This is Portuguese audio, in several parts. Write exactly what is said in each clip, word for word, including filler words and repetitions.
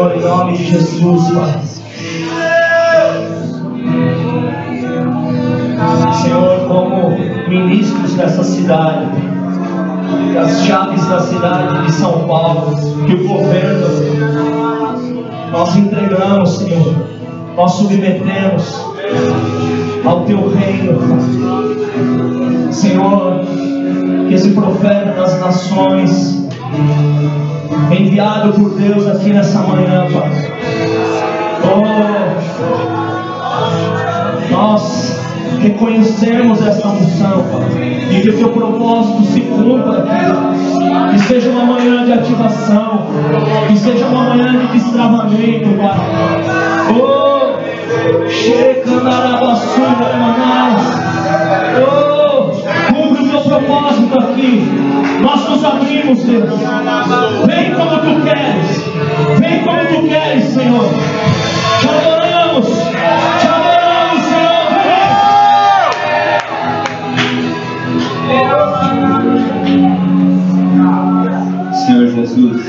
Senhor, em nome de Jesus, Pai. Senhor, como ministros dessa cidade, as chaves da cidade de São Paulo, que o governo, nós entregamos, Senhor, nós submetemos ao Teu reino, Senhor, que esse profeta das nações, enviado por Deus aqui nessa manhã, Pai, oh, nós reconhecemos essa unção, Pai, e que o Teu propósito se cumpra aqui, que seja uma manhã de ativação, que seja uma manhã de destravamento, Pai. Oh, Shekandarabasura Manais, oh, cumpre o Teu propósito aqui. Nós nos abrimos, Deus. Vem como Tu queres, vem como Tu queres, Senhor. Te adoramos, te adoramos, Senhor. Senhor Jesus,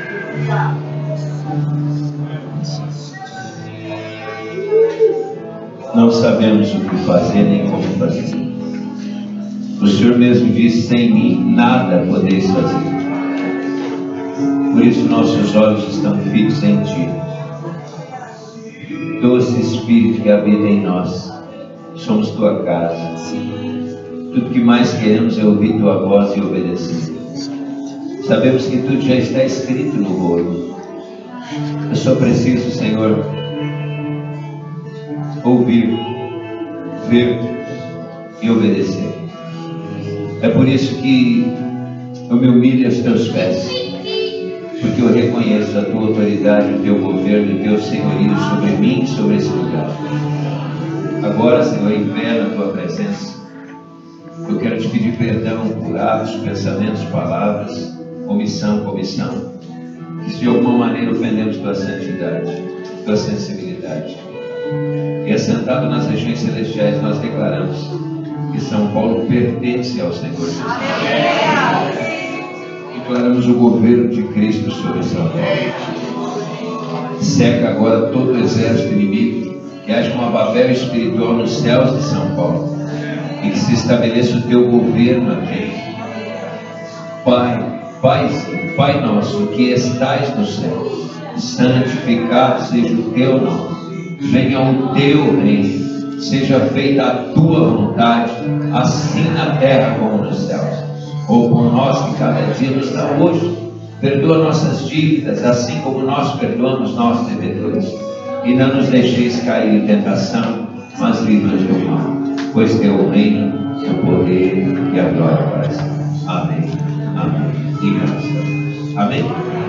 não sabemos o que fazer nem como fazer. O Senhor mesmo disse: sem mim nada podeis fazer. Por isso nossos olhos estão fitos em Ti. Doce Espírito que habita em nós, somos Tua casa. Tudo que mais queremos é ouvir Tua voz e obedecer. Sabemos que tudo já está escrito no rolo. Eu só preciso, Senhor, ouvir, ver e obedecer. É por isso que eu me humilho aos Teus pés, porque eu reconheço a Tua autoridade, o Teu governo, o Teu senhorio sobre mim e sobre esse lugar. Agora, Senhor, em pé na Tua presença, eu quero Te pedir perdão por atos, pensamentos, palavras, omissão, comissão, que se de alguma maneira ofendemos Tua santidade, Tua sensibilidade. E assentado nas regiões celestiais, nós declaramos que São Paulo pertence ao Senhor Jesus. Declaramos o governo de Cristo sobre São Paulo. Seca agora todo o exército inimigo, que haja uma Babel espiritual nos céus de São Paulo, e que se estabeleça o Teu governo aqui. Pai, Pai, Pai nosso, que estais no céu, santificado seja o Teu nome, venha o Teu reino, seja feita a Tua vontade, assim na terra como nos céus. Ou por nós que cada dia nos dá hoje, perdoa nossas dívidas, assim como nós perdoamos nossos devedores. E não nos deixeis cair em tentação, mas livra-nos do mal, pois Teu o reino, o poder e a glória para sempre. Amém. Amém. E graças a Deus. Amém.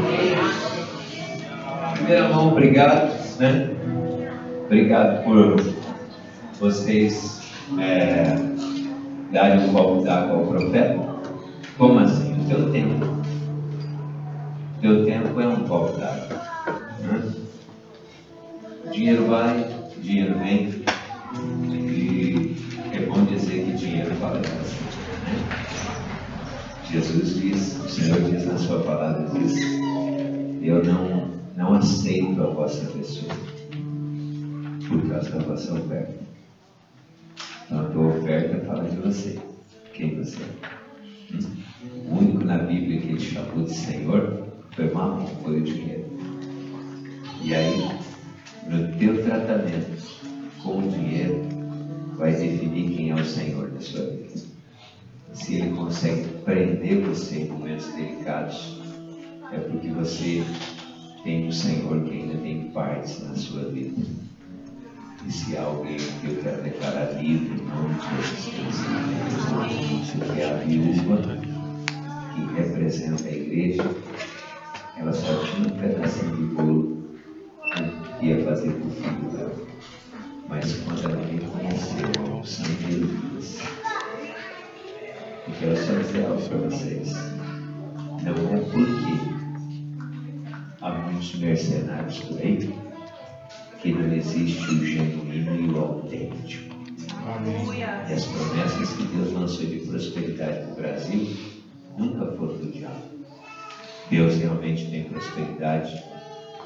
Primeira mão, obrigado, né? Obrigado por vocês é, darem um copo d'água ao profeta. Como assim? O teu tempo. O teu tempo é um copo d'água. Né? Dinheiro vai, dinheiro vem. E é bom dizer que dinheiro fala de você. Né? Jesus diz, o Senhor diz na sua palavra, diz: eu não, não aceito a vossa pessoa por causa da vossa oferta. Então a tua oferta fala de você, quem você é. Hum? O único na Bíblia que ele chamou de Senhor foi Mamon, foi o dinheiro. E aí, no teu tratamento com o dinheiro, vai definir quem é o Senhor da sua vida. Se ele consegue prender você em momentos delicados, é porque você tem um Senhor que ainda tem partes na sua vida. E se há alguém que eu quero declarar livre em nome de Jesus, porque a viúva que representa a igreja, ela só tinha um pedacinho de bolo que ia fazer para o filho dela. Mas quando ela reconheceu a unção de Elias, eu quero só dizer algo para vocês: não é porque há muitos mercenários por aí que não existe o genuíno e o autêntico. Amém. E as promessas que Deus lançou de prosperidade no Brasil nunca foram do diabo. Deus realmente tem prosperidade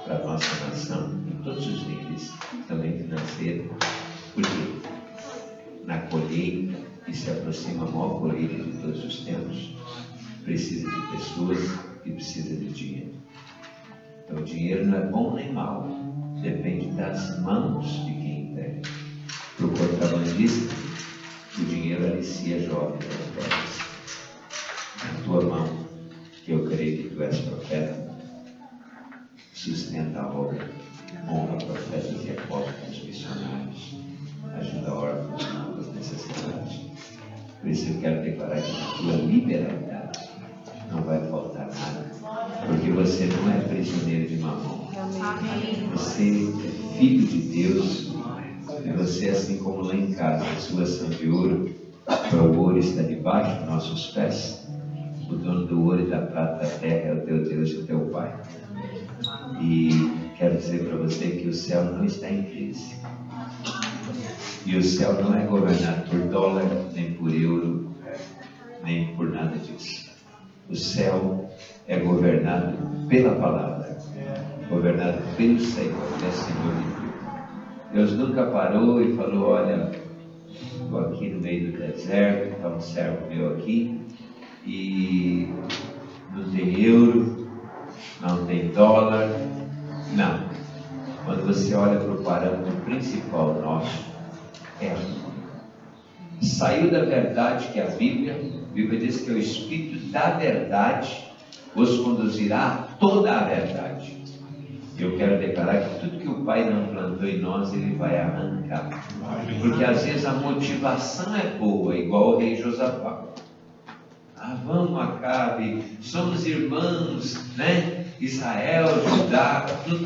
para a nossa nação, em todos os níveis, também financeiro, porque na colheita, que se aproxima a maior colheita de todos os tempos, precisa de pessoas e precisa de dinheiro. Então o dinheiro não é bom nem mal, depende das mãos de quem entrega. Para o contrabandista, o dinheiro alicia jovens das drogas. Na tua mão, que eu creio que tu és profeta, sustenta a obra, honra profetas e apóstolos, missionários, ajuda órfãos, os necessitados. Por isso eu quero declarar que na tua liberalidade não vai faltar nada, porque você não é prisioneiro de mamão. Você é filho de Deus, e você, assim como lá em casa, as ruas são de ouro, para o ouro está debaixo dos nossos pés. O dono do ouro e da prata da terra é o teu Deus e o teu Pai. E quero dizer para você que o céu não está em crise. E o céu não é governado por dólar, nem por euro, nem por nada disso. O céu é governado pela palavra, governado pelo Senhor, Ele é Senhor de tudo. Deus nunca parou e falou: olha, estou aqui no meio do deserto, está um servo meu aqui, e não tem euro, não tem dólar, não. Quando você olha para o parâmetro principal nosso, é a Bíblia. Saiu da verdade, que é a Bíblia. A Bíblia diz que o Espírito da verdade vos conduzirá a toda a verdade. Eu quero declarar que tudo que o Pai não plantou em nós, Ele vai arrancar. Porque às vezes a motivação é boa, igual o rei Josafá. Ah, vamos, Acabe, somos irmãos, né? Israel, Judá, tudo,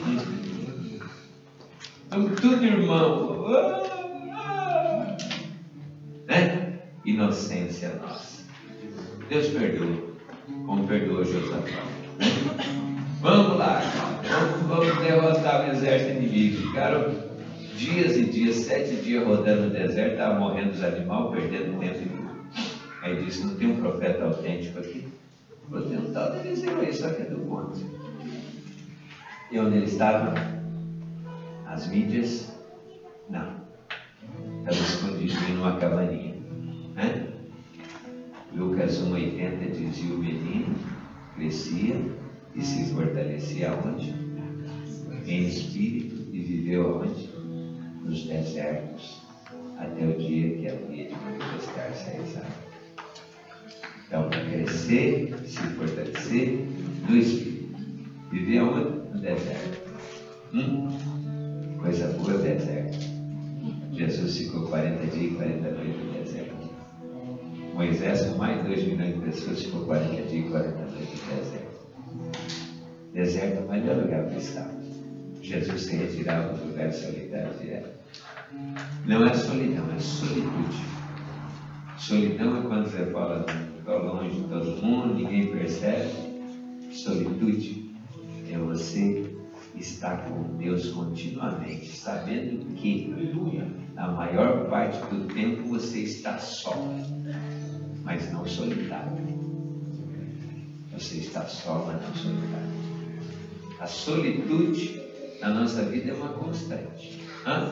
tudo, tudo irmão. Ah, ah. Né? Inocência nossa. Deus perdoa, como perdoou Josafá. Vamos lá, vamos, vamos derrotar o exército inimigo. Ficaram dias e dias, sete dias rodando no deserto, estavam morrendo os animais, perdendo tempo e tudo. Aí disse: não tem um profeta autêntico aqui? Vou tentar dizer isso, só que é do monte. E onde ele estava? As mídias? Não. Estava escondidinho numa cabaninha. Né? Lucas um, oitenta dizia: o menino crescia e se fortalecia aonde? Em espírito, e viveu aonde? Nos desertos, até o dia que havia de manifestar-se a Isaac. Então, para crescer, se fortalecer no espírito. Viver aonde? No deserto. Hum? Coisa boa é o deserto. Jesus ficou quarenta dias e quarenta noites no deserto. Moisés, com mais de dois milhões de pessoas, ficou quarenta dias e quarenta noites no deserto. Deserto é o melhor lugar para estar. Jesus se retirava dos lugares solitários direto. Não é solidão, é solitude. Solidão é quando você fala, fica longe de todo mundo, ninguém percebe. Solitude é você estar com Deus continuamente, sabendo que a maior parte do tempo você está só, mas não solitário. Você está só, mas não solitário. A solitude na nossa vida é uma constante. Hã?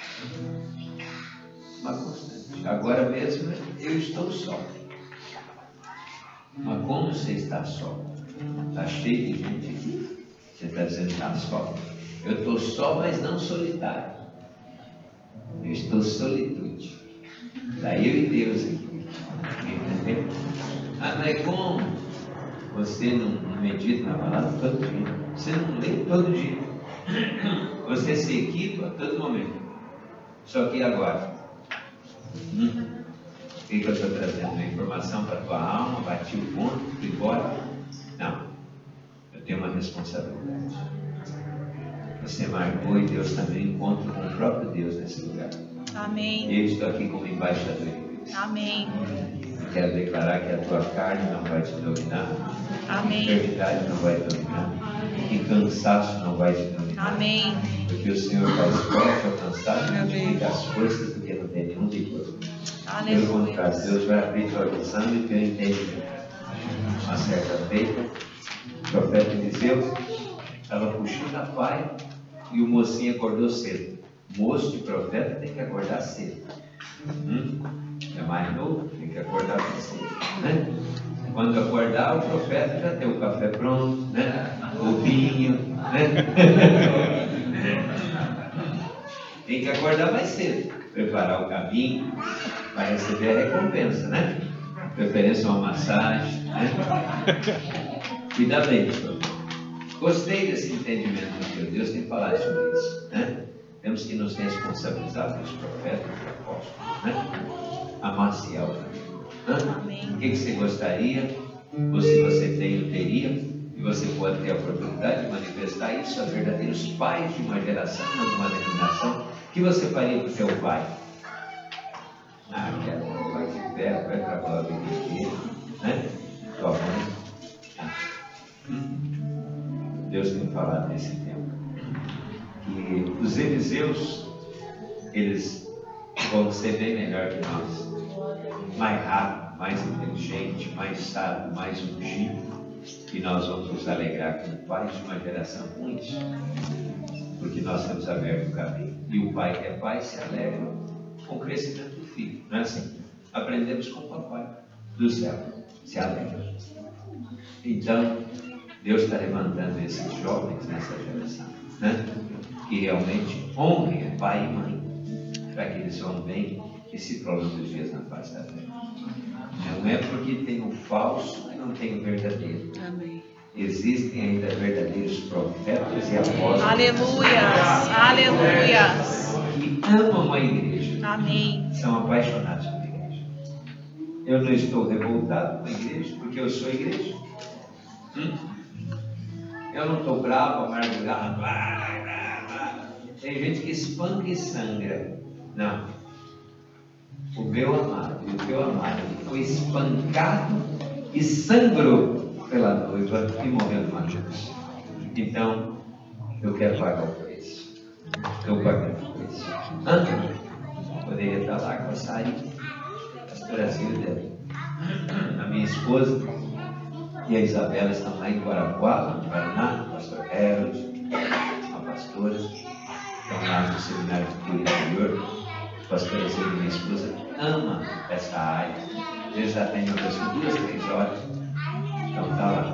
Uma constante. Agora mesmo eu estou só. Mas como você está só? Está cheio de gente aqui. Você está dizendo que está só. Eu estou só, mas não solitário. Eu estou solitude. Está eu e Deus aqui. Entendeu? Ah, mas como? Você não, não medita na palavra todo dia. Você não lê todo dia. Você se equipa a todo momento. Só que agora, hum, o que, que eu estou trazendo? Uma informação para a tua alma, bati o ponto, fui embora? Não. Eu tenho uma responsabilidade. Você marcou e Deus também encontra com o próprio Deus nesse lugar. Amém. Eu estou aqui como embaixador de Deus. Amém. Quero declarar que a tua carne não vai te dominar. Amém. A enfermidade não vai te dominar. Que cansaço não vai te dominar. Amém. Porque o Senhor faz forte ao cansado e Amém. multiplica as forças do que não tem nenhum vigor. Pelo Aleluia. contrário, Deus vai abrir tua visão e teu entendimento. Uma certa feita, o profeta Eliseu Estava puxando a paia e o mocinho acordou cedo. Moço de profeta tem que acordar cedo. Hum? É mais novo, tem que acordar mais cedo. Né? Quando acordar, o profeta já tem o café pronto, né? O vinho, né? Tem que acordar mais cedo, preparar o caminho para receber a recompensa, né? Preferência uma massagem, né? Cuida bem, pastor. Gostei desse entendimento que Deus tem falado sobre isso, né? Temos que nos responsabilizar pelos profetas e apóstolos, né? Amaciar o caminho. O que, que você gostaria? Ou se você tem, ou teria, e você pode ter a oportunidade de manifestar isso a verdadeiros pais de uma geração, não de uma denominação, o que você faria para o seu pai? Ah, quero um pai de ferro, vai acabar a vida inteira, né? Tua mãe. Ah. Deus tem falado nesse tempo que os Eliseus, eles vão ser bem melhor que nós, mais rápido, mais inteligente, mais sábio, mais ungido, e nós vamos nos alegrar com o pai de uma geração ruim, porque nós temos aberto o caminho, e o pai que é pai se alegra com o crescimento do filho, não é assim? Aprendemos com o papai do céu, se alegra. Então Deus está levantando esses jovens nessa geração, né? Que realmente honrem a pai e mãe, para que eles vão bem e se prolonguem os dias na face da terra. Não é porque tem o falso que não tem o verdadeiro. Amém. Existem ainda verdadeiros profetas e apóstolos. Aleluias, aleluias. Que amam a igreja. Amém. São apaixonados pela igreja. Eu não estou revoltado com a igreja, porque eu sou a igreja. Hum? Eu não estou bravo, amargurado. Tem gente que espanca e sangra. Não. O meu amado e o teu amado foi espancado e sangrou pela noiva e morreu numa cruz. Então, eu quero pagar o preço. Estou pagando o preço. Antes, poderia estar lá com a Sari, a pastora Zilda, a minha esposa, e a Isabela estão lá em Guarapuava, no Paraná, o pastor Harold, a pastora, estão lá no seminário de cura interior. A pastora Zilda, minha esposa, ama essa área. Eles já têm uma pessoa duas, três horas. Então está lá.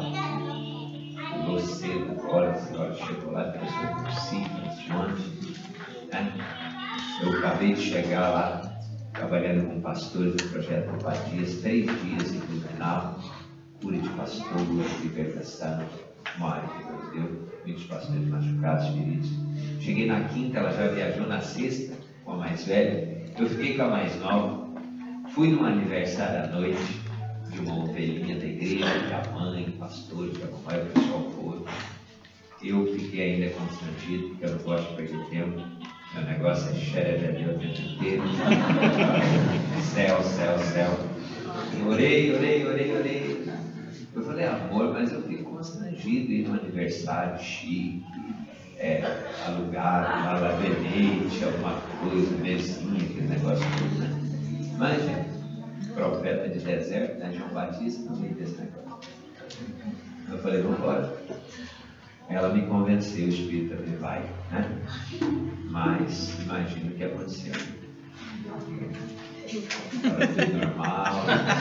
Você, agora, a senhora chegou lá, tem o seu possível, monte. Né? Eu acabei de chegar lá, trabalhando com pastores do projeto Empatias, três dias em Blumenau, cura de pastores, libertação, uma área que Deus deu, muitos pastores machucados, feridos. Cheguei na quinta, ela já viajou na sexta, com a mais velha, eu fiquei com a mais nova, fui num aniversário à noite, de uma ovelhinha da igreja, que a mãe, o pastor, que a mamãe, o pessoal foi. Eu fiquei ainda constrangido, porque eu não gosto de perder tempo. Meu negócio é xerereria o tempo inteiro. Céu, céu, céu. Eu orei, orei, orei, orei. Eu falei, amor, mas eu fico constrangido ir num aniversário chique, é, alugado, lá na Venete, alguma coisa, mesinha, aquele negócio todo, né? Mas, gente, profeta de deserto, né? João Batista, no meio desse negócio. Eu falei, vamos embora. Ela me convenceu, o Espírito também vai, né? Mas imagina o que aconteceu. Estava tudo normal.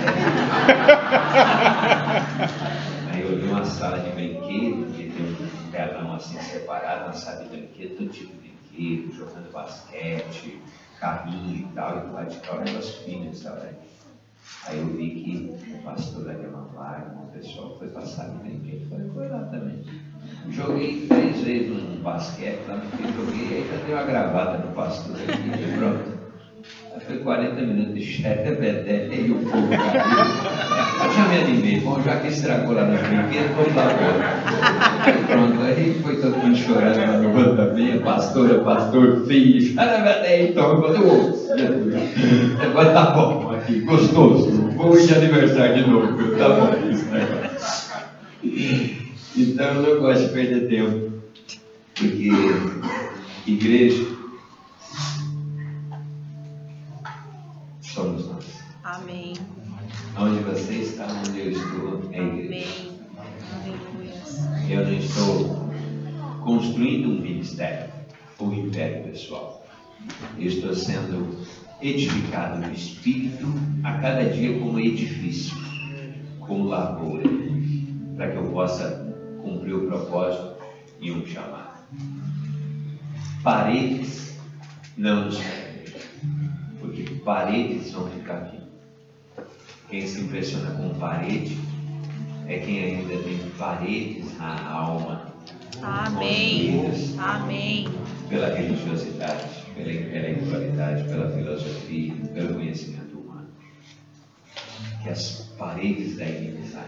Aí eu vi uma sala de brinquedo, que tem um telão assim separado, uma sala de brinquedo, todo tipo de brinquedo, jogando basquete, carrinho e tal, e do lado de cá o negócio fino, sabe? Aí eu vi que o pastor daquela lágrima, o pessoal foi passar de brinquedo, eu falei, foi lá também. Joguei três vezes no basquete, lá no que joguei, aí já deu uma gravata no pastor aqui e pronto. Aí foi quarenta minutos de chefe, bedé, e o fogo caiu. Eu já me animei, bom, já que estragou lá nos brinquedos, vamos lá fora. Aí pronto, aí foi todo mundo chorando lá no bandamento, pastora, pastor, filho, aí então, eu falei, ô, agora tá bom aqui, gostoso, vou ir de aniversário de novo, tá bom isso, né? Então eu não gosto de perder tempo, porque igreja somos nós. Amém. Onde você está, onde eu estou, é igreja. Amém. Aleluia. Eu não estou construindo um ministério, um império pessoal. Eu estou sendo edificado no Espírito a cada dia como edifício, como lavoura, para que eu possa cumprir o propósito e um chamado. Paredes não nos prendem, porque paredes vão ficar aqui. Quem se impressiona com parede é quem ainda tem paredes na alma. Amém. Construídas Amém. pela religiosidade, pela intelectualidade, pela filosofia, pelo conhecimento humano. Que as paredes da inimizade.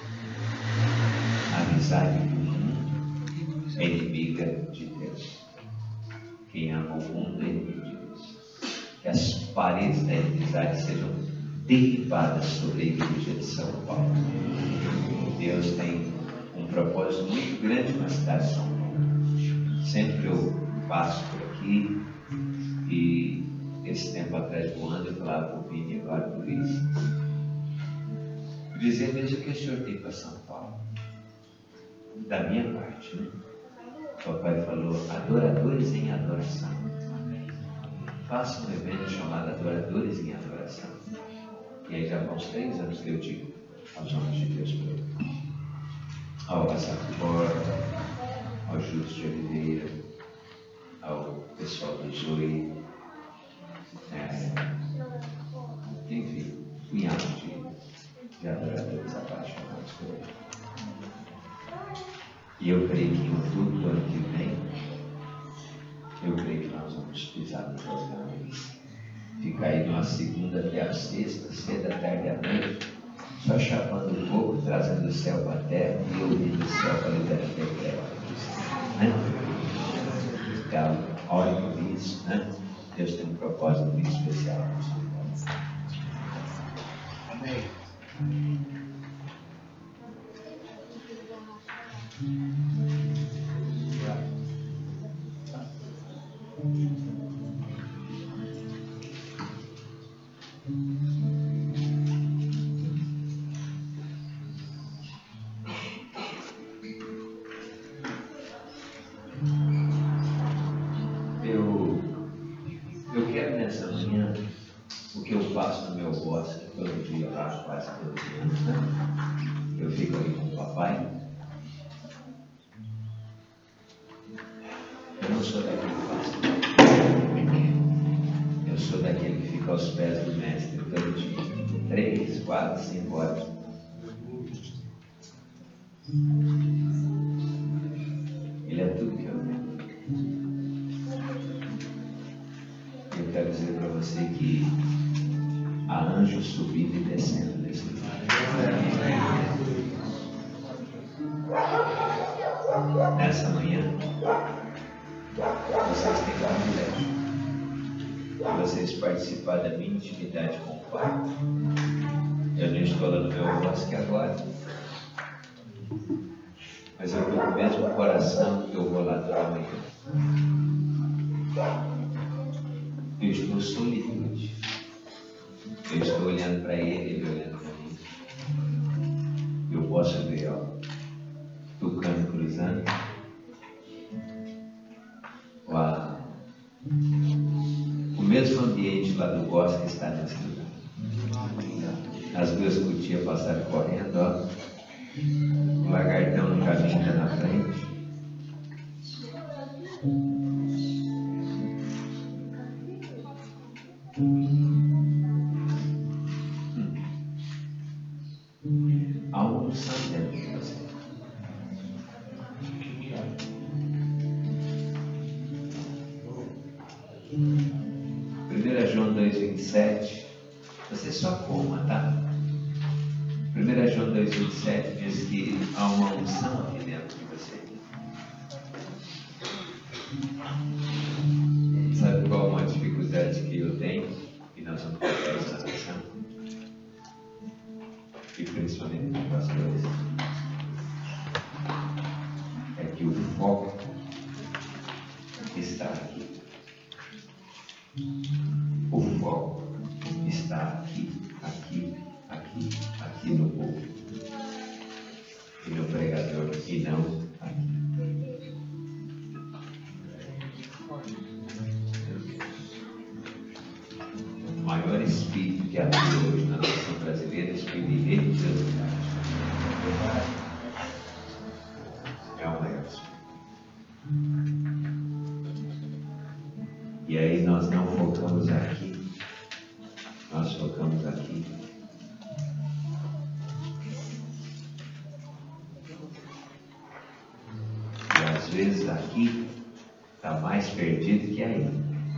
A amizade do mundo é inimiga de Deus. Quem ama o mundo é inimigo de Deus. Que as paredes da inimizade sejam derribadas sobre a igreja de São Paulo. Deus tem um propósito muito grande na cidade de São Paulo. Sempre eu passo por aqui e esse tempo atrás voando eu falava com o Vini agora por isso. Eu dizia mesmo o que o Senhor tem para São Paulo. Da minha parte, né? O papai falou, adoradores em adoração. Faça um evento chamado Adoradores em Adoração. E aí já há uns três anos que eu digo aos homens de Deus por aqui. Ao Assaporta, ao Júlio de Oliveira, ao pessoal do Zoe, é, enfim, punhado de, de adoradores apaixonados por ele. E eu creio que em outubro do ano que vem, eu creio que nós vamos pisar no programa. Ficar aí de uma segunda até a sexta, cedo, à tarde, à noite, só chapando um pouco, trazendo o céu para a terra e ouvindo o céu para liberar decreto. Né? Então, olhem por isso, né? Deus tem um propósito muito especial. Amém. Eu, eu quero nessa manhã o que eu faço no meu bosque todo dia lá, quase todo dia, né? Eu fico ali com o papai. Eu não sou daquele que faz. Eu sou daquele que fica aos pés do mestre todo dia. Três, quatro, cinco horas. Ele é tudo que eu tenho. Eu quero dizer para você que há anjos subindo e descendo nesse lugar. Nessa manhã, vocês têm o privilégio de vocês participar da minha intimidade com o Pai. Eu não estou lá no meu bosque agora, mas eu estou com o mesmo coração que eu vou lá toda manhã. Eu estou em solitude. Eu estou olhando para ele, ele olhando para mim. Eu posso ver, ó, Tucano cruzando. Uau! O mesmo ambiente lá do bosque está nesse lugar. As duas cutias passaram correndo, ó. O lagartão no caminho está na frente. Há uma unção dentro de você. primeira João dois, vinte e sete. Você só coma, tá? primeira João dois, vinte e sete diz que há uma unção aqui dentro de você. Sabe qual uma dificuldade que eu tenho? E nós vamos colocar essa unção. E principalmente com os pastores. É que o foco está aqui. O foco está aqui, aqui, aqui, aqui no povo. E no pregador, e não aqui. espírito que atua hoje na nação brasileira, espírito de religiosidade. É um erro. E aí nós não focamos aqui, nós focamos aqui. E às vezes aqui está mais perdido que aí.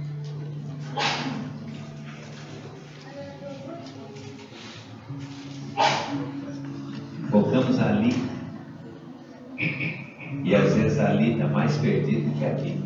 Focamos ali, e às vezes ali está mais perdido que aqui.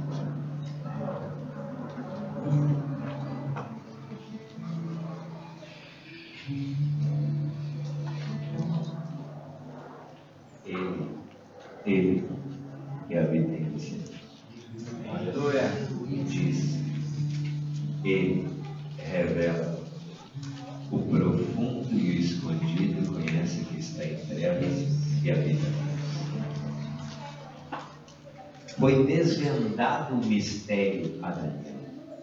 Ele, ele que habita em você. Aleluia. E diz, ele revela o profundo e o escondido, e conhece o que está em trevas e habita em você. Foi desvendado o mistério a Daniel.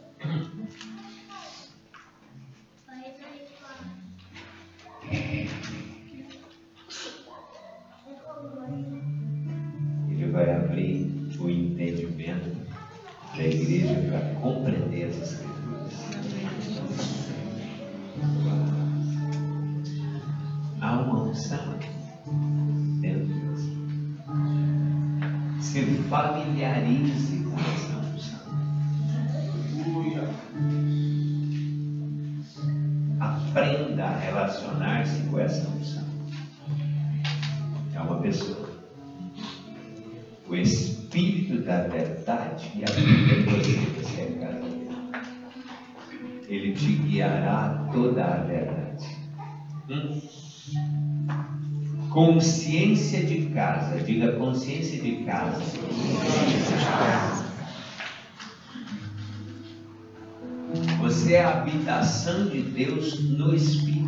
Ele vai abrir o entendimento da igreja para compreender as Escrituras. Há uma unção dentro de você. Se familiarize com essa unção. Aprenda a relacionar-se com essa unção. É uma pessoa. O Espírito da verdade e a vida em você, você é cada um. Ele te guiará a toda a verdade. Hum? Consciência de casa, diga consciência de casa. Você é a habitação de Deus no Espírito.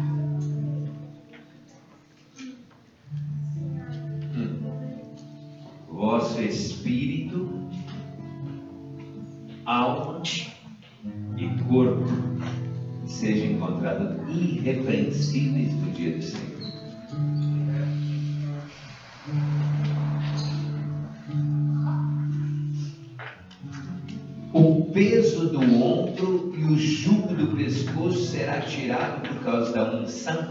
Vosso espírito, alma e corpo sejam encontrados irrepreensíveis no dia do Senhor. O peso do ombro e o jugo do pescoço será tirado por causa da unção.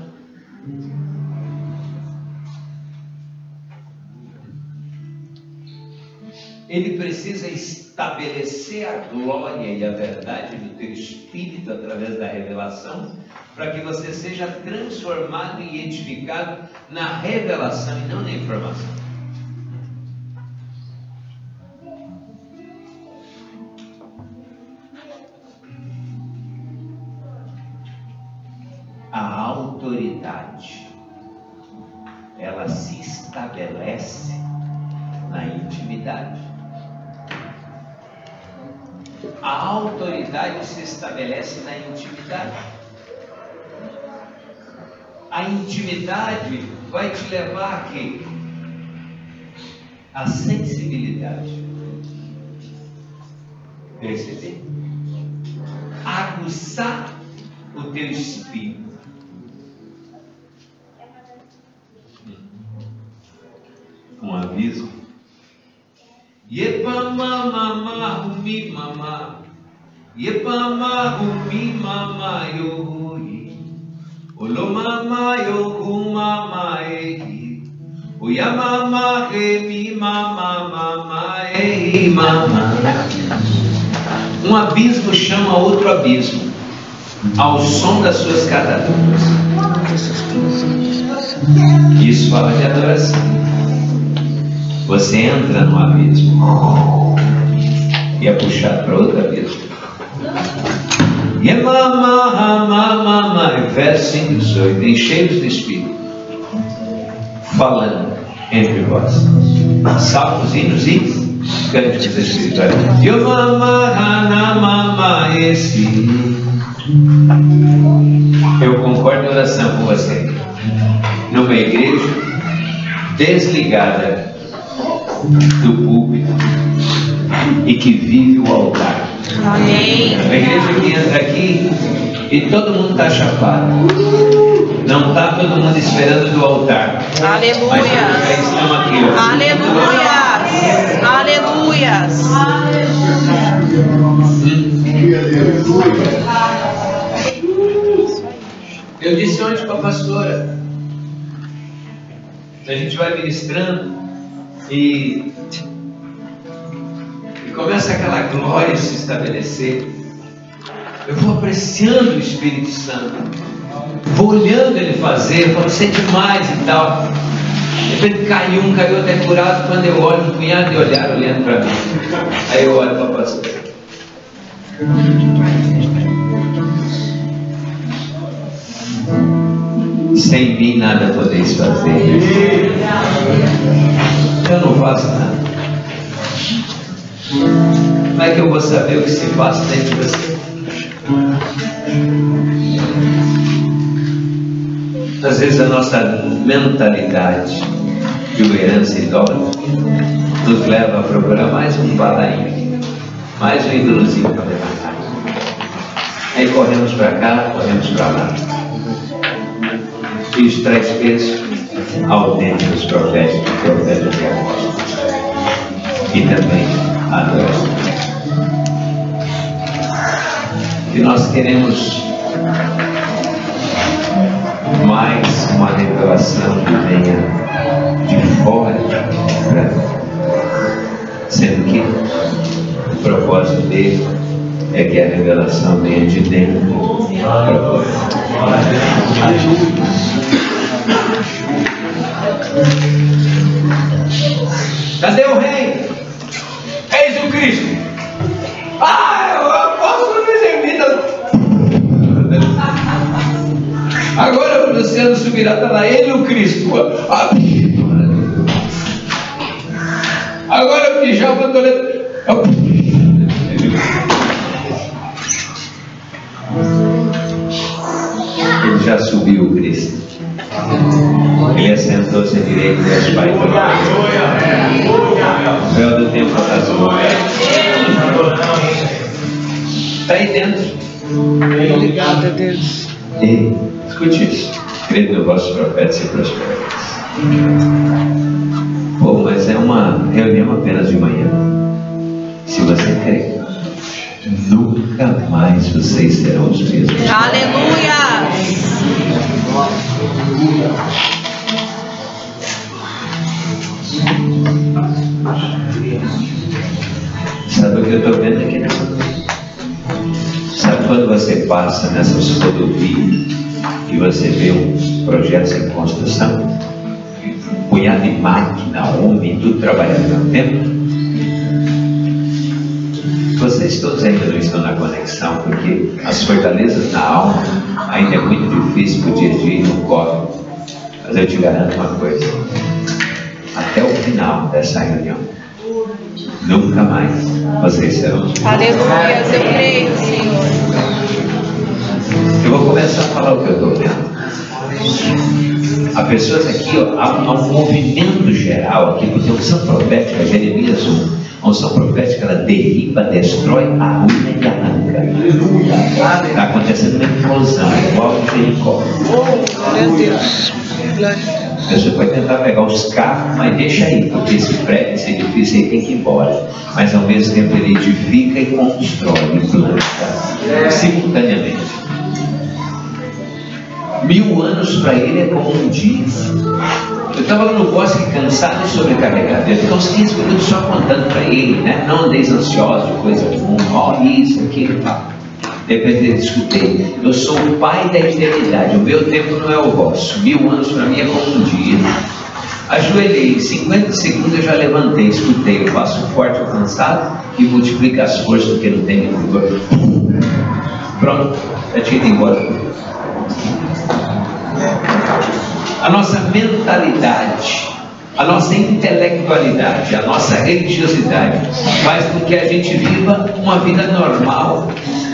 Ele precisa estabelecer a glória e a verdade do teu espírito através da revelação, para que você seja transformado e edificado na revelação e não na informação. A autoridade, ela se estabelece na intimidade. A autoridade se estabelece na intimidade. A intimidade vai te levar a quê? A sensibilidade. Perceber? Aguçar o teu espírito. Um aviso. Yepa mama mahumi mama, yepa mahumi mama yohi, olo mama yohu mama ehi, oya mama emi mama mama ehi mama. Um abismo chama outro abismo, ao som das suas catadupas. Isso fala de adoração. Você entra no abismo e é puxado para outro abismo. E é mamá, mamá, verso cinco, dezoito, encheios do Espírito, falando entre vós, salmos, hinos e cânticos espirituais. E o mamá, mamá, esse. Eu concordo em oração com você. Numa igreja desligada do púlpito e que vive o altar. Amém. A igreja que entra aqui E todo mundo está chapado. Não está todo mundo esperando do altar. Aleluia. Mas estamos aqui. Aleluia. Aleluia. Eu disse ontem para a pastora, a gente vai ministrando e, e começa aquela glória a se estabelecer. Eu vou apreciando o Espírito Santo, vou olhando ele fazer, eu falo, isso é demais e tal. De repente caiu um, caiu até curado. Quando eu olho, um punhado de olhar olhando para mim. Aí eu olho para a pastora. Sem mim nada podeis fazer. Eu não faço nada. Como é que eu vou saber o que se passa dentro de você? Às vezes a nossa mentalidade de uma herança idólatra nos leva a procurar mais um balainho, mais um ídolozinho para levantar. Aí corremos para cá, corremos para lá. Isso traz peso ao tempo dos proféticos, profetas e apóstolos. E também a nós. E nós queremos mais uma revelação que venha de fora para dentro. Sendo que o propósito dele é que a revelação venha de dentro para fora. Cadê o rei? Eis o Cristo. Ah, eu posso me servir. Agora o Luciano subirá, está lá, ele o Cristo. Agora o pijama do ele já subiu o Cristo. Ele assentou-se à direita de Deus Pai. O véu do tempo azul. Está aí dentro. Obrigado a Deus. E escute isso. Creio no vosso profeta se prosperar. Pô, mas é uma reunião apenas de manhã. Se você crê, nunca mais vocês serão os mesmos. Aleluia. Sabe o que eu estou vendo aqui nessa noite? Sabe quando você passa nessas rodovias e você vê uns projetos em construção? Um punhado de máquina, homem, tudo trabalhando ao tempo? Vocês todos ainda não estão na conexão, porque as fortalezas na alma ainda é muito difícil para o dia a dia e não corre. Mas eu te garanto uma coisa: até o final dessa reunião, nunca mais vocês serão. Aleluia, eu creio, Senhor. Eu vou começar a falar o que eu estou vendo. Há pessoas aqui, ó, há, há um movimento geral aqui, porque a unção profética, Jeremias um, a unção profética, ela derriba, destrói, arruina e arranca. Está acontecendo uma implosão, igual em Jericó. Glória a Deus. Você pode tentar pegar os carros, mas deixa aí, porque esse prédio, esse edifício aí tem que ir embora. Mas ao mesmo tempo ele edifica e constrói, e planta, simultaneamente. Mil anos para ele é como um dia. Eu estava lá no bosque cansado e sobrecarregado. Eu fiquei uns quinze minutos só contando para ele, né? Não andeis ansiosos de coisa alguma, ó, isso, aquilo e tal. De repente eu escutei: eu sou o pai da eternidade, o meu tempo não é o vosso. Mil anos para mim é como um dia. Ajoelhei, cinquenta segundos eu já levantei, escutei: eu faço forte o cansado e multiplico as forças do que não tem vigor. Pronto, já tinha ido embora. A nossa mentalidade, a nossa intelectualidade, a nossa religiosidade faz com que a gente viva uma vida normal.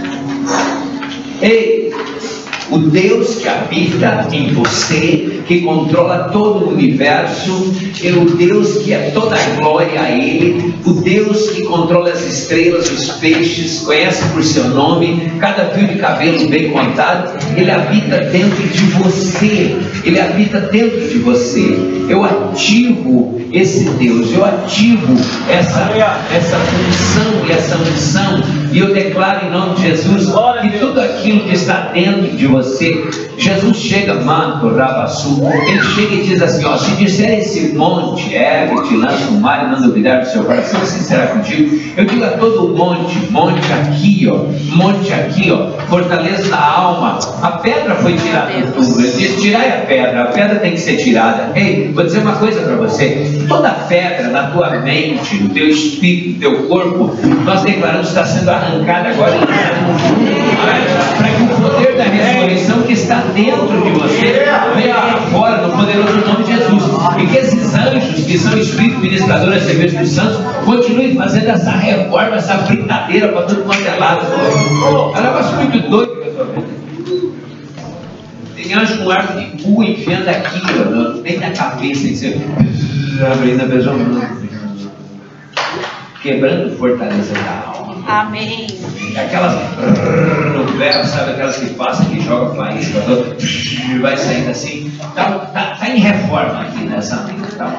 Ei, o Deus que habita em você, que controla todo o universo, é o Deus que é toda a glória a Ele, o Deus que controla as estrelas, os peixes, conhece por seu nome, cada fio de cabelo bem contado. Ele habita dentro de você, Ele habita dentro de você. Eu ativo esse Deus, eu ativo essa, essa função e essa unção, e eu declaro em nome de Jesus que tudo aquilo que está dentro de você, Jesus chega, manto, rabassu, Ele chega e diz assim, ó, se disser esse monte, ergue, te lança no mar e não duvidar do seu coração, assim será contigo. Eu digo a todo monte, monte aqui, ó, monte aqui, ó, fortaleza da alma. A pedra foi tirada do túmulo, Ele diz, tirai a pedra, a pedra tem que ser tirada. Ei, vou dizer uma coisa para você, toda pedra na tua mente, no teu espírito, no teu corpo, nós declaramos que está sendo arrancada agora em para que o poder da ressurreição que está dentro de você venha para fora no poderoso nome de Jesus, e que esses anjos que são espíritos ministradores a serviço dos santos continuem fazendo essa reforma, essa brincadeira para todo quanto é lado. É um negócio muito doido que eu estou vendo. Tem anjo com arco de cu enfiando aqui, ó, bem na cabeça, e você abrindo a mesma mão, quebrando fortaleza da alma. Amém. Aquelas no verbo, sabe, aquelas que passam, que jogam faísca, vai saindo assim. Tá, tá, tá em reforma aqui nessa vida. Tá?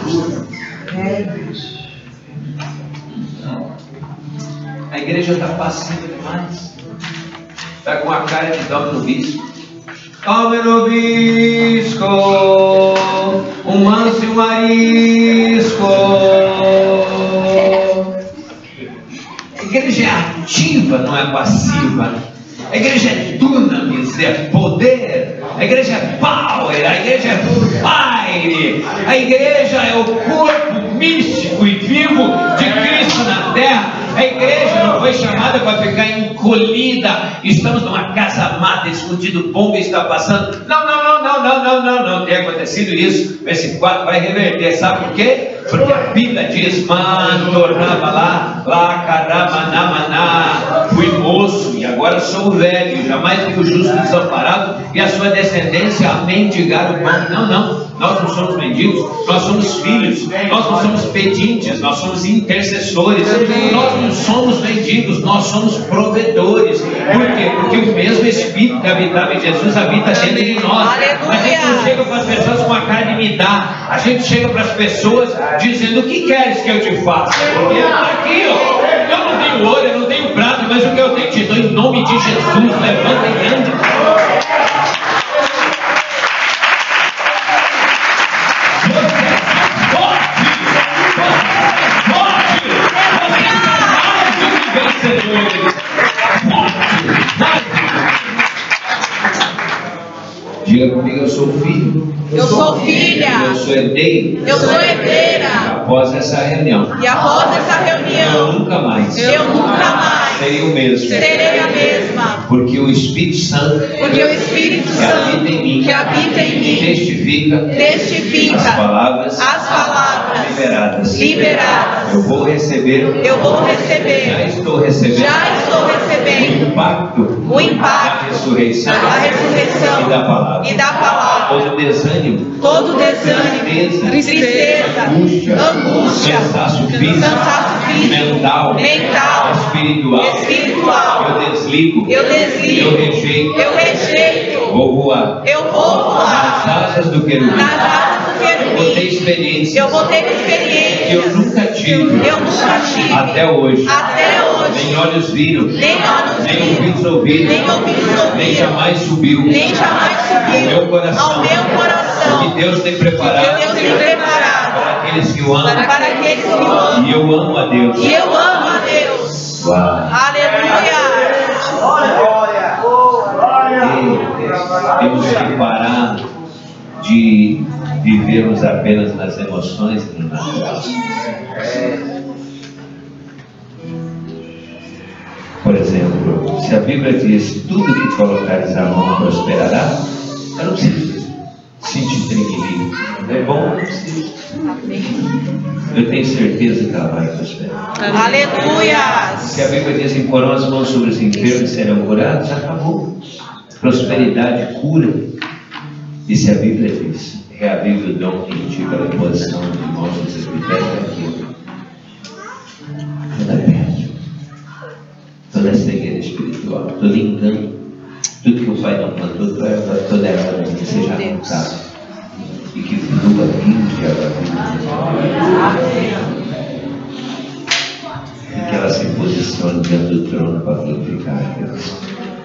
A igreja está passiva demais. Está com a cara de dome no bispo. Dome no bisco, um manso e um arisco. A igreja é ativa, não é passiva. A igreja é dunamis, é poder. A igreja é power, a igreja é fire. A igreja é o corpo místico e vivo de Cristo na terra. A igreja não foi chamada para ficar encolhida. Estamos numa casa mata, escondido, bomba está passando. Não, não, não, não, não, não, não, não tem acontecido isso. Esse quadro vai reverter, sabe por quê? Porque a Bíblia diz, mantornava lá, lá, caramanamaná. Fui moço e agora sou velho, jamais vi o justo desamparado e a sua descendência a mendigar o pão. Não, não, nós não somos mendigos, nós somos filhos, nós não somos pedintes, nós somos intercessores, nós não somos mendigos, nós somos provedores. Por quê? Porque o mesmo Espírito que habitava em Jesus habita dentro de nós. A gente não chega para as pessoas com a cara de me dar, a gente chega para as pessoas dizendo, o que queres que eu te faça? Eu estou aqui, ó. Eu não tenho ouro, eu não tenho prata, mas o que eu tenho te dou em nome de Jesus. Levanta e ande. Diga comigo, eu sou filho. Eu sou filha. Eu sou herdeiro. Eu sou herdeira. Após essa reunião. E após essa reunião, Eu nunca mais. eu nunca mais serei o mesmo. serei a mesma. Porque o Espírito Santo Porque o Espírito que habita em mim, Santo que habita em mim testifica, testifica as palavras, as palavras liberadas. liberadas. Eu vou receber. Eu vou receber. Já estou recebendo. Já estou O recebendo impacto. o impacto da ressurreição. da ressurreição E da palavra. e da palavra. Todo desânimo. Todo desânimo, tristeza, angústia, angústia, cansaço físico, cansaço físico, mental, mental, espiritual, espiritual. eu desligo, Eu desligo, eu rejeito, eu rejeito, vou voar eu vou voar nas asas do querubim. nas asas do Eu vou ter querubim. experiências Eu vou ter que eu experiências nunca tive, eu nunca tive até hoje. até hoje. Nem olhos viram, Nem olhos nem viram, ouvidos ouviram, nem ouvidos nem ouviram, jamais subiu nem jamais ao subiu meu coração, ao meu o coração que Deus tem que preparado Deus tem preparado para aqueles que o amam. para aqueles que o amam. E eu amo a Deus. E eu amo a Deus. Uau. Aleluia. E temos que parar de vivermos apenas nas emoções e no natural. Por exemplo, se a Bíblia diz tudo que colocares a mão prosperará, eu não preciso sentir tremelique. É bom, não preciso. Eu tenho certeza que ela vai prosperar. Aleluia. Se a Bíblia diz imporão as mãos sobre os enfermos e serão curados, acabou. Prosperidade, cura. E se a Bíblia diz reavive o dom que em ti pela imposição de mãos dos epitérios, toda cegueira espiritual, todo engano, tudo que o Pai não plantou, toda erva daninha seja arrancada. E que flua rios de água viva. E que ela se posicione diante do trono para glorificar a Deus.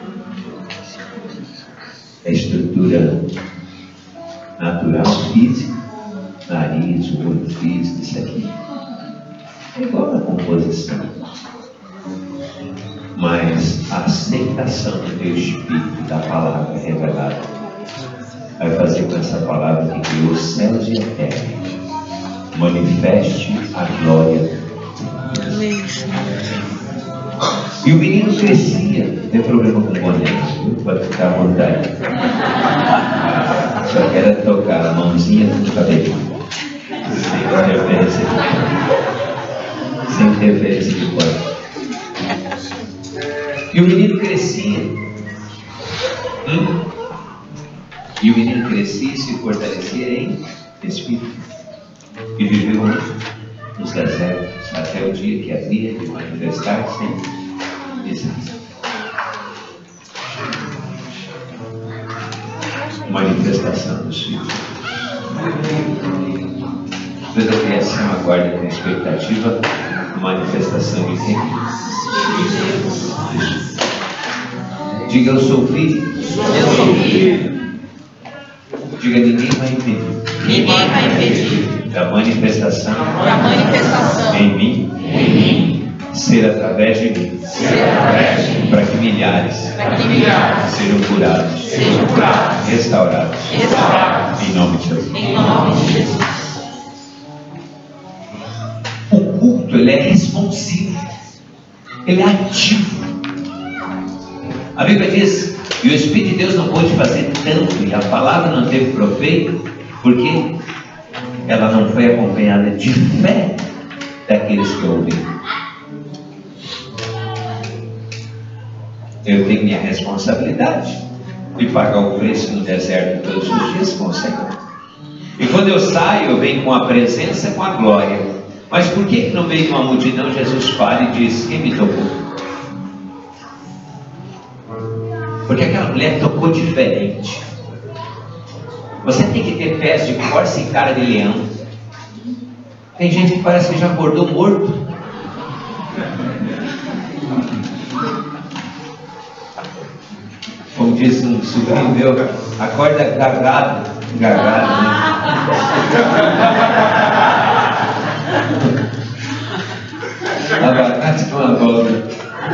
A estrutura natural, física, nariz, o olho físico, isso aqui. É igual a composição. Mas a aceitação do teu Espírito, da palavra revelada, vai fazer com essa palavra que criou os céus e a terra, manifeste a glória de Deus. E o menino crescia, não tem problema com o boneco, pode ficar à vontade. Só quero tocar a mãozinha no cabelo, sem referência de sem referência de corpo. E o menino crescia. Hum? E o menino crescia e se fortalecia em espírito. E viveu nos desertos até o dia que havia de manifestar-se em desastre. Manifestação dos filhos. Toda a criação aguarda com expectativa a manifestação de quem? Diga, eu sou filho. Eu sou filho. Diga, ninguém vai impedir. Ninguém vai impedir Da manifestação, da manifestação em mim, em mim, ser através de mim, ser através de mim, para que milhares, para que milhares sejam curados, sejam curados, restaurados, restaurados, em nome de Jesus. em nome de Jesus. O culto, ele é responsivo, ele é ativo. A Bíblia diz, e o Espírito de Deus não pôde fazer tanto, e a palavra não teve proveito, porque ela não foi acompanhada de fé daqueles que ouviram. Eu tenho minha responsabilidade de pagar o preço no deserto todos os dias com o Senhor. E quando eu saio, eu venho com a presença, com a glória. Mas por que no meio de uma multidão Jesus fala e diz, quem me tocou? Porque aquela mulher tocou diferente. Você tem que ter pés de corça e cara de leão. Tem gente que parece que já acordou morto. Como disse um sobrinho meu, acorda gargado. Gargado, né? Abacate com a bola.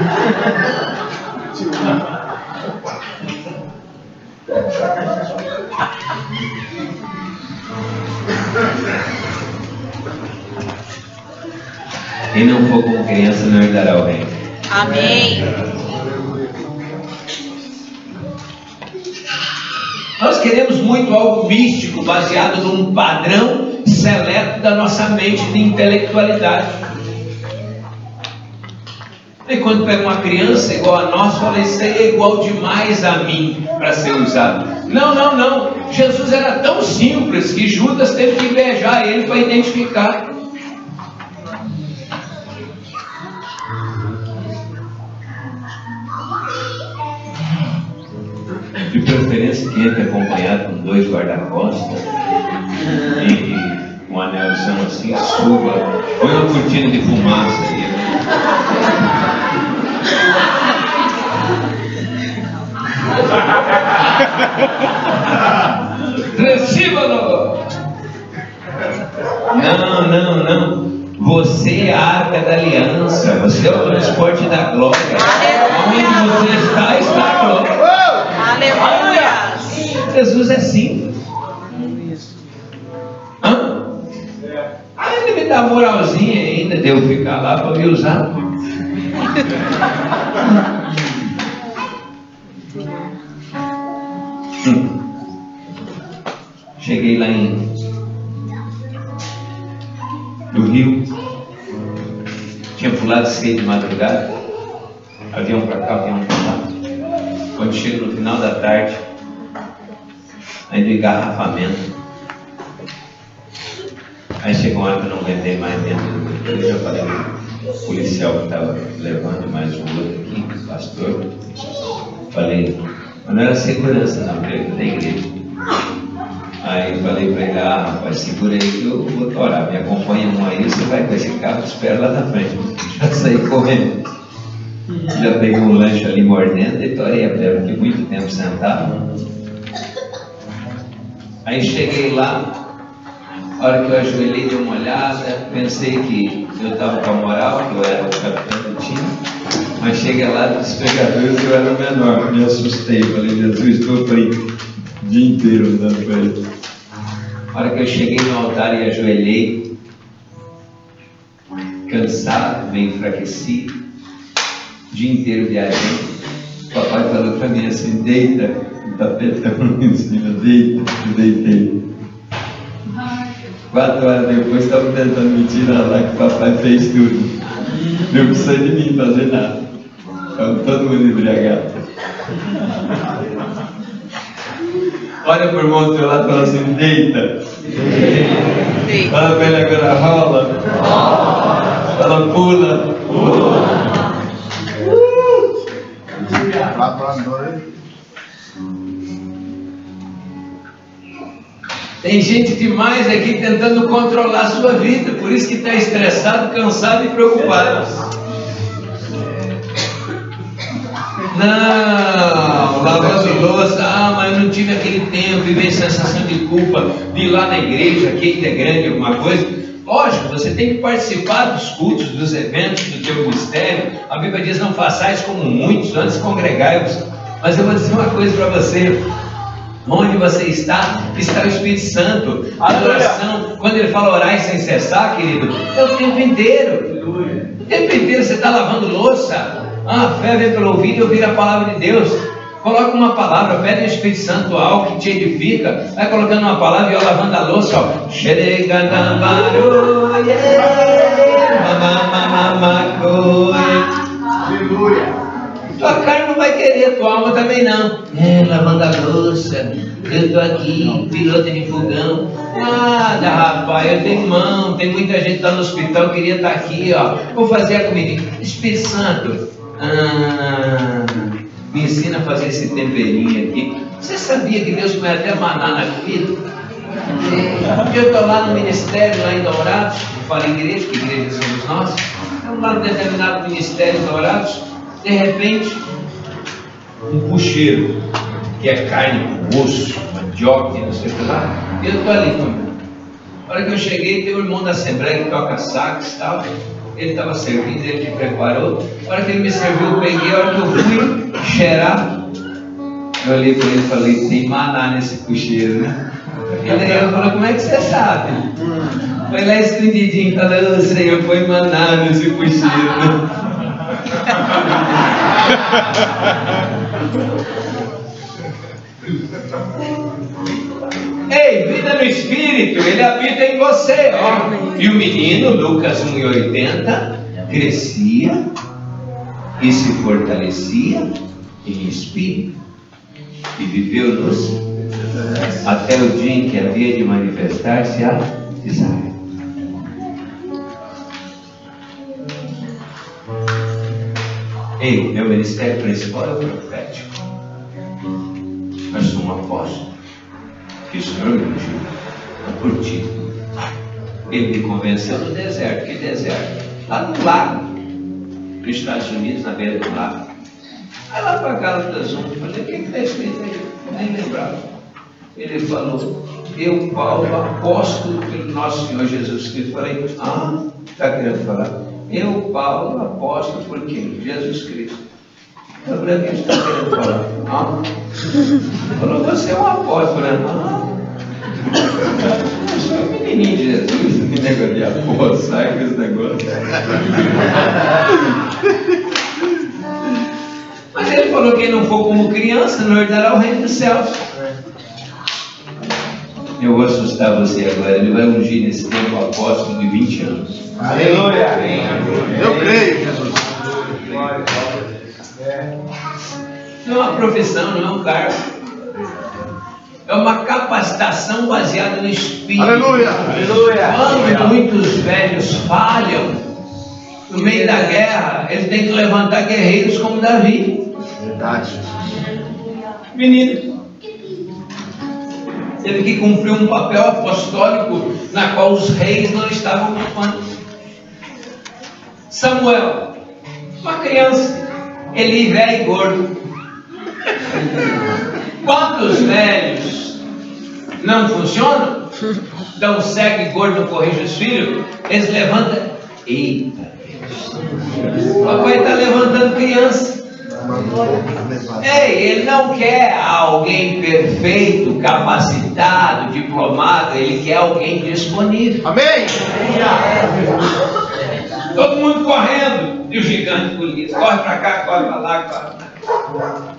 Quem não for como criança não herdará o reino. Amém. Nós queremos muito algo místico, baseado num padrão seleto da nossa mente de intelectualidade. E quando pega uma criança igual a nós, fala, isso aí é igual demais a mim para ser usado. Não, não, não. Jesus era tão simples que Judas teve que beijar ele para identificar. De preferência que entre acompanhado com dois guarda-costas e um anelzão assim, suba, põe uma cortina de fumaça aí. Receba-no! Não, não, não. Você é a arca da aliança, você é o transporte da glória. Onde você está, está a glória. Aleluia! Jesus é simples. Hã? Aí ele me dá moralzinha ainda de eu ficar lá para me usar. hum. Cheguei lá em do Rio, tinha pulado cedo de madrugada, avião para cá, avião para lá. Quando chega no final da tarde, ainda engarrafamento. Aí chegou uma hora que eu não aguentei mais dentro. Eu já falei, o policial policial que estava levando mais um outro aqui, pastor. Falei, mas não era segurança não, da igreja. Aí falei para ele, ah rapaz, segura aí que eu vou orar, me acompanha um aí, você vai com esse carro, espera lá na frente. Já saí correndo. Já peguei um lanche ali mordendo e torei a pedra, fiquei muito tempo sentado. Aí cheguei lá, a hora que eu ajoelhei, dei uma olhada, pensei que eu estava com a moral, que eu era o capitão do time, mas cheguei lá dos pregadores e eu era o menor, me assustei, falei, Jesus, estou falei, o dia inteiro andando com ele. A hora que eu cheguei no altar e ajoelhei, cansado, meio enfraquecido, o dia inteiro viajando, o papai falou para mim assim, deita, o tapetão em cima, deita, eu deitei. Quatro horas depois estavam tentando me tirar lá que o papai fez tudo. Não precisa de mim fazer nada. Estava todo mundo embriagado. Olha pro irmão do teu lado e fala assim, deita. Deita. Fala pra ele agora, rola. Fala, pula. Pula. Tem gente demais aqui tentando controlar a sua vida, por isso que está estressado, cansado e preocupado. Não, lavando louça, ah, mas eu não tive aquele tempo e vem sensação de culpa de ir lá na igreja, que é grande, alguma coisa. Lógico, você tem que participar dos cultos, dos eventos do teu ministério. A Bíblia diz, não façais como muitos, antes congregai-vos. Mas eu vou dizer uma coisa para você. Onde você está, está o Espírito Santo. A adoração, quando ele fala orar sem cessar, querido, é o tempo inteiro. O tempo inteiro você está lavando louça. Ah, a fé vem pelo ouvido e ouvir a palavra de Deus. Coloca uma palavra, pede ao Espírito Santo algo que te edifica. Vai colocando uma palavra e eu lavando a louça, ó. Aleluia. Tua carne não vai querer, tua alma também não. É, lavando a louça, eu tô aqui, piloto de fogão. Nada, rapaz, eu tenho mão, tem muita gente lá no hospital, queria estar aqui, ó. Vou fazer a comida. Espírito Santo, ah, me ensina a fazer esse temperinho aqui. Você sabia que Deus põe até maná na comida? Eu estou lá no ministério, lá em Dourados, não falo igreja, que igreja somos nós. Estamos lá no determinado ministério em Dourados. De repente, um pucheiro, que é carne com osso, mandioca, não sei o que lá, e eu estou ali comendo. A hora que eu cheguei, tem o irmão da Assembleia que toca sax e tal, ele estava servindo, ele que preparou. A hora que ele me serviu, eu peguei, a hora que eu fui cheirar, eu olhei para ele e falei, tem maná nesse pucheiro, né? Ele falou, como é que você sabe? Foi lá escondidinho, falou, Senhor, põe maná nesse pucheiro, né? Ei, vida no Espírito, ele habita em você, ó. E o menino, Lucas um e oitenta, crescia e se fortalecia em espírito e viveu-nos até o dia em que havia de manifestar-se a Israel. Ei, meu ministério principal é o profético. Mas sou um apóstolo que o Senhor me ungiu, não por ti. Ele me convenceu no deserto. Que deserto? Lá no lago, nos Estados Unidos, na beira do lago. Aí lá para a casa das um, falei, o que está escrito aí? Nem lembrava. Ele falou, eu, Paulo, apóstolo pelo nosso Senhor Jesus Cristo. Falei, ah, está querendo falar? Eu, Paulo, apóstolo por quem? Jesus Cristo. Eu falei, o que está querendo falar? Ah. Falou, você é um apóstolo, né? Ah. Eu sou um menininho de Jesus, que negócio de apóstolo, sai com esse negócio. Mas ele falou que quem não for como criança não herdará o reino dos céus. Eu vou assustar você agora, ele vai ungir nesse tempo o apóstolo de vinte anos. Aleluia! Eu creio, Jesus. Não é uma profissão, não é um cargo. É uma capacitação baseada no Espírito. Aleluia! Aleluia! Quando muitos velhos falham, No meio da guerra, ele tem que levantar guerreiros como Davi. Verdade. Menino. Teve que cumprir um papel apostólico na qual os reis não estavam ocupando. Samuel, uma criança, Eli velho e gordo. Quantos velhos não funcionam? Dão cego e gordo, corrige os filhos, eles levantam. Eita, Deus. Papai está levantando criança. Ei, ele não quer alguém perfeito, capacitado, diplomado, ele quer alguém disponível. Amém. Todo mundo correndo, e o gigante Golias, corre para cá, corre para lá, corre para lá.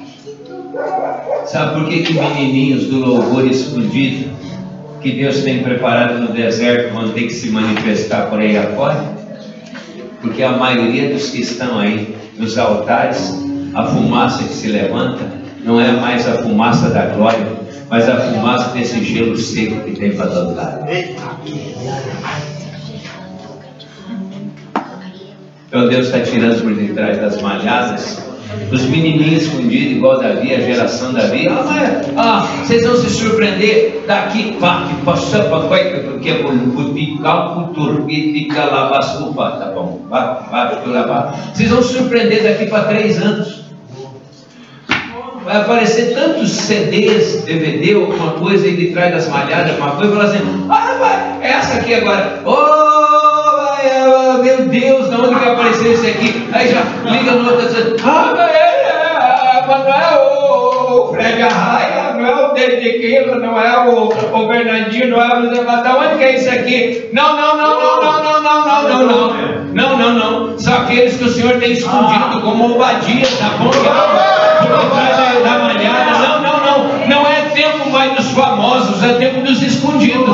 Sabe por que que menininhos do louvor escondido, que Deus tem preparado no deserto, vão ter que se manifestar por aí afora? Porque a maioria dos que estão aí nos altares, a fumaça que se levanta não é mais a fumaça da glória, mas a fumaça desse gelo seco que tem para todo lado. Então Deus está tirando por detrás das malhadas os menininhos escondidos, igual Davi, a geração Davi. Ah, mas, ah, vocês vão se surpreender daqui, pá, que passou para coisa, porque é butical, turbitica, labascupa, tá bom, vá, vá, vá. Vocês vão se surpreender daqui para três anos. Vai aparecer tantos C Ds, D V D, alguma coisa aí de trás das malhadas, uma coisa, e falar assim: ah, vai, essa aqui agora, oh, meu Deus, de onde vai aparecer esse aqui? Aí já liga no outro dizendo: ah, mas não é o Fred Arraia, não é o Dediqueiro, não é o, o Bernardinho, não é o José Batão, onde que é isso aqui? Não, não, não, não, não, não, não, não, não, não, não, não, não, são aqueles que o Senhor tem escondido como Obadia, tá bom? Por trás da malhada. Não, não, não, não é tempo mais dos famosos, é tempo dos escondidos.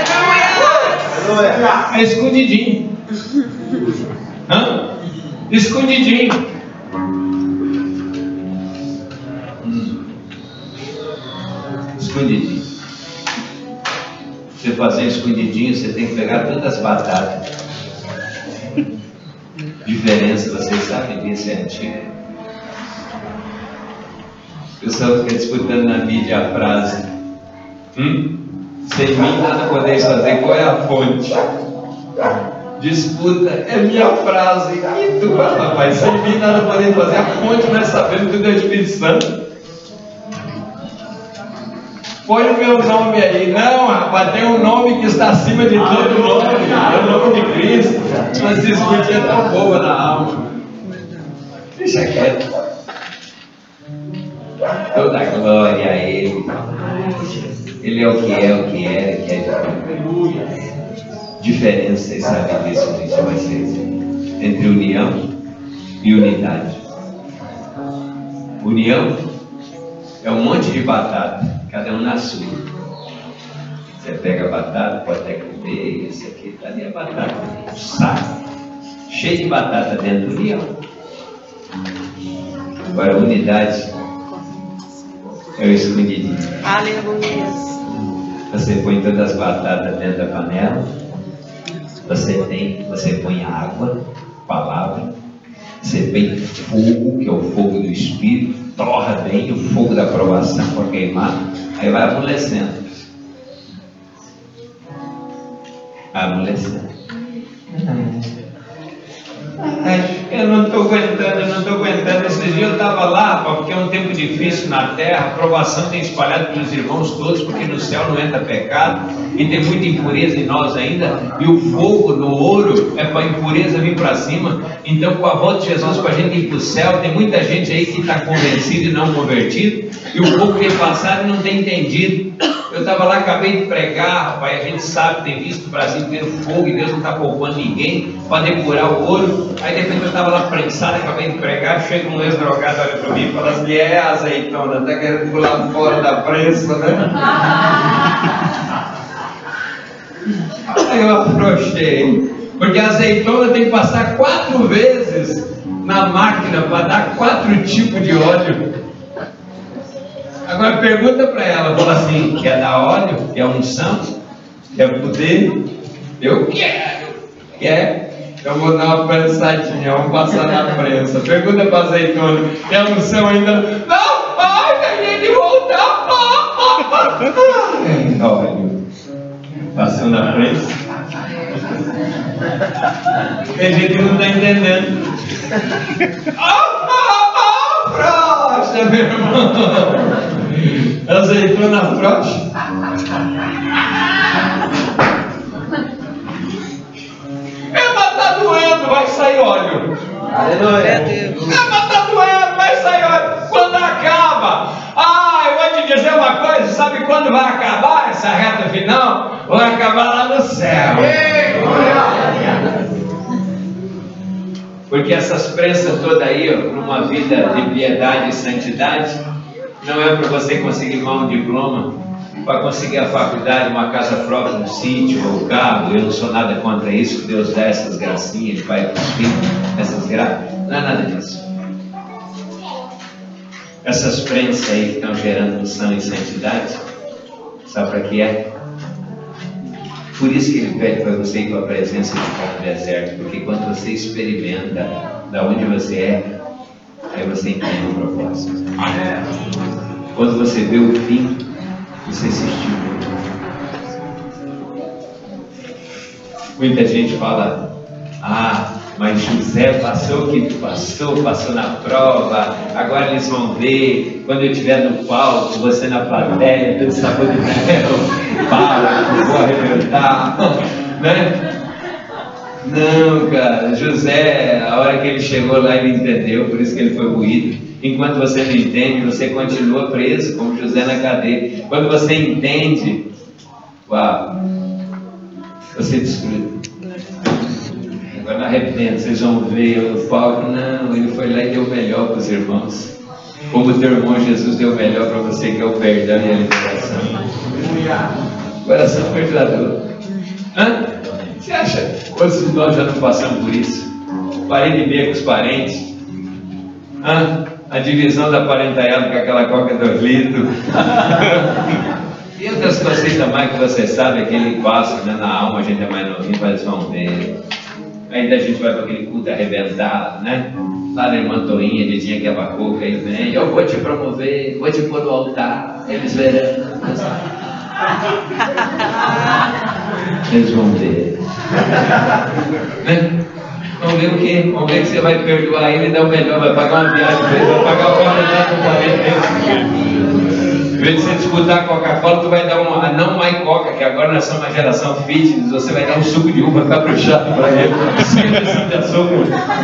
É escondidinho. Hã? Escondidinho. Hum. Escondidinho. Você fazer escondidinho, você tem que pegar todas as batatas. Diferença, vocês sabem disso, é antigo. O pessoal fica disputando na mídia a frase: hum? Sem mim nada podeis fazer. Qual é a fonte? Disputa é minha frase. E tu, rapaz, sem mim nada podeis fazer. A fonte não é sabendo tudo é Espírito Santo. Põe o meu nome aí. Não, rapaz, tem um nome que está acima de todo nome. É o nome de Cristo. Mas discutir é tão boa na alma. Deixa quieto. Toda a glória a Ele. Ele é o que é, o que era, que é. Diferença, vocês sabem disso, gente, vocês, entre união e unidade. União é um monte de batata, cada um na sua. Você pega a batata, pode até comer, isso aqui, tá ali a batata, um saco, cheio de batata dentro do união. Agora, unidade é o escondidinho. Aleluia. Você põe todas as batatas dentro da panela. Você tem, você põe água, palavra. Você põe fogo, que é o fogo do Espírito. Torra bem o fogo da aprovação para queimar. Aí vai amolecendo. Vai amolecendo. Ai, eu não estou aguentando, eu não estou aguentando. Esses dias eu estava lá, porque é um tempo difícil na terra, a provação tem espalhado pelos irmãos todos, porque no céu não entra pecado, e tem muita impureza em nós ainda, e o fogo no ouro é para a impureza vir para cima. Então, com a volta de Jesus, para a gente ir para o céu, tem muita gente aí que está convencido e não convertido, e o povo tem passado e não tem entendido. Eu estava lá, acabei de pregar, rapaz, a gente sabe, tem visto o Brasil inteiro fogo e Deus não está poupando ninguém para depurar o ouro. Aí depois eu estava lá prensado, acabei de pregar, chega um ex-drogado, olha para mim e fala assim: é azeitona, está querendo pular fora da prensa, né? Aí eu afrouxei, porque a azeitona tem que passar quatro vezes na máquina para dar quatro tipos de óleo. Agora pergunta para ela, fala assim: quer dar óleo? Quer unção? Quer poder? Eu quero. Quer? Eu vou dar uma prensadinha, vamos passar na prensa. Pergunta para azeitona. E a unção ainda. Não, ai, ganhei de voltar. Olha, passou na prensa. Tem gente que não está entendendo. Ah, ah, ah, frocha, meu irmão. Azeitona frocha. É, mas tá doendo, vai sair óleo. Aleluia. É, mas tá doendo, vai sair óleo. Quando acaba. Ah, eu vou te dizer uma coisa. Sabe quando vai acabar essa reta final? Vai acabar lá no céu. Porque essas prensas todas aí, ó, para uma vida de piedade e santidade, não é para você conseguir mais um diploma, para conseguir a faculdade, uma casa própria, um sítio ou um carro. Eu não sou nada contra isso. Deus dá essas gracinhas, Pai para os filhos, essas graças. Não é nada disso. Essas prensas aí que estão gerando unção e santidade, sabe para que é? Por isso que ele pede para você ir com a presença de cada deserto, porque quando você experimenta da onde você é, aí você entende o propósito. Quando você vê o fim, você se estimula. Muita gente fala, ah, mas José passou o que passou, passou na prova, agora eles vão ver, quando eu estiver no palco, você na plateia, tudo sabor de mel, para, eu vou arrebentar, né? Não, cara, José, a hora que ele chegou lá, ele entendeu, por isso que ele foi moído. Enquanto você não entende, você continua preso, como José na cadeia. Quando você entende, uau, você desfruta. Agora não arrependa, vocês vão ver o Paulo, não, ele foi lá e deu o melhor para os irmãos. Como o teu irmão Jesus deu o melhor para você, que é o perdão e a liberação. Coração perdoador. Hã? Você acha? Quantos de nós já não passamos por isso? Parei de ver com os parentes. Hã? A divisão da parentalhada com aquela coca do litro. E outras cositas mais que você sabe, aquele passo, né, na alma, a gente é mais novinho, mas eles vão ver. Ainda a gente vai para aquele culto arrebentado, né? Lá na irmã Toinha, de Dinha Quebra-Coca, aí vem, eu vou te promover, vou te pôr no altar. Eles verão. Eles vão ver. Né? Vamos ver o quê? Vamos ver que você vai perdoar ele e dar o melhor, vai pagar uma viagem para ele, vai pagar o carro dele com parente dele. Em vez de você disputar a Coca-Cola, tu vai dar uma, não mais Coca, que agora nós somos uma geração fitness, você vai dar um suco de uva caprichado para ele, sem pressão de açúcar.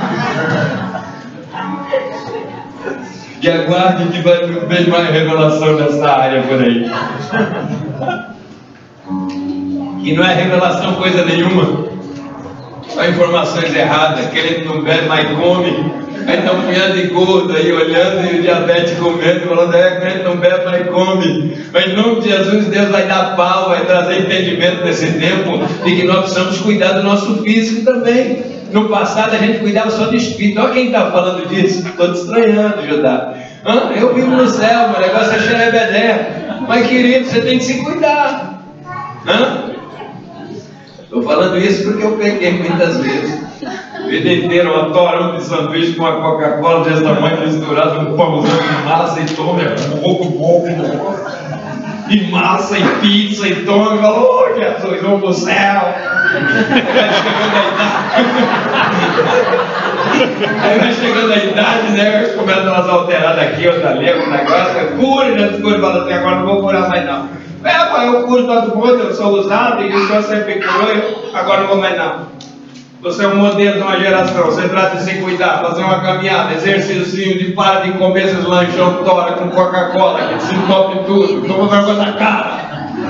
E aguarde que vai vir mais revelação nessa área por aí. E não é revelação coisa nenhuma. Só informações erradas, que ele não bebe, mas come. Aí está um punhado de gordo aí olhando e o diabetes comendo, falando, é, que ele não bebe, mas come. Mas em nome de Jesus, Deus vai dar pau, vai trazer entendimento nesse tempo de que nós precisamos cuidar do nosso físico também. No passado a gente cuidava só do espírito. Olha quem está falando disso. Estou te estranhando, Judá. Hã? Eu vivo no céu, meu negócio é xerebedé. Mas querido, você tem que se cuidar. Estou falando isso porque eu peguei muitas vezes. A vida inteira, uma torão de sanduíche com uma Coca-Cola desse tamanho misturado, um pãozão de massa e tome, pouco, pouco, e massa e pizza e tome, e fala, ô oh, Jesus, vamos pro céu. Aí vai chegando a idade, né? Começa umas alteradas aqui, outra ali, um negócio, cura, né? Cura, fala assim, agora não vou curar mais não. É, pai, eu curo todo mundo, eu sou usado e o senhor sempre curou, agora não vou mais não. Você é um modelo de uma geração, você trata de se cuidar, fazer uma caminhada, exercício de para de comer esses lanchão tora com Coca-Cola, que se entope tudo, toma vergonha na cara.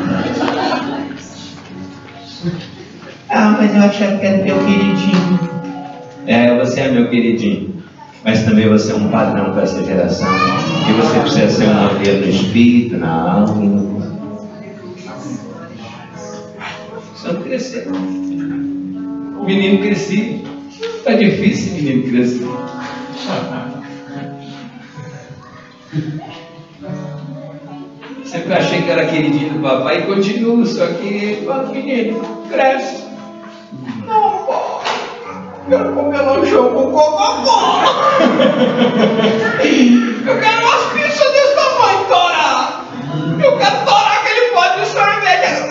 Ah, mas eu achava que era meu queridinho. É, você é meu queridinho, mas também você é um padrão para essa geração. E você precisa ser um modelo no espírito, na alma e no corpo. Precisamos crescer. O menino crescido. Está difícil, menino crescer. Sempre achei que era queridinho do papai e continuo, só que, menino, cresce. Não, pô. quero comer lanchão com Coca-Cola. Eu quero umas pizzas desse tamanho, torar. Eu quero torar aquele pote de sorvete.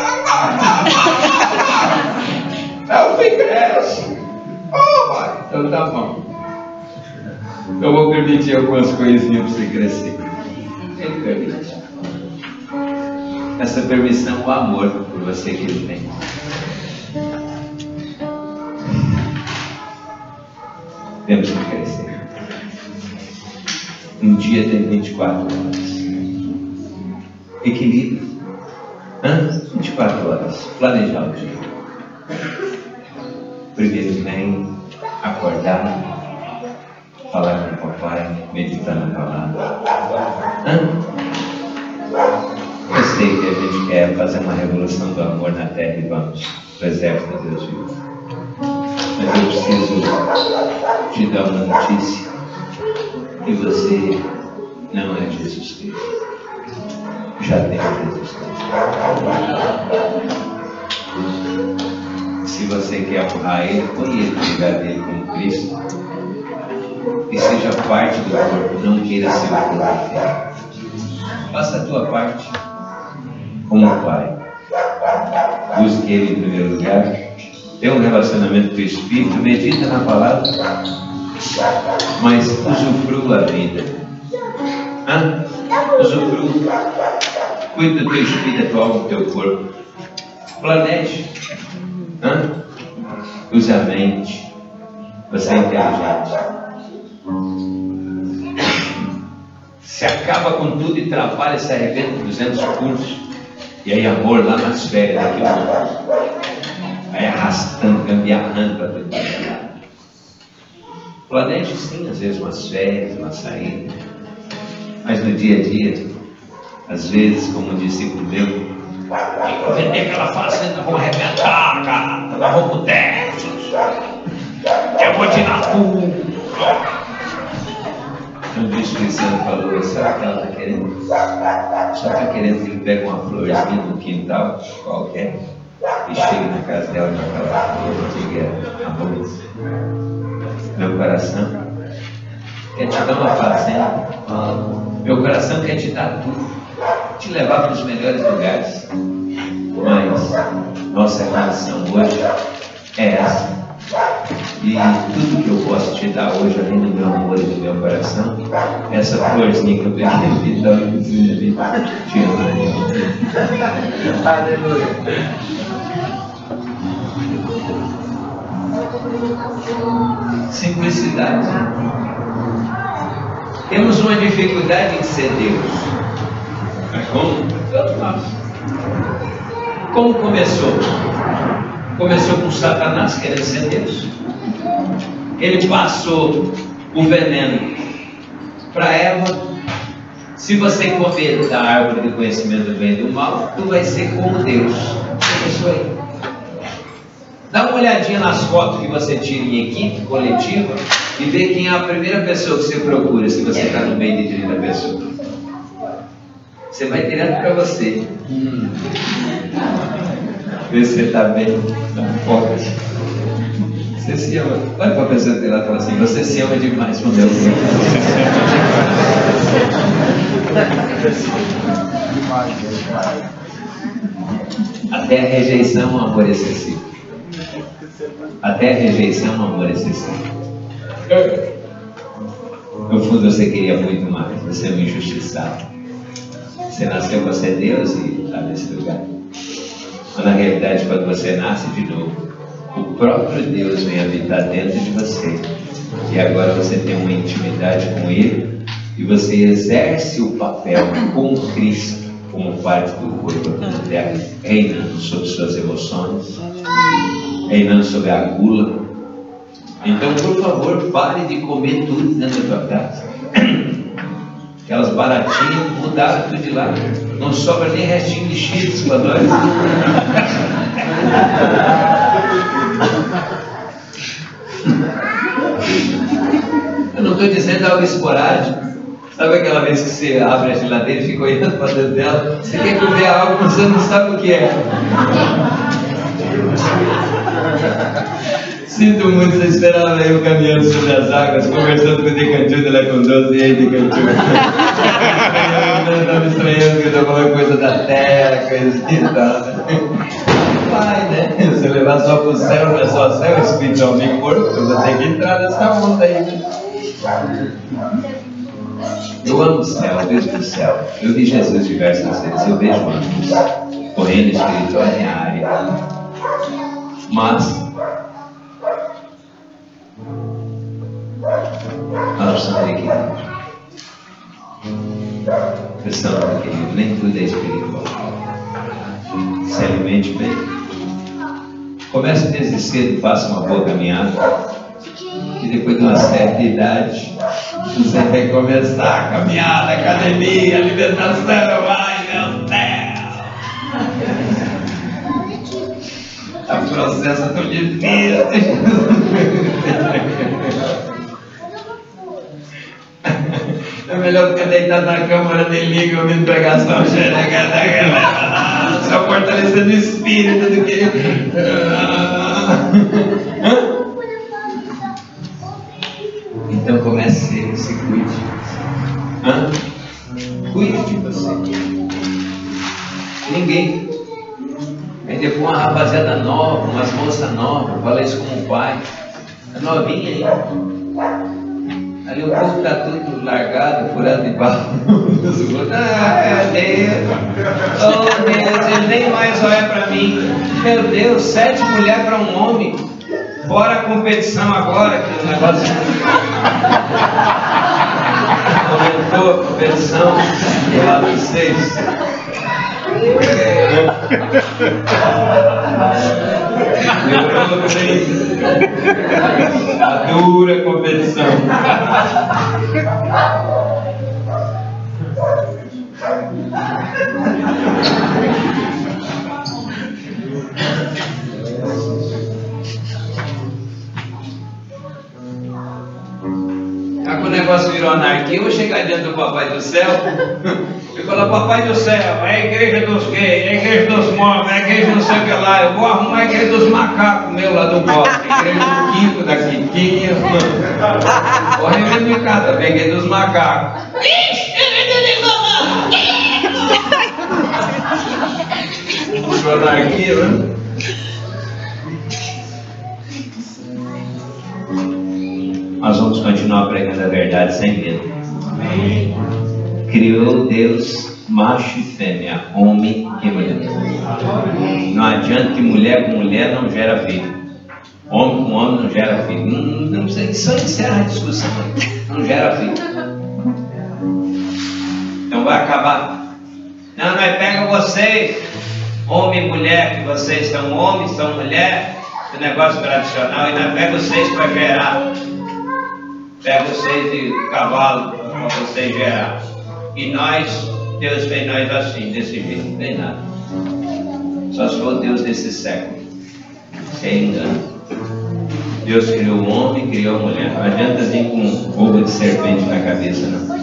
Eu fico assim. Oh, pai. Então tá bom. Eu vou permitir algumas coisinhas para você crescer. Ele permite. Essa permissão, o amor por você que ele tem. Temos que crescer. Um dia tem vinte e quatro horas. Equilíbrio. Hã? vinte e quatro horas. Planejar o dia. Primeiro vem acordar, falar com o papai, meditar na palavra. Hã? Eu sei que a gente quer fazer uma revolução do amor na terra e vamos para o exército de Deus vivo. Mas eu preciso te dar uma notícia. Que você não é Jesus Cristo. Já tem Jesus Cristo. Se você quer honrar Ele, põe Ele no lugar dele como Cristo. E seja parte do corpo, não queira ser o corpo inteiro. Faça a tua parte como Pai. Busque Ele em primeiro lugar. Tenha um relacionamento com o Espírito, medita na palavra, mas usufrua a vida. Hã? Usufrua. Cuida do teu espírito, da tua alma, do teu corpo. Planeje. Hã? Use a mente. Você é inteligente. Se acaba com tudo e trabalha, se arrebenta duzentos cursos. E aí amor lá nas férias daqui a pouco. Vai arrastando, gambiarrando para tudo. Planeje sim, às vezes umas férias, uma saída. Mas no dia a dia, às vezes, como um discípulo meu, eu vou vender aquela fazenda, vou arrebentar, cara. Eu vou pro Texas. Eu vou tirar tudo. Um dia o Espírito Santo falou, sabe o que ela está querendo? Só está querendo que ele pegue uma florzinha no quintal, qualquer, e chegue na casa dela e fala, eu diga, amor, meu coração quer te dar uma fazenda, meu coração quer te dar tudo, te levar para os melhores lugares, mas nossa relação hoje é essa. E tudo que eu posso te dar hoje, além do meu amor e do meu coração, essa florzinha que eu peguei, então eu te amo. Aleluia. Simplicidade. Temos uma dificuldade em ser Deus. Mas como? Todos nós. Como começou? Começou com Satanás querendo ser Deus. Ele passou o veneno para Eva. Se você comer da árvore do conhecimento do bem e do mal, tu vai ser como Deus. Começou aí. Dá uma olhadinha nas fotos que você tira em equipe coletiva e vê quem é a primeira pessoa que você procura se você está no meio de trinta pessoas. Você vai direto para você. Hum. Vê se você está bem. Foca. Você se ama. Olha para a pessoa que lá e fala assim: você se ama demais com Deus. Até a rejeição é um amor excessivo. Até a rejeição é um amor excessivo. No fundo você queria muito mais. Você é um injustiçado. Você nasceu para ser Deus e está nesse lugar. Mas na realidade, quando você nasce de novo, o próprio Deus vem habitar dentro de você. E agora você tem uma intimidade com Ele. E você exerce o papel com Cristo como parte do corpo aqui na terra, reinando sobre suas emoções, reinando sobre a gula. Então, por favor, pare de comer tudo dentro da tua casa. Aquelas baratinhas mudaram tudo de lá. Não sobra nem restinho de cheetos para nós. Eu não estou dizendo algo esporádico. Sabe aquela vez que você abre a geladeira e fica olhando para dentro dela? Você quer comer algo, mas você não sabe o que é. Sinto muito, você esperava eu caminhando sobre as águas, conversando com o Decantilho lá com doze, e aí, Decantilho? Eu estava estranhando que eu estava falando coisa da terra, coisa e tal. Vai, né? Se eu levar só para o céu, não é só céu, espiritual e corpo, eu vou ter que entrar nessa onda aí, né? Eu amo o céu, eu vejo o céu. Eu vi Jesus diversas vezes, eu vejo anjos correndo espiritual em área. Mas nós precisamos de equilíbrio. Precisamos de equilíbrio, nem tudo é espiritual. Se alimente bem. Comece desde cedo, faça uma boa caminhada. E depois de uma certa idade, você vai começar a caminhada, academia, alimentação. Ai, meu Deus! O processo é tão difícil. É melhor ficar deitado na cama, orando em língua, ouvindo pregação, só fortalecendo o espírito do que. Então comece a se cuide. Hã? Cuide de você. Ninguém. Aí depois uma rapaziada nova, umas moças novas, fala isso como pai. A novinha aí. Ali o povo está tudo largado, furado de barro. Ah, meu Deus. Oh Deus, ele nem mais olha para mim. Meu Deus, sete mulheres para um homem. Fora a competição agora, que o negócio aumentou a competição do lado de vocês. Lembrou bem a dura competição. Aí quando o negócio virou anarquia, eu vou chegar diante do Papai do Céu e falar: Papai do Céu, é a igreja dos gays, é a igreja dos mormons, é a igreja não sei o que lá, eu vou arrumar a igreja dos macacos meu lá do bosque, a igreja do Kiko, da Quiquinha, vou reivindicar também, a igreja dos macacos. Virou anarquia, né? Nós vamos continuar pregando a verdade sem medo. Amém. Criou Deus macho e fêmea, homem e mulher. Não adianta que mulher com mulher não gera filho. Homem com homem não gera filho. Não, não sei, só encerra a discussão. Não gera filho. Então vai acabar. Não, nós pega vocês, homem e mulher, que vocês são homens, são mulher, o negócio tradicional, e nós pega vocês para gerar. Pega vocês de cavalo para vocês gerar. E nós, Deus fez nós assim, desse jeito, não tem nada. Só se for Deus desse século. Sem engano. Deus criou o homem, criou a mulher. Não adianta vir com um ovo de serpente na cabeça, não.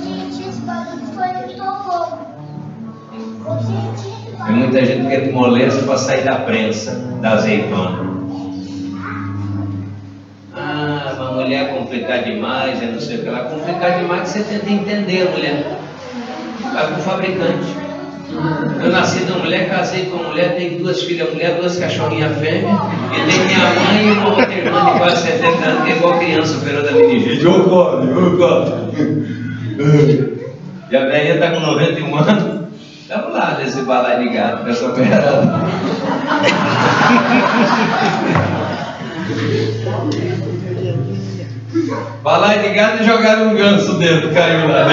Tem muita gente que é molesta para sair da prensa, da azeitona. Ah, a mulher é complicada demais, é não sei o que lá. Complicada demais que você tenta entender a mulher. Vai com o fabricante. Eu nasci de uma mulher, casei com uma mulher, tenho duas filhas mulher, duas cachorrinhas fêmeas, e tenho minha mãe e uma outra irmã de quase setenta anos, que é igual criança, operou da meningite. Ô, corre, ô, corre. E a velhinha está com noventa e um anos. Vamos lá nesse balaio de gato, essa operada. Balaio de gato e jogaram um ganso dentro, caiu lá.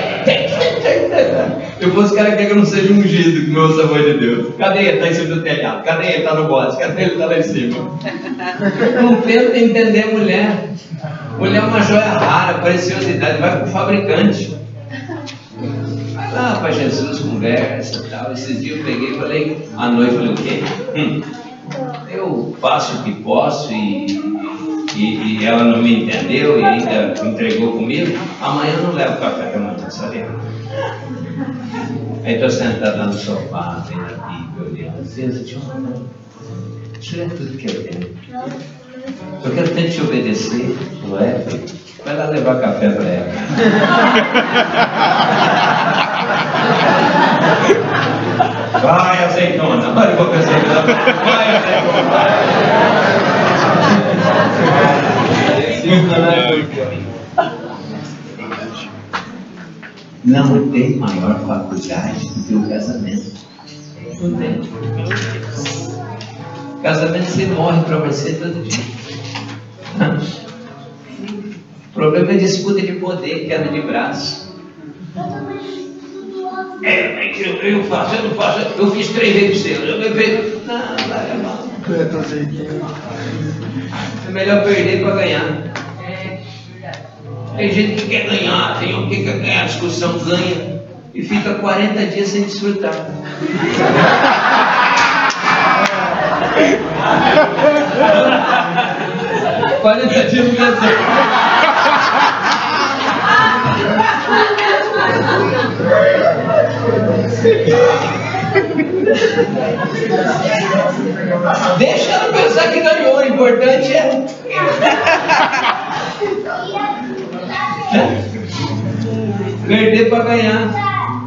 Depois os caras querem que eu não seja ungido, como eu sou de Deus. Cadê ele? Está em cima do telhado. Cadê ele? Está no bote. Cadê ele? Está lá em cima. Não tenta entender mulher. Mulher é uma joia rara, preciosidade. Vai para o fabricante. Vai lá para Jesus, conversa e tal. Esses dias eu peguei e falei, à noite, falei o quê? Hum, eu faço o que posso e, e, e ela não me entendeu e ainda entregou comigo. Amanhã eu não levo café da manhã, sabe? Aí estou sentado lá no sofá, vendo a Bíblia, olhando. Deus, eu te amo. Isso é tudo que eu tenho. Eu quero tanto te obedecer, não é? Vai lá levar café para ela. Vai, azeitona. Olha o que eu pensei. Vai, azeitona. Não tem maior faculdade do que o casamento. Não tem. Casamento você morre para você todo dia. O problema é disputa de poder, queda de braço. É, eu, eu faço, eu não faço, eu fiz três vezes seu, eu levei. Não, vai levar. É melhor perder para ganhar. Tem gente que quer ganhar, tem um que quer ganhar, a discussão ganha e fica quarenta dias sem desfrutar. quarenta dias não quer dizer. Deixa ela pensar que ganhou, o importante é. Perder para ganhar.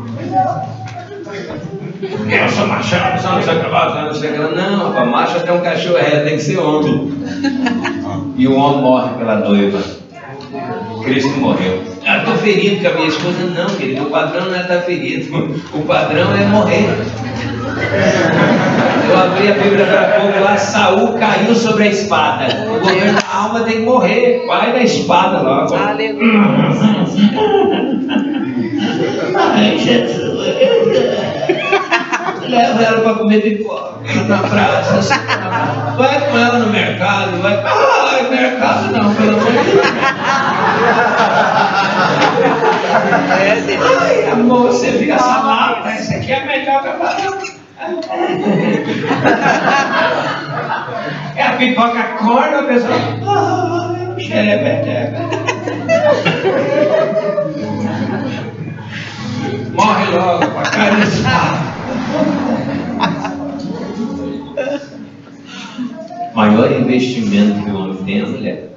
Eu sou machão, eu sou não sei o que lá, não sei o que lá. Não, rapaz, macho até um cachorro é, tem que ser homem. E o homem morre pela noiva. Cristo morreu. Ah, estou ferido com a minha esposa. Não, querido, o padrão não é estar ferido. O padrão é morrer. Eu abri a Bíblia para pouco lá, Saul caiu sobre a espada. O governo da alma tem que morrer. Vai na espada logo. Aleluia. Ai, Jesus. Leva ela para comer pipoca na praça. Vai com ela no mercado. Vai. Ah, mercado não, pelo amor de Deus. Ai, amor, você viu essa lata? Essa aqui é a melhor que eu faço. É a pipoca corda, a pessoa. Ah, xerebeteca. Morre logo, pra cair nesse carro. Maior investimento que o homem tem é a mulher.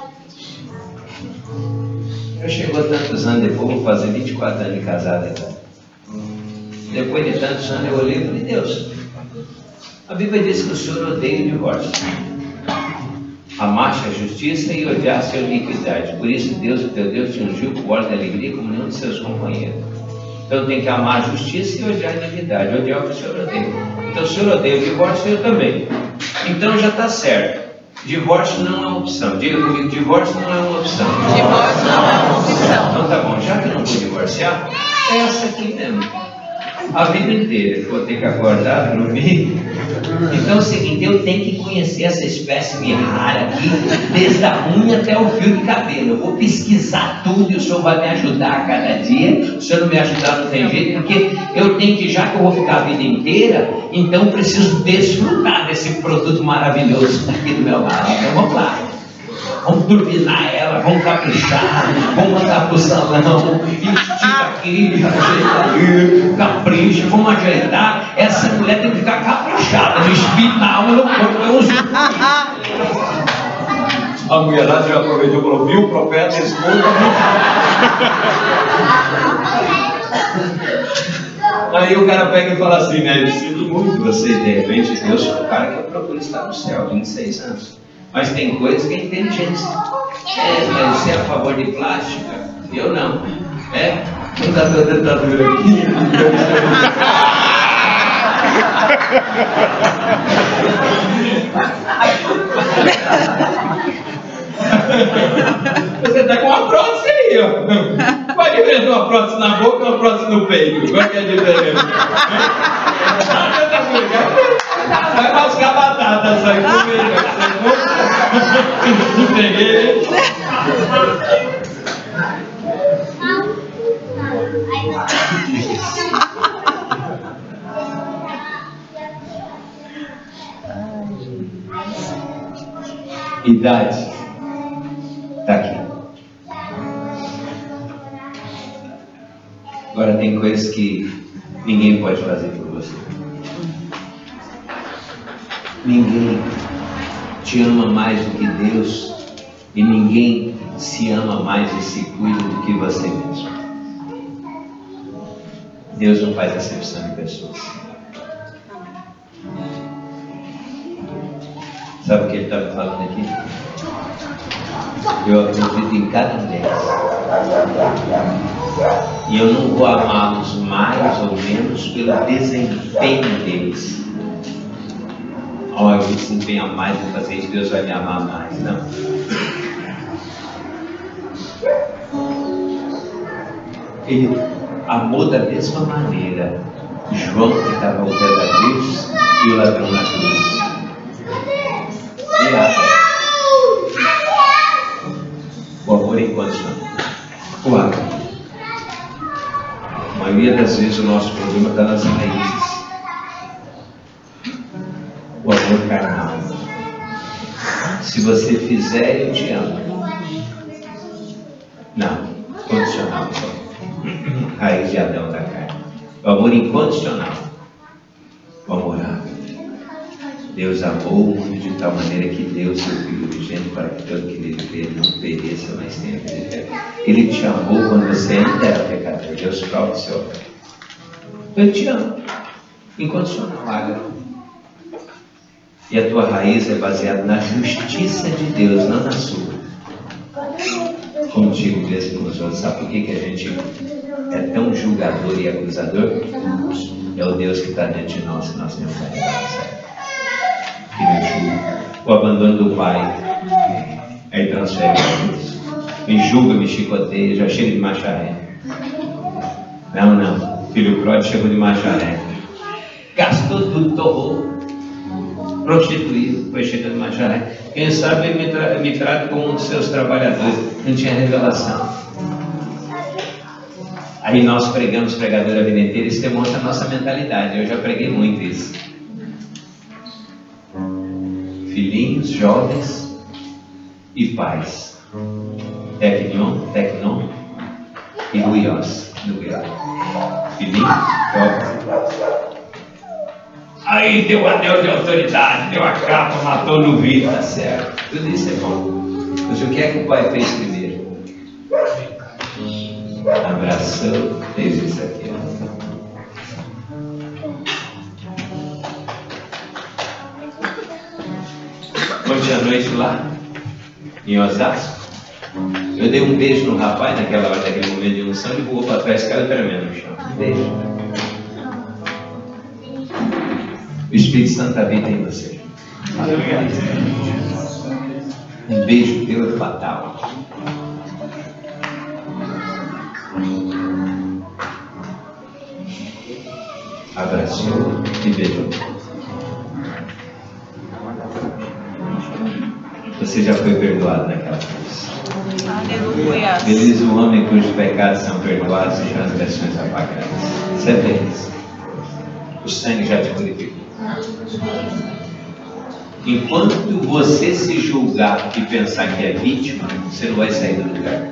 Eu chegou tantos anos depois, vou fazer vinte e quatro anos de casada agora. Depois de tantos anos eu olhei e falei, Deus, a Bíblia diz que o Senhor odeia o divórcio. Amaste a justiça e odiaste a iniquidade. Por isso Deus, o teu Deus, te ungiu com óleo de alegria como nenhum de seus companheiros. Então tem que amar a justiça e odiar a iniquidade. Odiar o que o Senhor odeia. Então o Senhor odeia o divórcio e eu também. Então já está certo. Divórcio não é uma opção. Diga comigo, divórcio não é uma opção. Divórcio não é uma opção. Então tá bom, já que eu não vou divorciar, é essa aqui mesmo. A vida inteira, eu vou ter que acordar, dormir. Então é o seguinte, eu tenho que conhecer essa espécie rara aqui, desde a unha até o fio de cabelo. Eu vou pesquisar tudo e o senhor vai me ajudar a cada dia. Se o senhor não me ajudar, não tem jeito, porque eu tenho que, já que eu vou ficar a vida inteira, então eu preciso desfrutar desse produto maravilhoso aqui do meu lado. Então vamos lá. Vamos turbinar ela, vamos caprichar, vamos mandar pro salão, estica aqui, ajeita ali, capricha, vamos ajeitar. Essa mulher tem que ficar caprichada, no espírito, na alma, no corpo. Eu uso. A mulher lá já aproveitou e falou, viu, profeta, escuta. Aí o cara pega e fala assim, né, eu sinto muito você, de repente, Deus, o cara que eu procuro estar no céu, vinte e seis anos. Mas tem coisas que é inteligência. É, mas você é a favor de plástica? Eu não. É? Não dá pra dentadura aqui. Você tá com uma prótese aí, ó. Qual a diferença de uma prótese na boca e uma prótese no peito? Qual que é a diferença? Vai mascar batata, sai comigo. Não peguei. Idade está aqui. Agora tem coisas que ninguém pode fazer por você. Ninguém. te ama mais do que Deus, e ninguém se ama mais e se cuida do que você mesmo. Deus não faz acepção de pessoas. Sabe o que ele está me falando aqui? Eu acredito em cada um deles. E eu não vou amá-los mais ou menos pelo desempenho deles. Olha, eu se empenhar mais em fazer isso, Deus vai me amar mais. Não. Ele amou da mesma maneira João, que estava ao pé da cruz, e o ladrão na cruz. E acha o amor incondicional. O amor. A maioria das vezes o nosso problema está nas raízes. O amor carnal. Se você fizer, eu te amo. Não, condicional. Raiz de Adão da carne. O amor incondicional. O amor ágape. Deus amou o mundo de tal maneira que deu seu Filho unigênito para que todo que nele crê não pereça, mas tenha vida eterna. Ele te amou quando você ainda era pecador. Deus prova o seu amor. Ele te ama. Incondicional, ágape. E a tua raiz é baseada na justiça de Deus, não na sua. Contigo mesmo com os outros. Sabe por que, que a gente é tão julgador e acusador? É o Deus que está dentro de nós, que nós temos a realidade. Que nos julga. O abandono do pai. Aí transfere para Deus. Me julga, me chicoteia, já chega de macharé. Não, não. Filho pródigo chegou de macharé. Gastou tudo, torrou. Prostituído, foi chegando de macharé. Quem sabe ele me, tra me trata como um dos seus trabalhadores. Não tinha revelação. Aí nós pregamos pregador a vida inteira. Isso demonstra a nossa mentalidade. Eu já preguei muito isso. Filhinhos, jovens e pais. Tecnon, tecnon e ruios. Filhinhos, jovens e pais. Aí deu anel de autoridade, deu a capa, matou no vidro, tá certo. Tudo isso é bom. Mas o que é que o pai fez primeiro? Abraçou, fez isso aqui. Ontem à noite lá, em Osasco, eu dei um beijo no rapaz naquela hora, naquele momento de unção, ele voou para trás, cara tremendo no chão. Um beijo. O Espírito Santo habita em você. Um beijo teu é fatal. Abraçou e beijou. Você já foi perdoado naquela cruz. Aleluia. Feliz o homem cujos pecados são perdoados e transgressões apagadas. Isso é feliz. O sangue já te purificou. Enquanto você se julgar e pensar que é vítima, você não vai sair do lugar.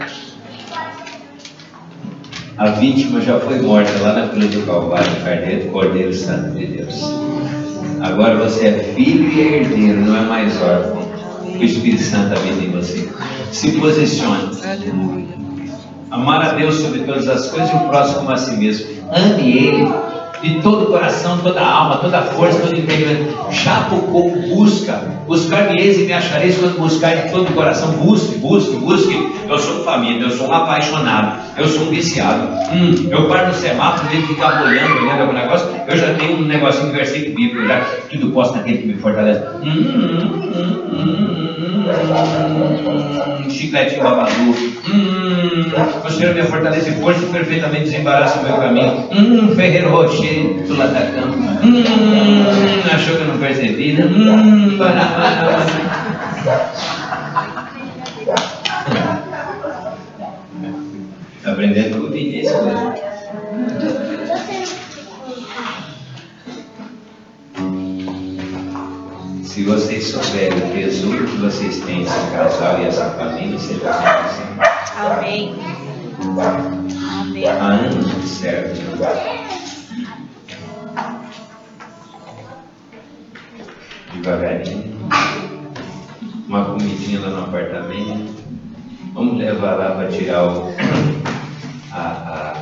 A vítima já foi morta lá na cruz do Calvário, Cordeiro, Cordeiro Santo de Deus. Agora você é filho e herdeiro, não é mais órfão. O Espírito Santo habita em você. Se posicione. Amar a Deus sobre todas as coisas e o próximo como a si mesmo. Ame Ele de todo o coração, toda a alma, toda a força, todo o entendimento. Jacocou, busca. Buscar-me-eis e me achareis quando buscar de todo o coração. Busque, busque, busque. Eu sou família, eu sou um apaixonado, eu sou um viciado. Hum, eu paro no semáforo, ele ficar olhando, olhando algum negócio. Eu já tenho um negocinho de versículo bíblico, já tudo posso naquele que me fortalece. Hum, hum, hum, hum, hum, hum, chicletinho babadu. Hum, o Senhor me fortalece e força perfeitamente desembaraça o meu caminho. Hum, Ferreiro Rocher, do lado da cama. Hum, achou que eu não percebi, né? Hum, barabara. Está aprendendo com o Vinícius mesmo. Se vocês souberem o tesouro que vocês têm, esse casal e essa família, você já sabe assim. Amém. Amém. Há anos que serve. Devagarinho. apartamento. Vamos levar lá para tirar o a, a,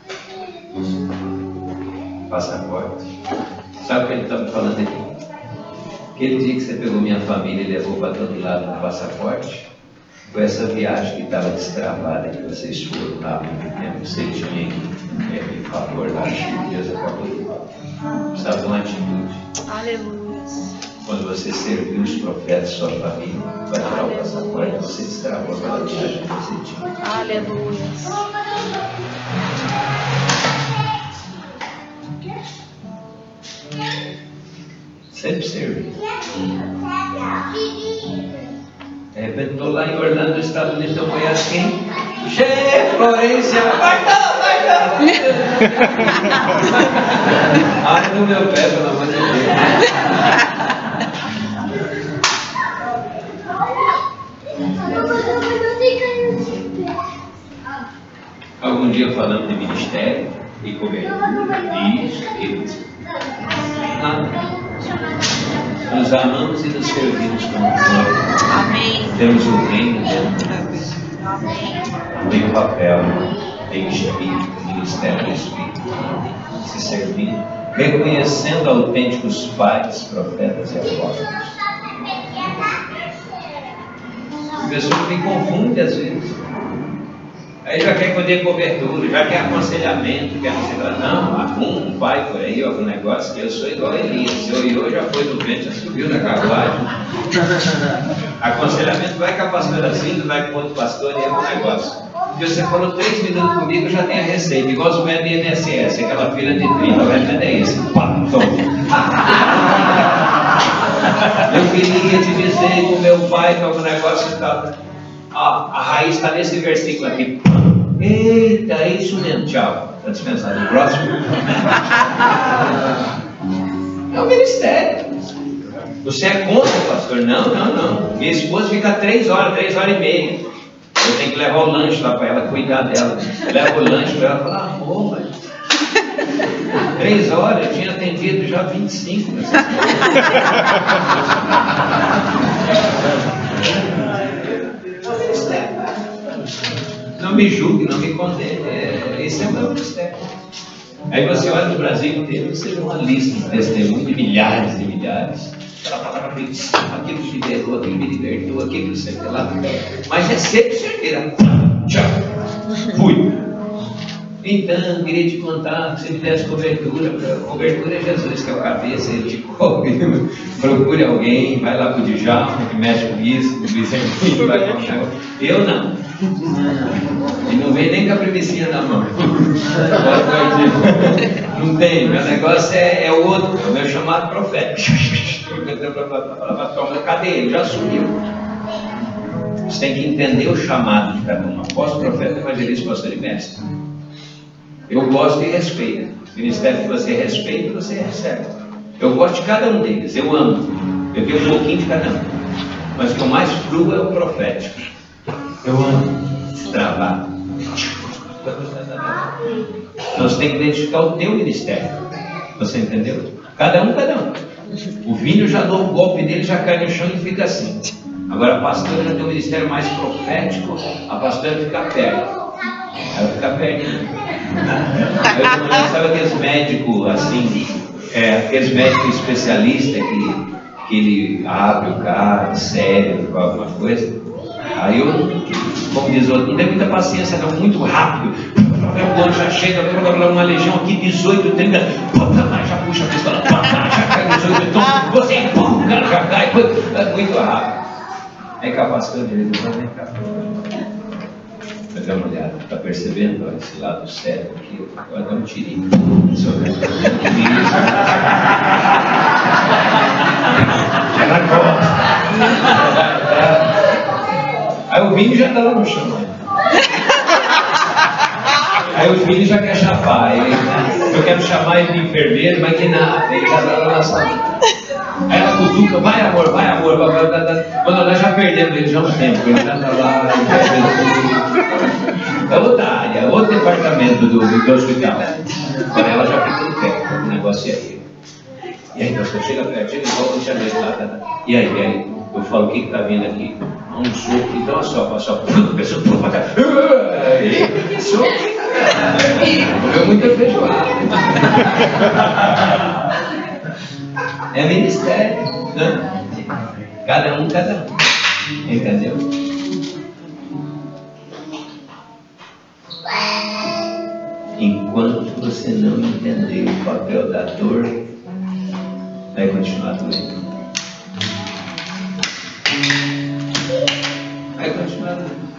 passaporte. Sabe o que ele está me falando aqui? Aquele dia que você pegou minha família e levou para todo lado no passaporte, foi essa viagem que estava destravada, que vocês foram lá há muito tempo, você tinha em favor lá, Deus acabou de precisava de uma atitude. Aleluia. Quando você serviu os profetas, sua família, para tirar o passaporte, você destravou aquela viagem que você tinha. Aleluia. Sempre serviu. De repente estou lá em Orlando, nos Estados Unidos, eu conheço quem? Che, Florência, vai não, vai não! Ai, no meu pé, pelo amor de Deus. Algum dia falamos de ministério e cobertura, isso, isso. Nada. Nos amamos e nos servimos como corpo. Amém. Temos o reino dentro de nós. Amém. Tem o papel, tem o Espírito, o ministério do Espírito. Se servindo, reconhecendo autênticos pais, profetas e apóstolos. A pessoa me confunde às vezes. Aí já quer poder cobertura, já quer aconselhamento, quer não sei lá. Não, arruma um pai por aí, algum negócio, que eu sou igual a Elias. Eu, eu já foi no vento, já subiu na carruagem. Aconselhamento vai com a pastora Zinda, vai com outro pastor e é um negócio. E você falou três minutos comigo, eu já tenho a receita. Igual os médicos do I N S S, aquela fila de trinta, o remédio é esse. Pá, toma. Eu queria te dizer que o meu pai que algum negócio e tal. Ah, a raiz está nesse versículo aqui. Eita, é isso mesmo. Tchau. Está dispensado. O próximo. É um ministério. Você é contra, pastor? Não, não, não. Minha esposa fica três horas, três horas e meia. Eu tenho que levar o lanche lá para ela, cuidar dela. Eu levo o lanche para ela e falo, amor, mas... Três horas, eu tinha atendido já vinte e cinco. Não me julgue, não me condene. É, esse é o meu ministério. Aí você olha no Brasil inteiro, você vê uma lista de testemunhos de milhares e milhares. Aquilo que me liberou, aquilo me libertou, aquilo que sei lá. Mas é sempre certeira. Tchau. Fui. Então, queria te contar que você me desse cobertura. Cobertura é Jesus, que é o cabeça, ele te cobre. Procure alguém, vai lá pro Djalma, que mexe com isso, com o Vicente, vai com o Eu não. E não vem nem com a primicinha na mão. Não tem, meu negócio é, é outro, é o meu chamado profeta. Cadê ele? Já sumiu. Você tem que entender o chamado de cada um. Apóstolo, profeta, evangelista, pastor e mestre. Eu gosto e respeito. O ministério que você respeita, você recebe. Eu gosto de cada um deles, eu amo. Eu tenho um pouquinho de cada um. Mas o que eu mais fluo é o profético. Eu amo trabalho. Então você tem que identificar o teu ministério. Você entendeu? Cada um, cada um. O Vinho já dou o golpe dele, já cai no chão e fica assim. Agora a pastora já tem um ministério mais profético, a pastora fica perto. Ela fica perto. Eu, sabe aqueles médicos assim, é, aqueles médicos especialistas que, que ele abre o cara, cérebro, alguma coisa. Aí eu, como diz o outro, não tem muita paciência não, muito rápido. Quando já chega, uma legião aqui, dezoito, trinta, já puxa a pistola, já cai dezoito, então você empurra, o cara já cai, muito rápido. Aí cá, pastor, ele diz, vem cá. Dá uma olhada, está percebendo? Olha, esse lado do cérebro aqui, agora dá um tirinho. É na costa. Aí o Vini já está lá no chão. Aí o Vini já quer chapar. Ele, eu quero chamar ele de enfermeiro, mas que nada. Ele já está lá na sala. Aí ela cutuca, vai amor, vai amor. Vai, vai, vai, vai. Quando nós já perdemos ele já há um tempo. Ele já está lá. É outra área, outro departamento do, do hospital. Agora ela já fica no pé. O negócio é aí. E aí, pastor, chega perto, chega e volta, deixa eu ver lá. Tá, tá. E aí, e aí? Eu falo, o que está vindo aqui? um soco, então só, só, a pessoa pula para cá. E soco, comeu muita feijoada. É ministério, né? Cada um, cada um. Entendeu? Enquanto você não entender o papel da dor, vai continuar doendo. Vai continuar doendo.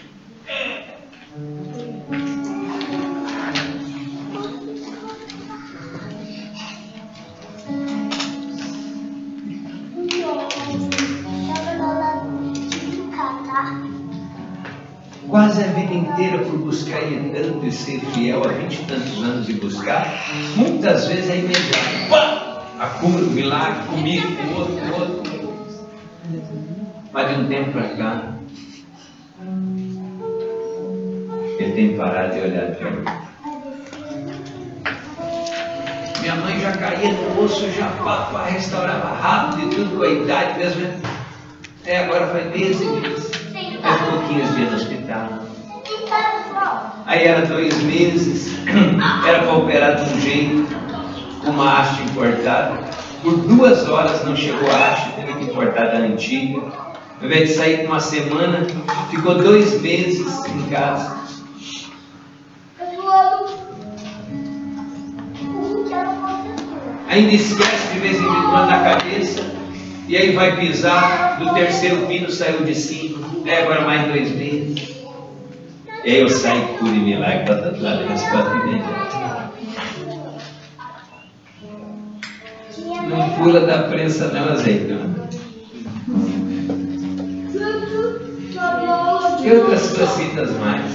Quase a vida inteira por buscar e tanto e ser fiel, há vinte e tantos anos de buscar, muitas vezes é imediato. Pá! Acúmulo, milagre, comigo, com outro, com outro. Mas de um tempo para cá, ele tem parado de olhar para mim. Minha mãe já caía no osso, já pá, pá, restaurava rápido e tudo com a idade mesmo. É, agora faz meses e meses. Faz pouquinhos dias no hospital. Aí era dois meses, era para operar de um jeito, com uma haste importada. Por duas horas não chegou a haste, teve que importar da antiga. Ao invés de sair uma semana, ficou dois meses em casa. Ainda esquece de vez em quando na cabeça, e aí vai pisar, do terceiro pino saiu de cima, é agora mais dois meses. E aí eu saio cura e milagre para todo lado, resposta imediata. Não pula da prensa não, azeitona. E outras cositas mais.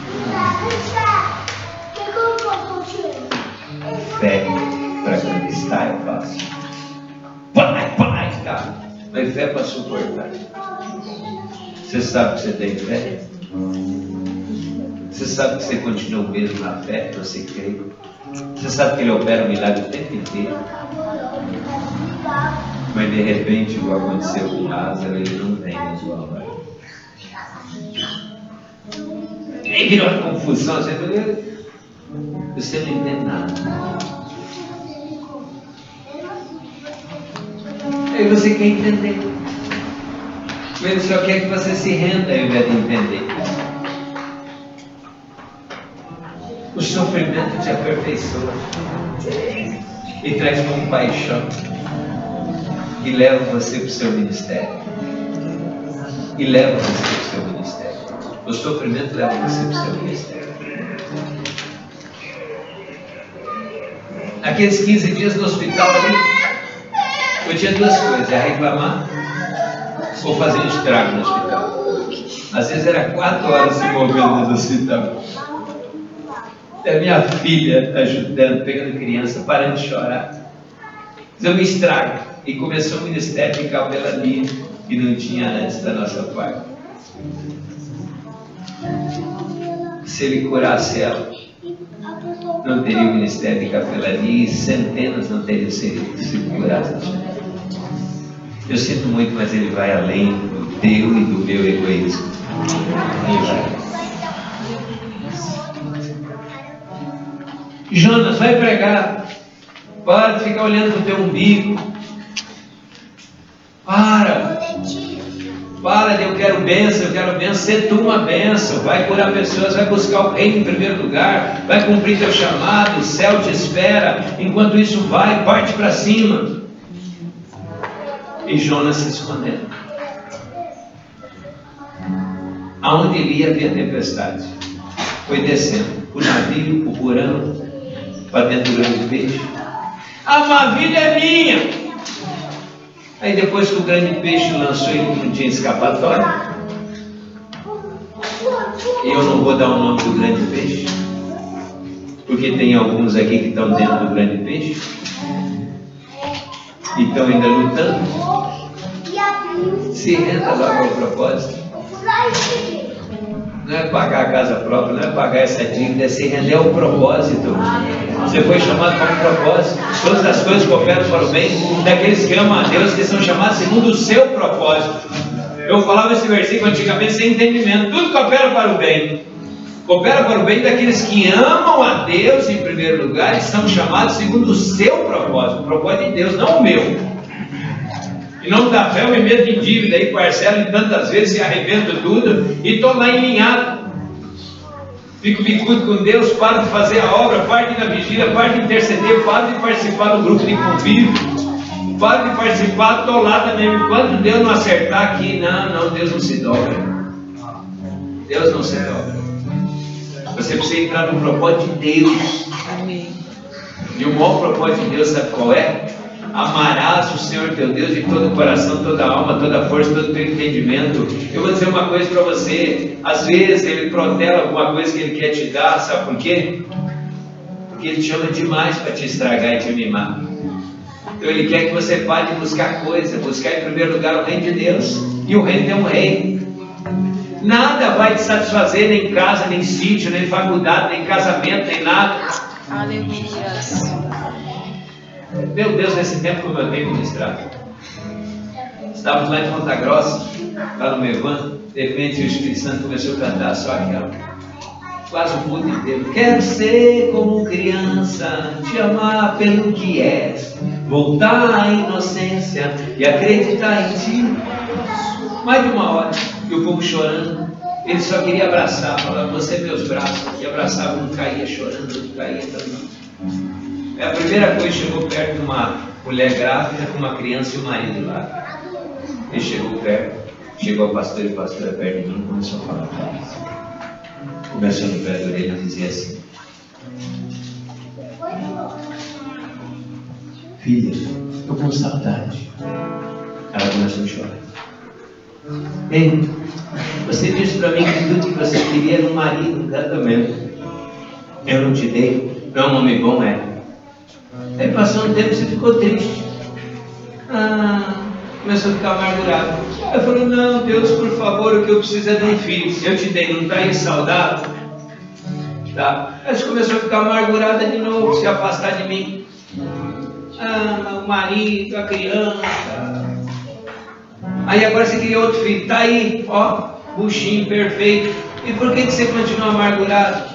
Fé para conquistar é fácil. Vai, vai, tá. Mas fé para suportar. Você sabe que você tem fé? Você sabe que você continua mesmo na fé, você crê? Você sabe que ele opera o milagre o tempo inteiro? Mas de repente, igual aconteceu com Lázaro, ele não vem na sua hora. E virou uma confusão, você não, você não entende nada. Aí você quer entender. Mas ele só quer que você se renda ao invés de entender. O sofrimento te aperfeiçoa e traz compaixão e leva você para o seu ministério. E leva você para o seu ministério. O sofrimento leva você para o seu ministério. Naqueles quinze dias no hospital ali, eu tinha duas coisas: a reclamar ou fazer um estrago no hospital. Às vezes era quatro horas se movendo no hospital. A minha filha ajudando, pegando criança, parando de chorar. Eu me estrago. E começou o ministério de capelania que não tinha antes da nossa parte. Se ele curasse ela, não teria o ministério de capelania e centenas não teriam sido, sido curadas. Eu sinto muito, mas ele vai além do teu e do meu egoísmo. Ele vai. Jonas, vai pregar. Para de ficar olhando para o teu umbigo. Para. Para de eu quero bênção, eu quero bênção. Sê tu uma bênção. Vai curar pessoas, vai buscar o reino em primeiro lugar. Vai cumprir teu chamado. O céu te espera. Enquanto isso, vai, parte para cima. E Jonas se escondendo. Aonde ele ia havia tempestade. Foi descendo. O navio, o porão, para dentro do grande peixe. A maravilha é minha. Aí depois que o grande peixe lançou, ele não tinha escapatória. E eu não vou dar o nome do grande peixe, porque tem alguns aqui que estão dentro do grande peixe e estão ainda lutando. Se renda logo ao propósito. Não é pagar a casa própria, não é pagar essa dívida, é se render ao propósito. Você foi chamado para um propósito. Todas as coisas cooperam para o bem daqueles que amam a Deus, que são chamados segundo o seu propósito. Eu falava esse versículo antigamente sem entendimento. Tudo coopera para o bem. Coopera para o bem daqueles que amam a Deus em primeiro lugar e são chamados segundo o seu propósito. O propósito de Deus, não o meu. Em nome da fé eu me meto em dívida e parcelo em tantas vezes e arrebento tudo e estou lá enlinhado. Fico bicudo com Deus, paro de fazer a obra, paro de ir na vigília, paro de interceder, paro de participar do grupo de convívio, paro de participar, estou lá também. Enquanto Deus não acertar aqui, não, não, Deus não se dobra. Deus não se dobra. Você precisa entrar no propósito de Deus. Amém. E o maior propósito de Deus, sabe qual é? Amarás o Senhor teu Deus de todo o coração, toda a alma, toda a força, todo o teu entendimento. Eu vou dizer uma coisa para você. Às vezes Ele protela alguma coisa que Ele quer te dar, sabe por quê? Porque Ele te ama demais para te estragar e te mimar. Então Ele quer que você pare de buscar coisa, buscar em primeiro lugar o reino de Deus. E o reino tem um rei. Nada vai te satisfazer, nem casa, nem sítio, nem faculdade, nem casamento, nem nada. Aleluia. Meu Deus, nesse tempo como eu tenho ministrado. Estávamos lá em Ponta Grossa, lá no Mevan, de repente o Espírito Santo começou a cantar só aquela. Quase o mundo inteiro. Quero ser como criança, te amar pelo que és, voltar à inocência e acreditar em ti. Mais de uma hora, e o povo chorando. Ele só queria abraçar, falar, você meus braços, e abraçava, um caía chorando, outro caía também. É a primeira coisa, chegou perto de uma mulher grávida com uma criança e um marido lá. Ele chegou perto, chegou o pastor e a pastora perto de mim e começou a falar com eles. Começou no pé da orelha e dizia assim: filha, eu com saudade. Ela começou a chorar. Ei, você disse para mim que tudo que você queria era um marido, um casamento. Eu não te dei. Não, um homem bom é. Aí passou um tempo, você ficou triste. Ah, começou a ficar amargurado. Aí falou, não, Deus, por favor, o que eu preciso é de um filho. Eu te dei, não está aí saudável? Tá. Aí você começou a ficar amargurada de novo, se afastar de mim. Ah, o marido, a criança. Aí agora você queria outro filho. Tá aí, ó, buchinho perfeito. E por que, que você continua amargurado?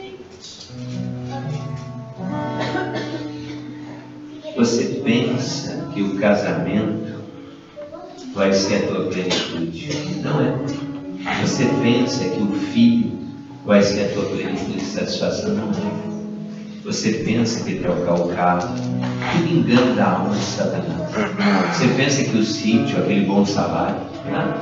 Você pensa que o casamento vai ser a tua plenitude. Não é. Você pensa que o filho vai ser a tua plenitude de satisfação. Não é. Você pensa que trocar o carro, tudo engano da alma de Satanás. Você pensa que o sítio, aquele bom salário, não.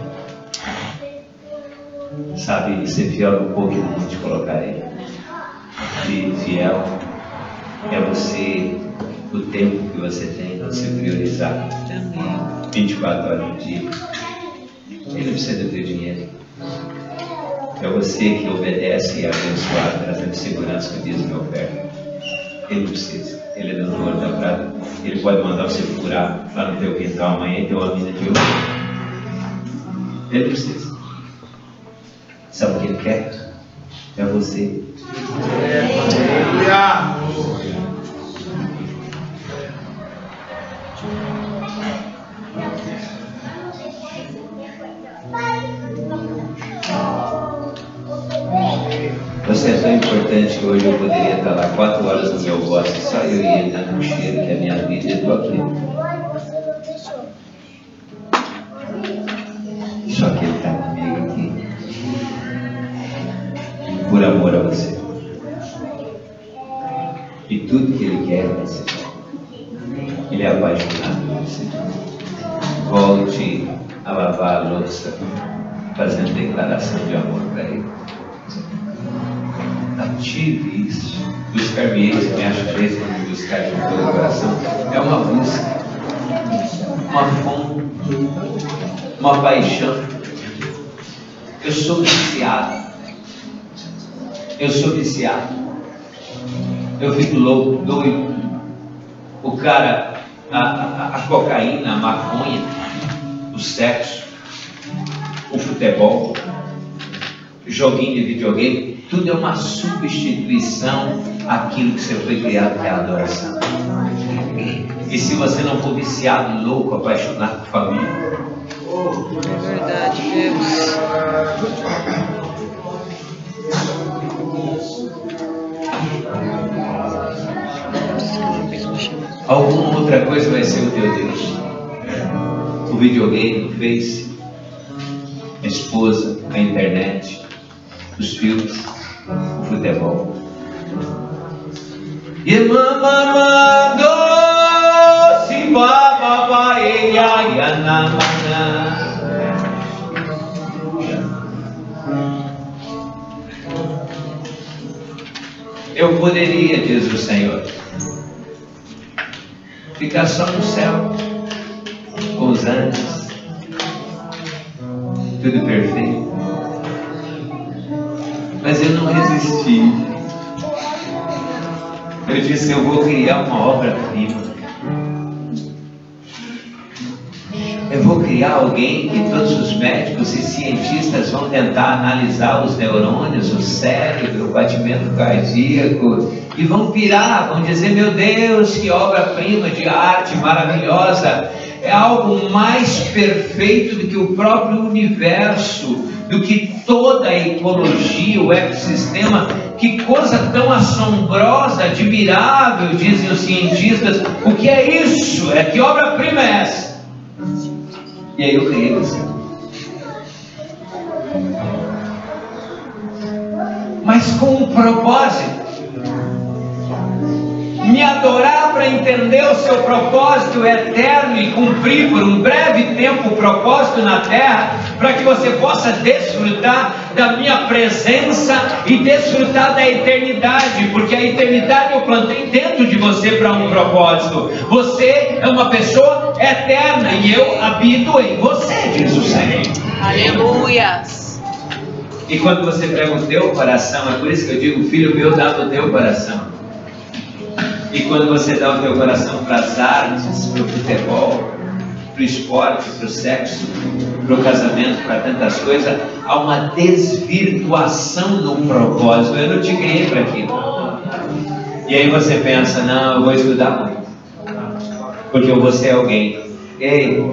Sabe, ser fiel no pouco que não te colocarei. E fiel é você, o tempo que você tem, você priorizar. vinte e quatro horas no dia. Ele não precisa do teu dinheiro. É você que obedece e é abençoado, trazendo segurança no dízimo e oferta. Ele não precisa. Ele é dono do ouro da prata. Ele pode mandar você furar lá no teu quintal amanhã e ter uma mina de ouro. Ele precisa. Sabe o que ele quer? É você. Aleluia! Você é tão importante que hoje eu poderia estar lá quatro horas no meu bote, só eu e ele dando um cheiro, que é a minha vida, e eu estou aqui. Só que ele está comigo aqui, por amor a você. E tudo que ele quer é você. Ele é apaixonado por você. Volte a lavar a louça, fazendo declaração de amor para ele. Ative isso. Buscar-me-eis, me achareis quando me buscar de todo o coração. É uma busca, uma fome, uma paixão. Eu sou viciado. Eu sou viciado. Eu fico louco, doido. O cara, a, a, a cocaína, a maconha, o sexo, o futebol, o joguinho de videogame, tudo é uma substituição àquilo que você foi criado, que é a adoração. E se você não for viciado, louco, apaixonado por família, É verdade, Deus. Alguma outra coisa vai ser o teu Deus. O videogame, o Face, a esposa, a internet, os filmes, o futebol. E mamamando se bababa e yanamana. Eu poderia, diz o Senhor, ficar só no céu, com os anjos, tudo perfeito. Mas eu não resisti. Eu disse, eu vou criar uma obra-prima. Eu vou criar alguém que todos os médicos e cientistas vão tentar analisar os neurônios, o cérebro, o batimento cardíaco, e vão pirar, vão dizer, meu Deus, que obra-prima de arte maravilhosa. É algo mais perfeito do que o próprio universo, do que toda a ecologia, o ecossistema. Que coisa tão assombrosa, admirável, dizem os cientistas. O que é isso? É que obra-prima é essa? E aí eu criei você. Mas com um propósito. Me adorar para entender o seu propósito eterno e cumprir por um breve tempo o propósito na terra, para que você possa desfrutar da minha presença e desfrutar da eternidade, porque a eternidade eu plantei dentro de você para um propósito. Você é uma pessoa eterna e eu habito em você, diz o Senhor. Aleluias. E quando você pega o teu coração, é por isso que eu digo, filho meu, dá o teu coração. E quando você dá o teu coração para as artes, para o futebol, para o esporte, para o sexo, para o casamento, para tantas coisas, há uma desvirtuação no propósito. Eu não te criei para aquilo. E aí você pensa, não, eu vou estudar muito, porque eu vou ser alguém. Ei,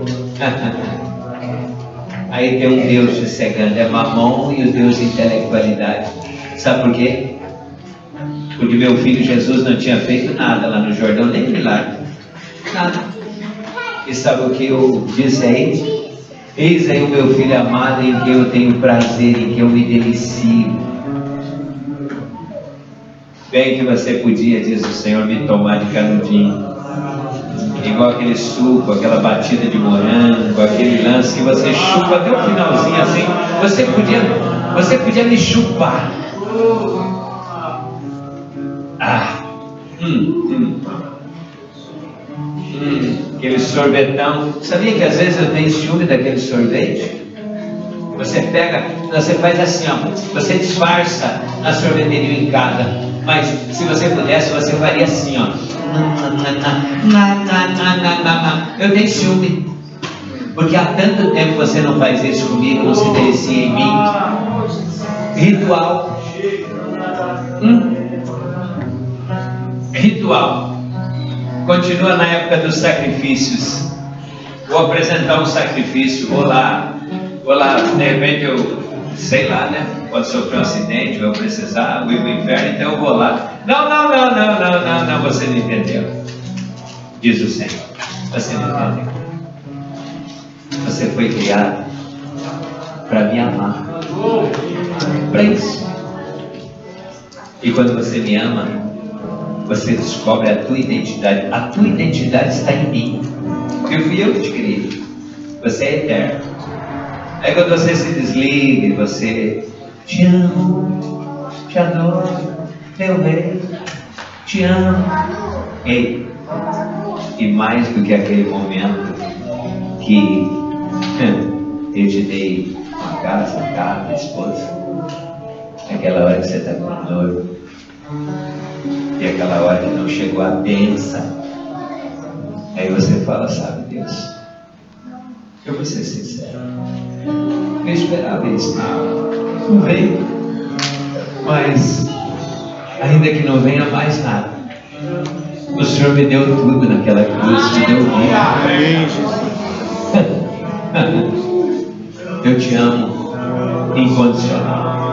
aí tem um Deus te cegando, é Mamon e o Deus de intelectualidade. Sabe por quê? Porque meu filho Jesus não tinha feito nada lá no Jordão, nem milagre, nada. E sabe o que eu disse aí? Eis aí o meu filho amado, em que eu tenho prazer, em que eu me delicio. Bem que você podia, diz o Senhor, me tomar de canudinho, igual aquele suco, aquela batida de morango, aquele lance que você chupa até o finalzinho assim. Você podia, você podia me chupar. Ah, hum, hum, hum, aquele sorvetão. Sabia que às vezes eu tenho ciúme daquele sorvete? Você pega, você faz assim, ó, você disfarça a sorveteria em casa, mas se você pudesse, você faria assim, ó. Eu tenho ciúme, porque há tanto tempo você não faz isso comigo, não se delicia em mim. Ritual. Hum? Ritual. Continua na época dos sacrifícios. Vou apresentar um sacrifício, vou lá, vou lá, de repente eu, sei lá, né? Pode sofrer um acidente, vou precisar, vou ir para o inferno, então eu vou lá. Não, não, não, não, não, não, não, você não entendeu. Diz o Senhor. Você não entendeu. Você foi criado para me amar. Para isso. E quando você me ama, você descobre a tua identidade. A tua identidade está em mim. Porque fui eu que te criei. Você é eterno. Aí quando você se desliga, você te amo, te adoro, meu rei, te amo. Ei, e mais do que aquele momento que eu te dei uma casa, um carro, esposa, aquela hora que você está com o noivo, e aquela hora que não chegou a bênção, aí você fala, sabe Deus, eu vou ser sincero, eu esperava isso, não veio, mas ainda que não venha mais nada, o Senhor me deu tudo naquela cruz, me deu vida. Eu te amo incondicional.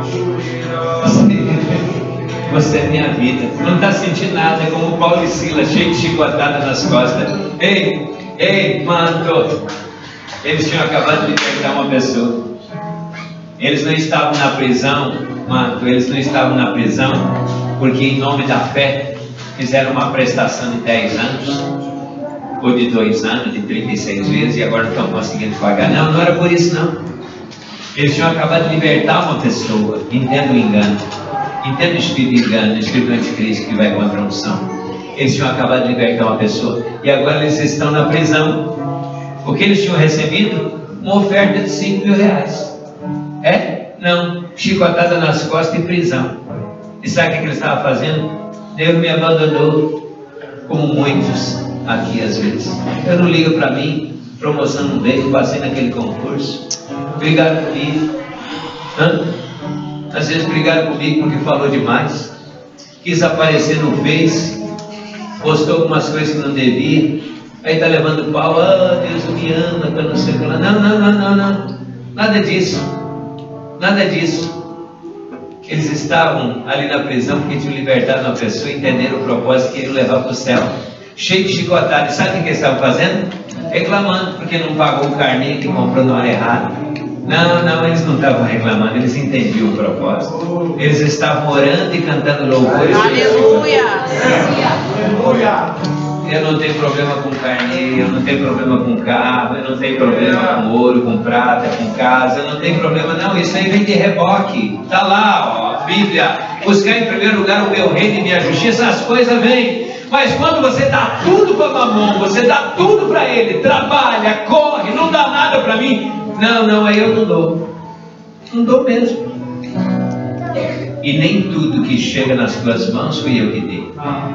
Você é minha vida. Não está sentindo nada, é como Paulo e Silas, cheio de chicotada nas costas. Ei, ei, manto. Eles tinham acabado de libertar uma pessoa. Eles não estavam na prisão, manto, eles não estavam na prisão porque em nome da fé fizeram uma prestação de dez anos, ou de dois anos, de trinta e seis vezes, e agora não estão conseguindo pagar. Não, não era por isso não. Eles tinham acabado de libertar uma pessoa. Entenda o engano. Entenda o espírito de engano, o espírito do anticristo que vai contra a unção. Eles tinham acabado de libertar uma pessoa e agora eles estão na prisão. Porque eles tinham recebido uma oferta de cinco mil reais. É? Não. Chicotada nas costas e prisão. E sabe o que eles estavam fazendo? Deus me abandonou, como muitos aqui às vezes. Eu não ligo para mim, promoção não veio, passei naquele concurso. Brigaram comigo. Hã? Às vezes brigaram comigo porque falou demais. Quis aparecer no Face, postou algumas coisas que não devia. Aí está levando pau, ah, Deus me ama, que eu não sei o que lá. Não, não, não, não, não. Nada disso. Nada disso. Eles estavam ali na prisão porque tinham libertado uma pessoa, entenderam o propósito que queriam levar para o céu. Cheio de chicotadas. Sabe o que eles estavam fazendo? Reclamando porque não pagou o carnê que comprou na hora errada. Não, não, eles não estavam reclamando, eles entendiam o propósito. Eles estavam orando e cantando louvores. Aleluia! Aleluia! Eu não tenho problema com carnê, eu não tenho problema com carro, eu não tenho problema com ouro, com prata, com casa, eu não tenho problema não, isso aí vem de reboque. Está lá, ó, Bíblia, buscar em primeiro lugar o meu reino e minha justiça, as coisas vêm. Mas quando você dá tudo para Mamon, você dá tudo para ele, trabalha, corre, não dá nada para mim, não, não, aí eu não dou, não dou mesmo. E nem tudo que chega nas tuas mãos fui eu que dei.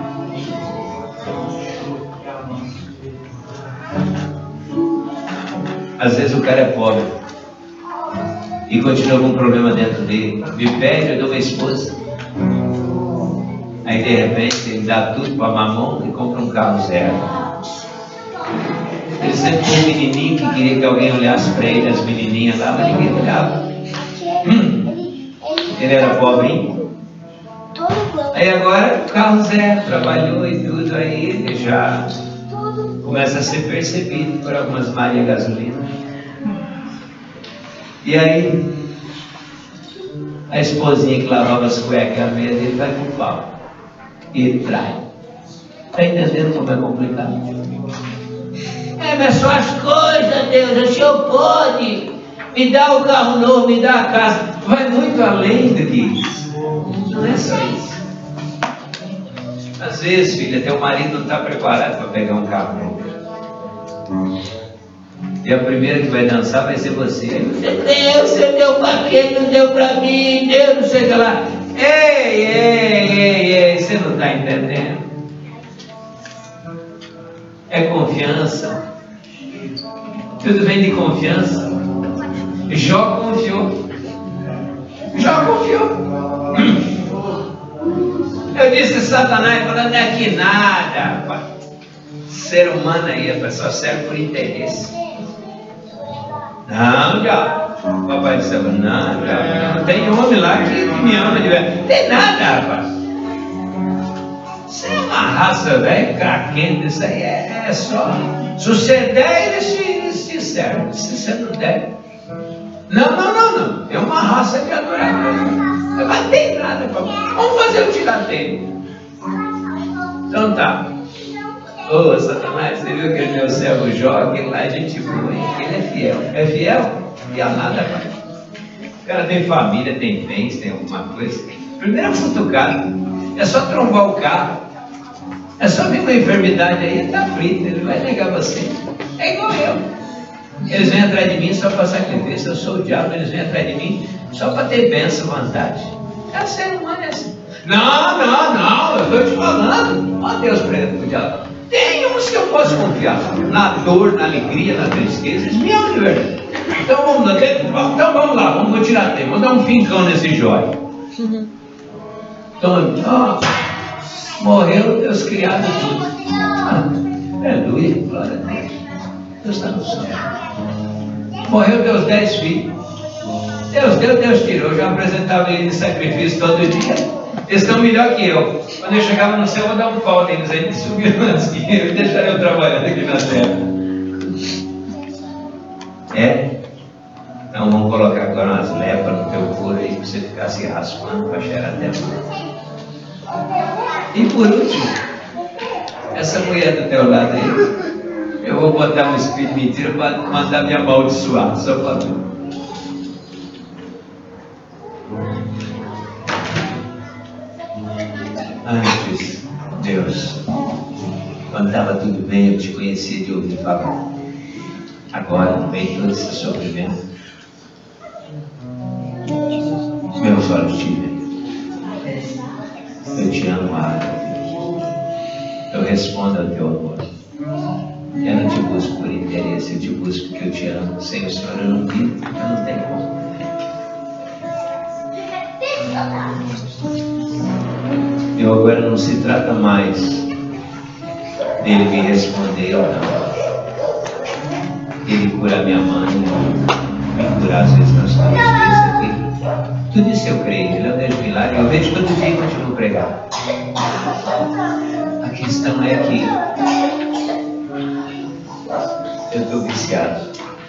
Às vezes o cara é pobre e continua com um problema dentro dele. Me pede, eu dou uma esposa. Aí de repente ele dá tudo para Mamon e compra um carro zero. Ele sempre foi um menininho que queria que alguém olhasse para ele, as menininhas lá, mas ninguém olhava. Hum. Ele era pobrinho. Aí agora carro zero, trabalhou e tudo, aí ele já começa a ser percebido por algumas Maria Gasolina. E aí a esposinha que lavava as cuecas à mesa, ele vai pro pau e ele trai. Está entendendo como é complicado? É, mas só as coisas, Deus, o Senhor pode me dá o carro novo, me dá a casa. Vai muito além do que isso. Não é só isso. Às vezes, filha, teu marido não está preparado para pegar um carro novo. E a primeira que vai dançar vai ser você. Deus, você deu para quem? Não deu para mim. Deus, não sei o que lá. Ei, ei, ei, ei. Você não está entendendo? É confiança. Tudo vem de confiança. Jó confiou. Jó confiou. Eu disse que Satanás falando é que nada, rapaz. Ser humano aí, a pessoa serve por interesse. Não, já. O papai disse, não, já. Não tem homem lá que, que me ama de verdade. Não tem nada, rapaz. Isso é uma raça, velho, craquenta. Isso aí é, é só. Se você der, eles te, eles te servem. Se você não der. Não, não, não, não. É uma raça de adorador. Mas não tem nada, papai. Vamos fazer o tiratema. Então tá. Ô, oh, Satanás, você viu aquele meu servo Jó? Aquele lá é gente boa, hein? Ele é fiel. É fiel? Fiel nada, pai. O cara tem família, tem bens, tem alguma coisa. Primeiro futucado. É só trombar o carro. É só vir uma enfermidade aí, ele tá frito. Ele vai negar você. É igual eu. Eles vêm atrás de mim só para sacrifício. Eu sou o diabo, eles vêm atrás de mim só para ter bênção, vantagem. É ser humano, é assim. Não, não, não, eu estou te falando. Ó Deus preto pro diabo. Tem uns que eu posso confiar. Na dor, na alegria, na tristeza. Eles me amam de verdade. Então vamos lá, então vamos lá, vamos tirar tempo. Vamos dar um fincão nesse jóia. Então, oh, morreu Deus criado tudo. Ah, aleluia, glória a Deus. Deus está no céu. Morreu, deu os dez filhos. Deus deu, Deus tirou. Eu já apresentava eles em sacrifício todo dia. Eles estão melhor que eu. Quando eu chegava no céu, eu vou dar um pau neles aí. Eles subiram antes que eu e deixaram eu trabalhando aqui na terra. É? Então vamos colocar agora umas lepas no teu couro aí para você ficar se raspando para cheirar até mais. E por último, essa mulher do teu lado aí, eu vou botar um espírito de mentira para mandar me amaldiçoar, só para tu. Antes, Deus, quando estava tudo bem, eu te conhecia de ouvir falar. Agora, no meio de todo esse sofrimento, meus olhos te veem. Eu te amo, Ara. Eu respondo ao teu amor. Eu não te busco por interesse, eu te busco porque eu te amo. Sem o Senhor eu não vivo, eu não tenho como. Eu agora não se trata mais dele me responder ou não. Ele cura minha mãe, me curar às vezes nas suas vezes. Tudo isso eu creio, ele é um Deus de milagre. Eu vejo todo dia e continuo pregando. A questão é que eu estou viciado.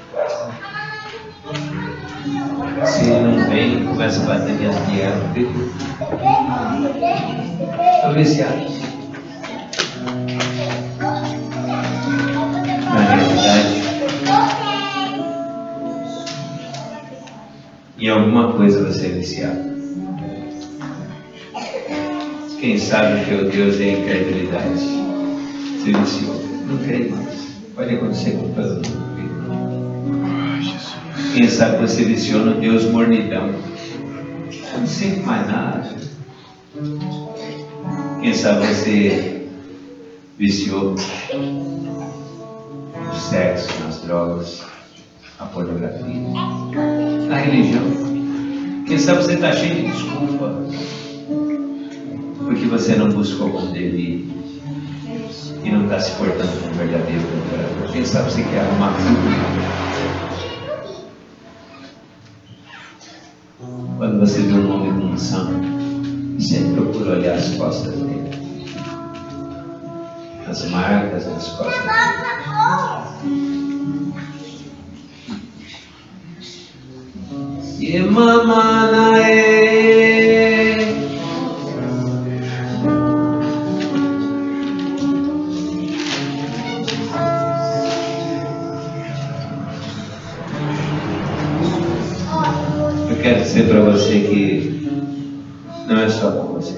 Se ele não vem, começa a bater minhas guerras. Estou viciado. Na realidade, em alguma coisa você é viciado. Quem sabe o teu Deus é a incredulidade. Você viciou. Não creio mais. Pode acontecer com todo mundo. Quem sabe você viciou no Deus mornidão. Eu não sinto mais nada. Quem sabe você viciou no sexo, nas drogas, na pornografia, na religião. Quem sabe você está cheio de desculpa porque você não buscou como devia e não está se portando como verdadeiro adorador. Quem sabe você quer arrumar tudo. Quando você vê um homem com unção, sempre procura olhar as costas dele, as marcas nas costas dele. E mamanae, eu quero dizer para você que não é só com você.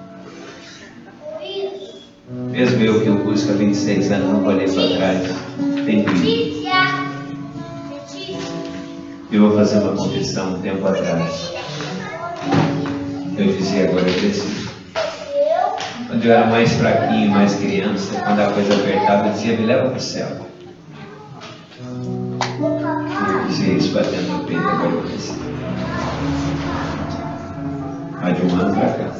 Mesmo eu que eu busco há vinte e seis anos, não olhei para trás, tem que. Eu vou fazer uma confissão um tempo atrás. Eu dizia, agora eu preciso. Quando eu era mais fraquinho, mais criança, quando a coisa apertava, eu dizia, me leva para o céu. Eu dizia isso batendo no peito, agora eu preciso. Há de um ano para cá.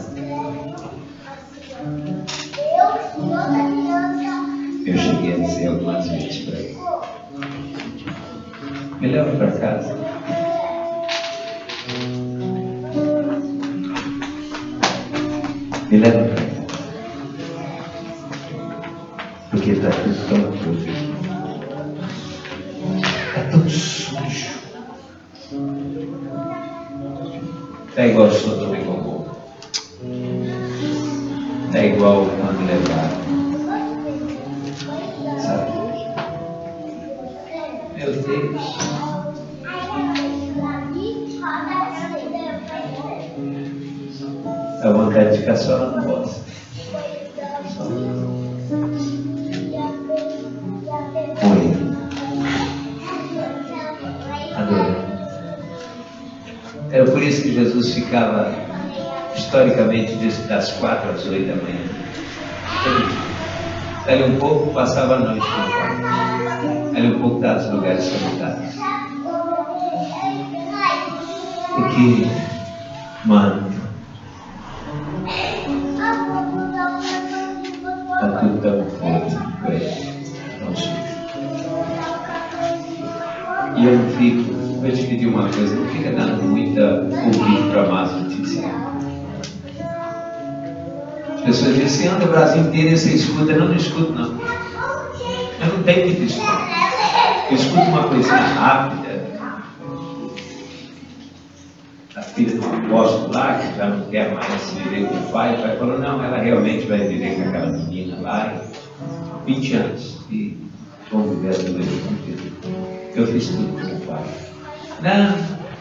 Eu cheguei a dizer algumas vezes para ele, me leva para casa. Me leva para casa. Porque está tudo tão sujo. Está tão sujo. Está igual Sodoma e Gomorra. Está igual quando levaram. Sabe? Meu Deus. Dá vontade de ficar só na bosta. Com ele. Adorando. Era por isso que Jesus ficava, historicamente, das quatro às oito da manhã. Dali um pouco, passava a noite no quarto. Dali um pouco, dava os lugares solitários. Porque, mano, está tudo tão forte, tão sujo. E E eu não fico, eu te pedi uma coisa, não fica dando muita ouvido para más notícias. As pessoas dizem assim, anda o Brasil inteiro e você escuta. Eu não, não escuto não. Eu não tenho muito isso. Eu escuto uma coisinha rápida. A filha do apóstolo lá, que já não quer mais viver com o pai, o pai falou, não, ela realmente vai viver com aquela menina lá, vinte anos, e vamos viver as duas juntas. Eu fiz tudo com o pai. Não.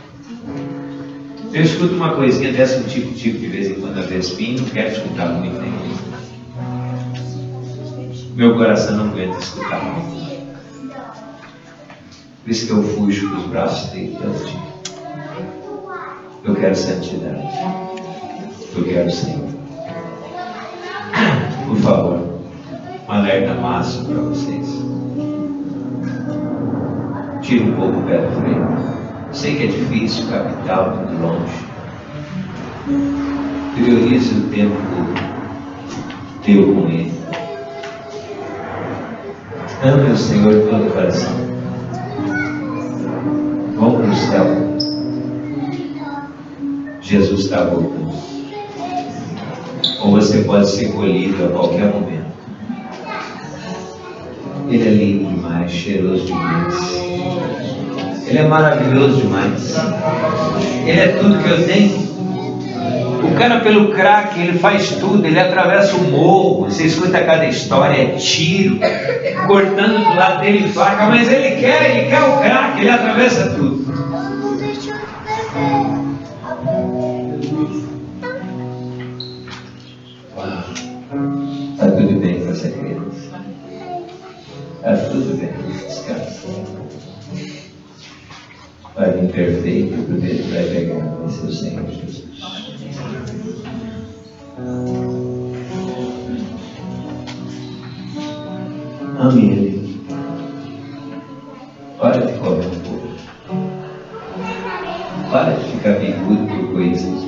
Eu escuto uma coisinha dessa, um tipo-tipo, de vez em quando, a vespinha, não quero escutar muito nem. Meu coração não aguenta escutar muito. Por isso que eu fujo dos braços dele todo dia. Eu quero santidade. Eu quero Senhor. Por favor, um alerta máximo para vocês. Tire um pouco o pé do freio. Sei que é difícil, capital, tudo longe. Priorize o tempo teu com Ele. Ame o Senhor de todo o coração. Vamos para o céu. Jesus está voltando. Ou você pode ser colhido a qualquer momento. Ele é lindo demais, cheiroso demais. Ele é maravilhoso demais. Ele é tudo que eu tenho. O cara pelo crack, ele faz tudo. Ele atravessa o morro. Você escuta cada história, é tiro, cortando do lado dele faca. Mas ele quer, ele quer o crack. Ele atravessa tudo. Está tudo bem com essa criança. Está tudo bem. Descansa. Vai vir perfeito, o primeiro vai pegar, vai ser o Senhor Jesus. Ame Ele. Para de comer um pouco. Para de ficar bicudo por coisas.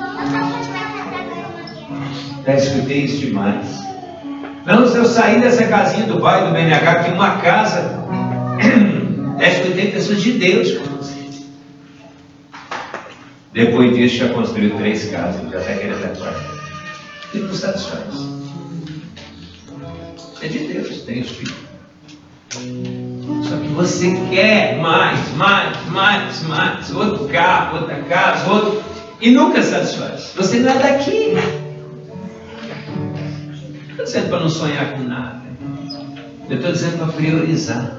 Já escutei isso demais. Não, se eu sair dessa casinha do bairro do B N H, que é uma casa, já escutei pessoas de Deus com você. Depois disso, já construiu três casas, já está querendo a quarta. Ele não satisfaz. É de Deus, tem os filhos. Só que você quer mais, mais, mais, mais. Outro carro, outra casa, outro. E nunca satisfaz. Você não é daqui. Não estou dizendo para não sonhar com nada. Eu estou dizendo para priorizar.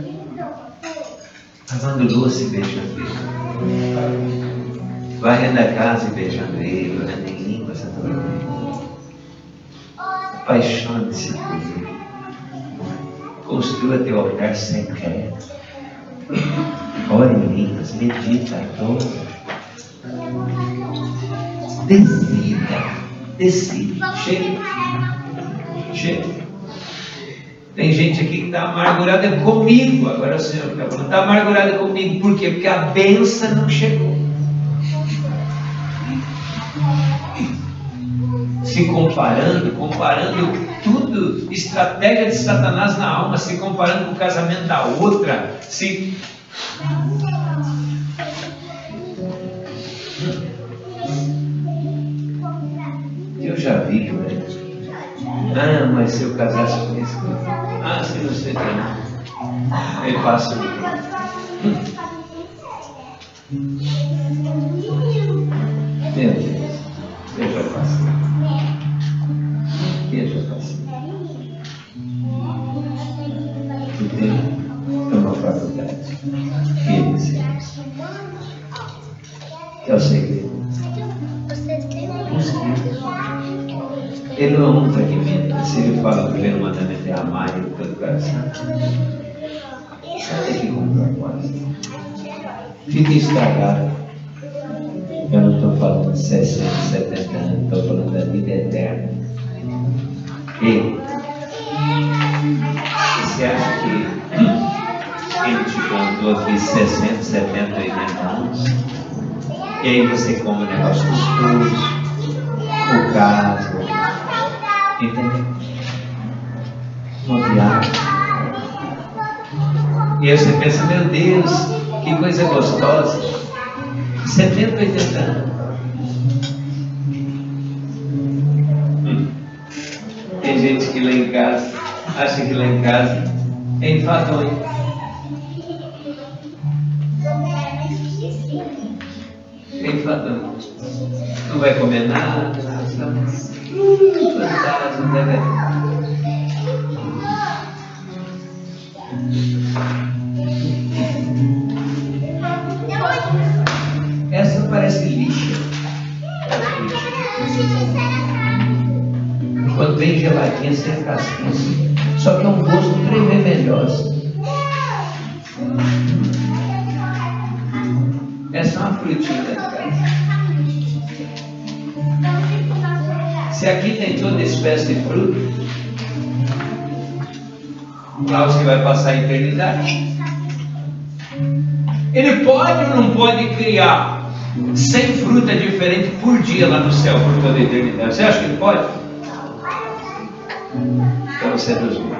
Lavando louça e beijando ele. Varrendo a casa e beijando ele. Orando em línguas, adorando ele. Apaixone-se por ele. Construa teu altar secreto. Ore em línguas, medita, adora. Decida, decida. Chega. Chega. Tem gente aqui que está amargurada comigo. Agora o Senhor está falando, está amargurada comigo. Por quê? Porque a bênção não chegou. Se comparando, comparando tudo, estratégia de Satanás na alma, se comparando com o casamento da outra, se... Eu já vi, né? Ah, mas se eu casasse com esse cara, ah, se não sei não, ele passa o meu Deus, deixa eu passar. Deixa eu passar. O tempo é uma faculdade. Ele ensinos. É o segredo. Ele não é um fragmento. Se ele fala que o primeiro mandamento é amar ele todo o coração, sabe que com propósito. Fica estragado. Eu não estou falando de sessenta, setenta anos, estou falando da vida eterna. E você acha que ele te contou aqui sessenta, setenta, oitenta anos? E aí você come o negócio gostoso, o caso, entendeu? Uma viagem. E aí você pensa, meu Deus, Que coisa gostosa. setenta, oitenta anos. Hum. Tem gente que lá em casa acha que lá em casa é enfadonho. É enfadonho. Não vai comer nada. Hum, fantasma, né? Essa parece lixa. Quando vem geladinha, sem casquinha assim. Só que é um gosto três vezes melhor. Essa é uma frutinha da casa. Se aqui tem toda espécie de fruta, lá você vai passar a eternidade. Ele pode ou não pode criar cem frutas diferentes por dia lá no céu por toda a eternidade? Você acha que ele pode? Então você é dos meus.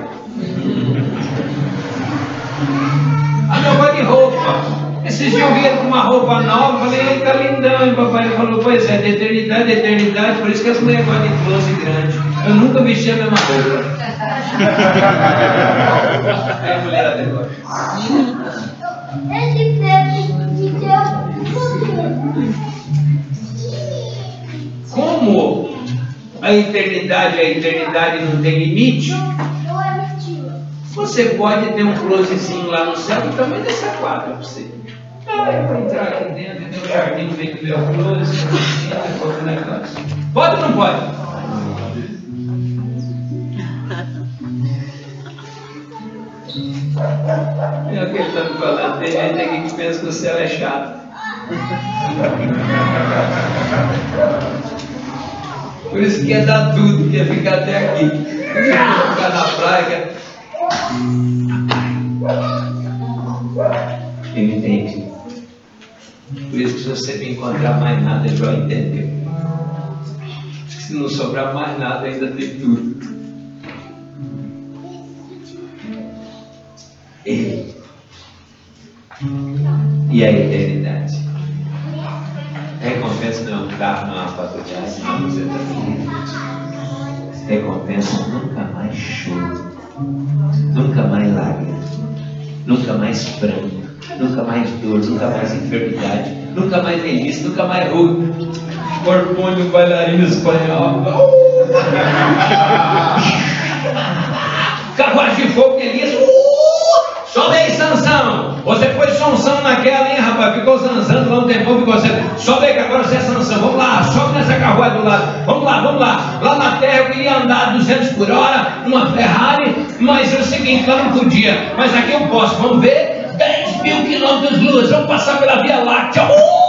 Ah, não pode roupa. Esses dias eu vi ele com uma roupa nova, falei, ele tá lindão. E o papai falou, pois é, de eternidade, de eternidade, por isso que as mulheres gostam de close grande. Eu nunca vesti a mesma roupa. Aí a mulher adora. Como a eternidade, a eternidade não tem limite, você pode ter um closezinho lá no céu do tamanho dessa quadra para você. Ah, é para entrar aqui dentro, tem um jardim no meio do meu close, outro negócio. Pode ou não pode? É o que ele está me falando. Tem gente aqui que pensa que o céu é chato. Por isso que quer dar tudo, quer ficar até aqui. Quer ficar na praia. Quer... Ele entende. Por isso que se você não encontrar mais nada, ele vai entender. Se não sobrar mais nada, ainda tem tudo. Ele. E a eternidade. Recompensa não é um carro, não é uma faculdade, não é uma aposentadoria. Recompensa nunca mais choro, nunca mais lágrimas, nunca mais pranto, nunca mais dor, nunca mais enfermidade, nunca mais velhice, nunca mais ruga. Corpônio bailarino espanhol. Carruagem de fogo, Elias. Sobe aí, Sansão. Você foi Sansão naquela, hein, rapaz? Ficou zanzando lá um tempão, ficou sendo. Sobe aí que agora você é Sansão. Vamos lá, sobe nessa carruagem do lado. Vamos lá, vamos lá. Lá na terra eu queria andar duzentos por hora, uma Ferrari, mas é o seguinte, lá não podia. Mas aqui eu posso. Vamos ver? dez mil quilômetros luz. Vamos passar pela Via Láctea. Uh!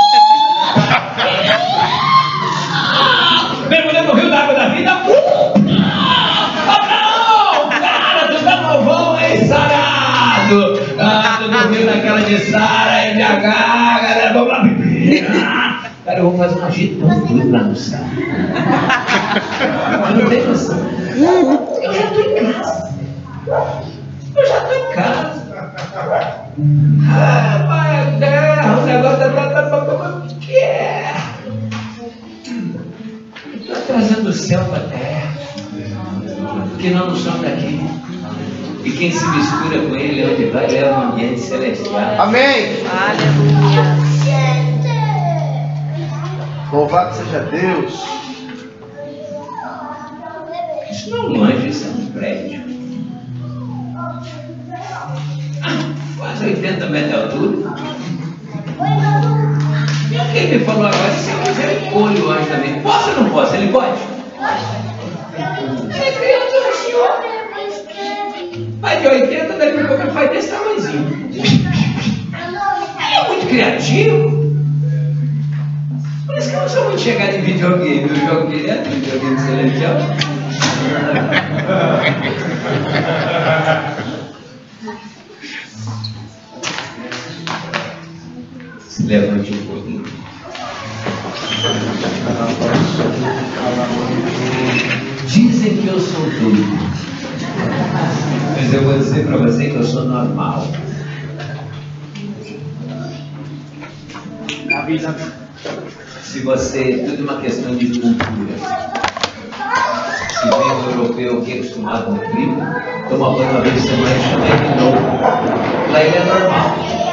Mergulhando no rio d'água da vida. Uh! Abraão! Cara, tu tá novão aí, sarado! Ah, tu dormiu naquela de Sara, M H, galera, vamos lá beber! Cara, eu vou fazer uma agitão tudo lá no céu. Eu não tenho noção. Eu já tô em casa. Eu já tô em casa. Ah, pai, terra, o negócio tá... O que é? Estou trazendo o céu para a terra, porque nós não somos daqui. E quem se mistura com ele, onde vai, leva um ambiente celestial. Amém. Aleluia. Louvado seja Deus. Isso não é um anjo, isso é um prédio. Ah, quase oitenta metros de altura. E quem me falou agora, se eu quiser, ele colhe o anjo também. Posso ou não posso? Ele pode? Ele é criança do Senhor. Vai de oitenta, daqui a pouco ele faz desse tamanhozinho. Ele é muito criativo. Por isso que eu não sou muito chegado em videogame. Eu jogo direto em videogame celestial. Se levante um pouquinho. Dizem que eu sou doido, mas eu vou dizer para você que eu sou normal. Se você, tudo uma questão de cultura. Se vem um europeu que é acostumado no frio, toma banho uma vez por semana e chama ele de novo. Lá ele é normal.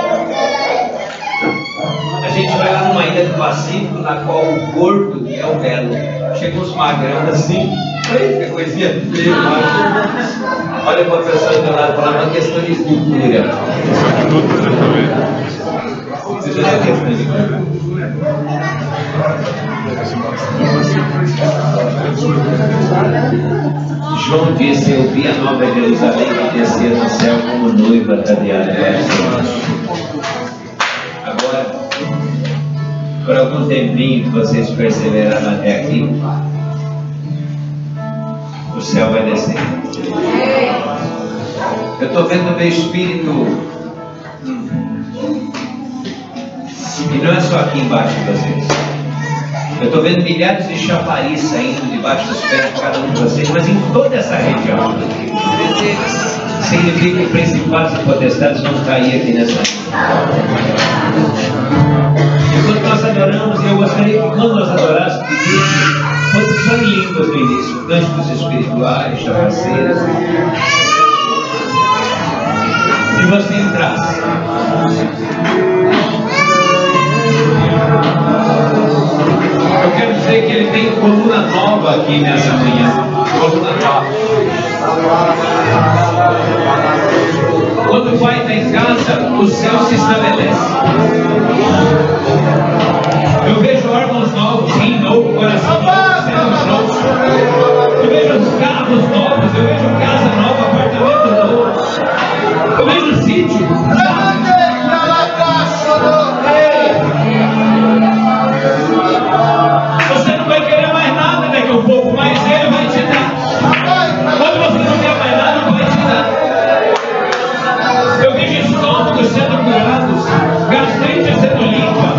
A gente vai lá numa ilha do Pacífico, na qual o Porto é o belo. Chega uns magrão assim, que coisinha feia, mas... Olha para a pessoa do teu lado e fala, é uma questão de cultura. Tudo é questão de cultura. João disse, eu vi a nova Jerusalém que descia do céu como noiva ataviada para si. Agora, por algum tempinho que vocês perseveraram até aqui, o céu vai descer. Eu estou vendo o meu espírito, e não é só aqui embaixo de vocês. Eu estou vendo milhares de chafariz saindo debaixo dos pés de cada um de vocês, mas em toda essa região. Significa que principados e potestades vão cair aqui nessa região. Enquanto nós adoramos, eu gostaria que quando nós adorássemos, que fosse só em línguas no início, cânticos espirituais, chavaceiras, e você entrasse. Eu quero dizer que ele tem coluna nova aqui nessa manhã. Coluna nova. Quando o Pai está em casa, o céu se estabelece. Eu vejo órgãos novos, rim novo, coração novo, cérebro novo. Eu vejo carros novos, eu vejo casa nova, apartamento novo. Eu vejo sítio. Você não vai querer mais nada daqui a pouco, mas Ele vai te dar. Quando você não quer mais nada, Ele vai te dar. Eu vejo estômagos sendo curados, gastrite sendo limpa,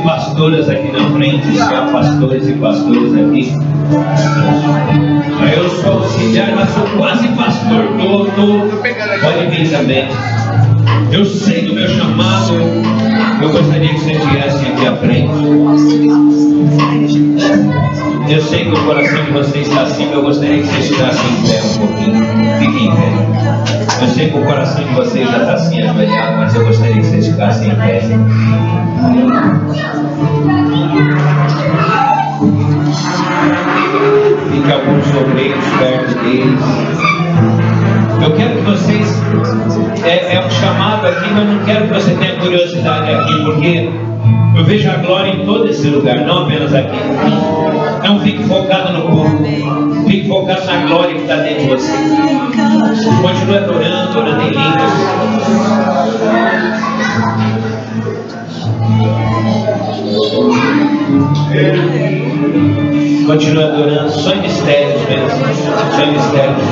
pastoras aqui na frente, se há pastores e pastoras aqui. Eu sou auxiliar, mas sou quase pastor. Tô, tô, pode vir também. Eu sei do meu chamado. Eu gostaria que vocês viessem aqui à frente. Eu sei que o coração de vocês está assim. Eu gostaria que vocês ficassem em pé um pouquinho. Fiquem em pé. Eu sei que o coração de vocês já está assim ajoelhado, mas eu gostaria que vocês ficassem em pé. Fica alguns obreiros perto deles. Eu quero que vocês, é, é um chamado aqui, mas não quero que você tenha curiosidade aqui, porque eu vejo a glória em todo esse lugar, não apenas aqui. Não fique focado no povo, fique focado na glória que está dentro de você. Continue adorando, orando em línguas. Continue adorando, só em mistérios mesmo, só em mistérios.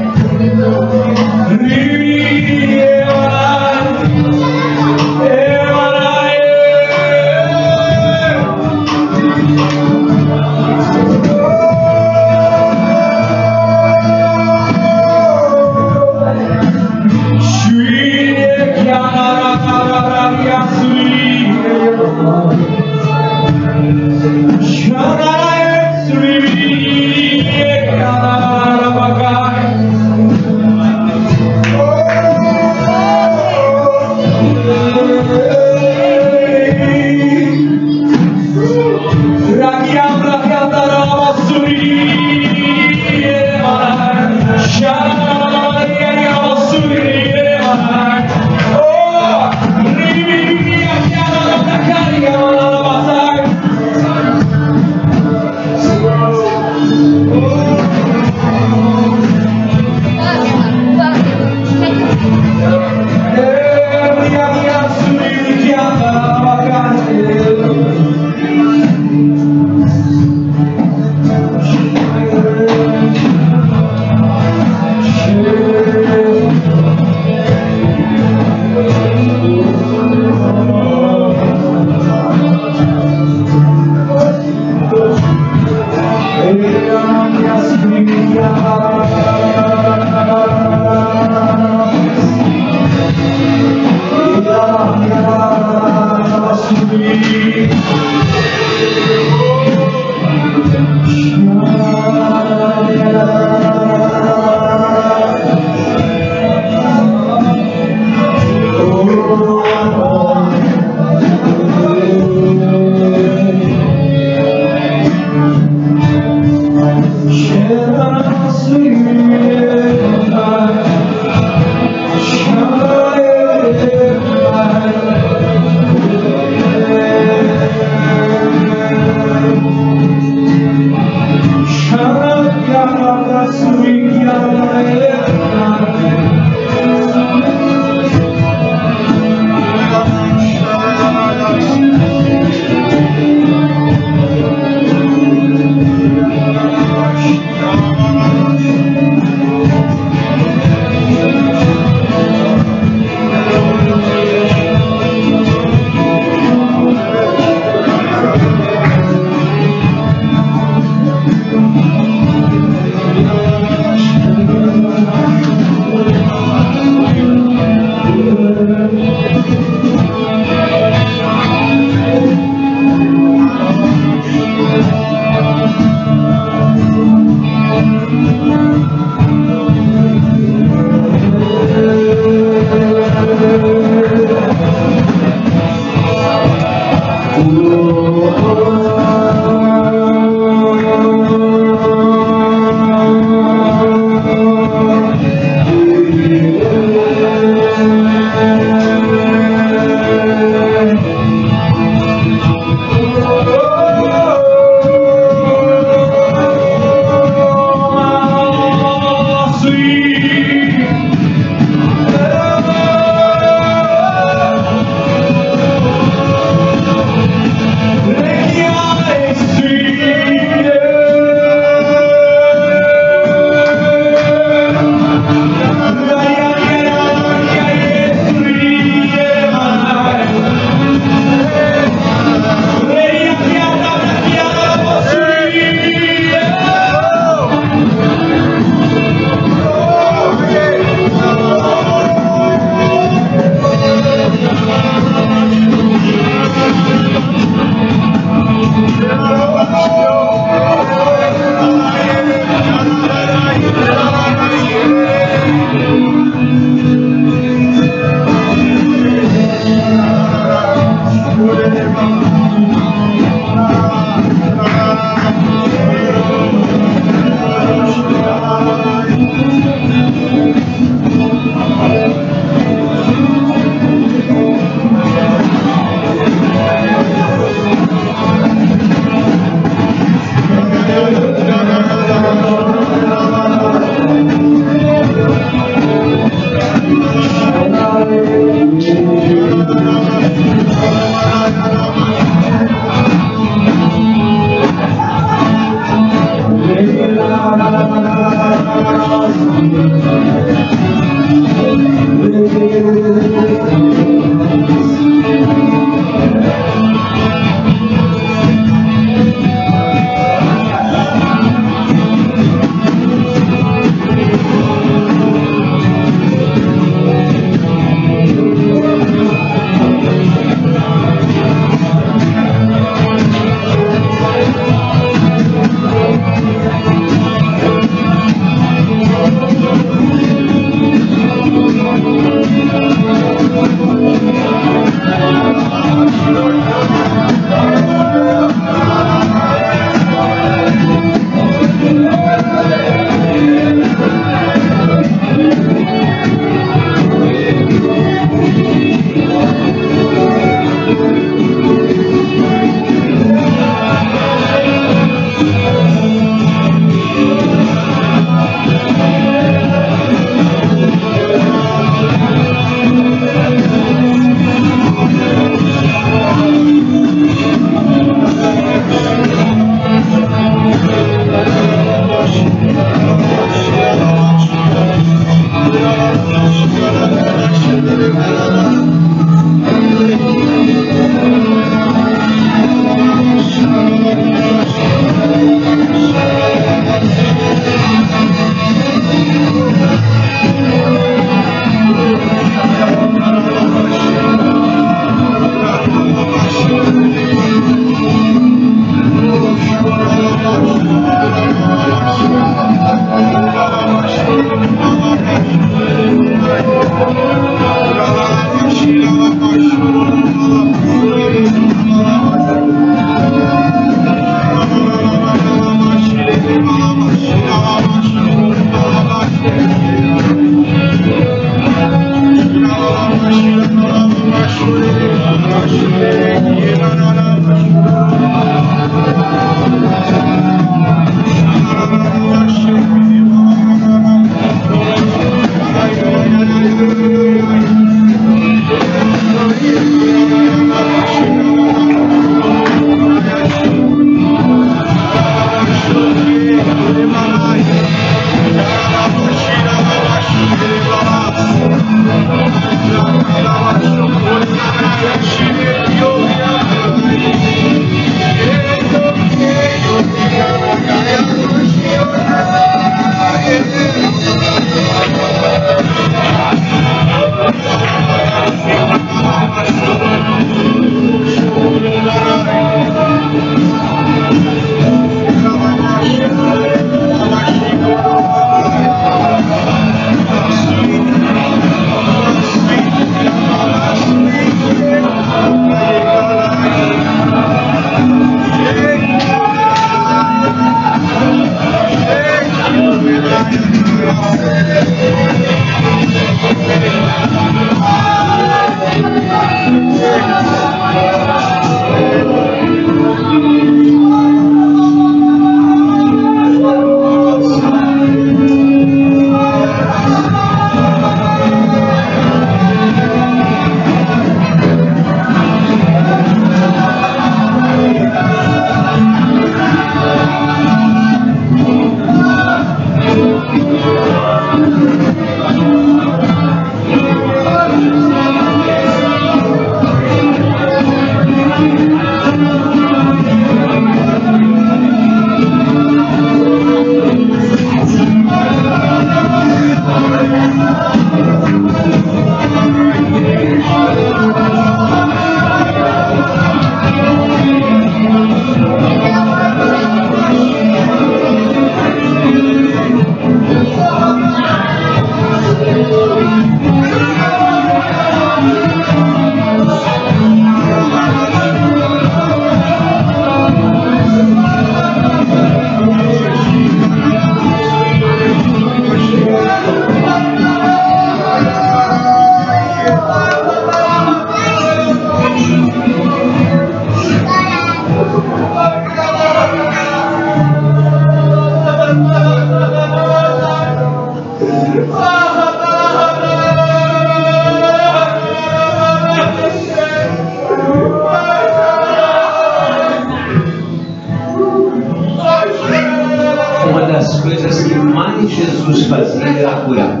Jesus fazia era curar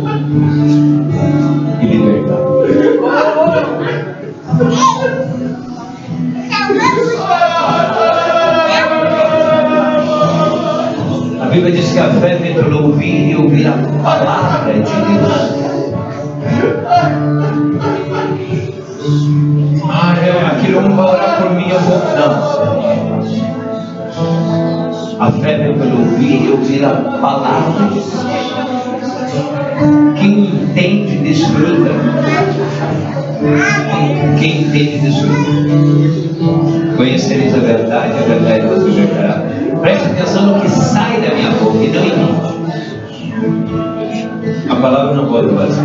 e libertar. A Bíblia diz que a fé vem pelo ouvir e ouvir a palavra de Deus. Ah, é, aquilo não vai orar por mim, eu vou. Não. A fé vem pelo ouvir e ouvir a palavra de Deus. Quem entende, desfruta. Quem entende, desfruta. Conhecereis a verdade, a verdade vos libertará. Preste atenção no que sai da minha boca e não em mim. A palavra não pode vazar.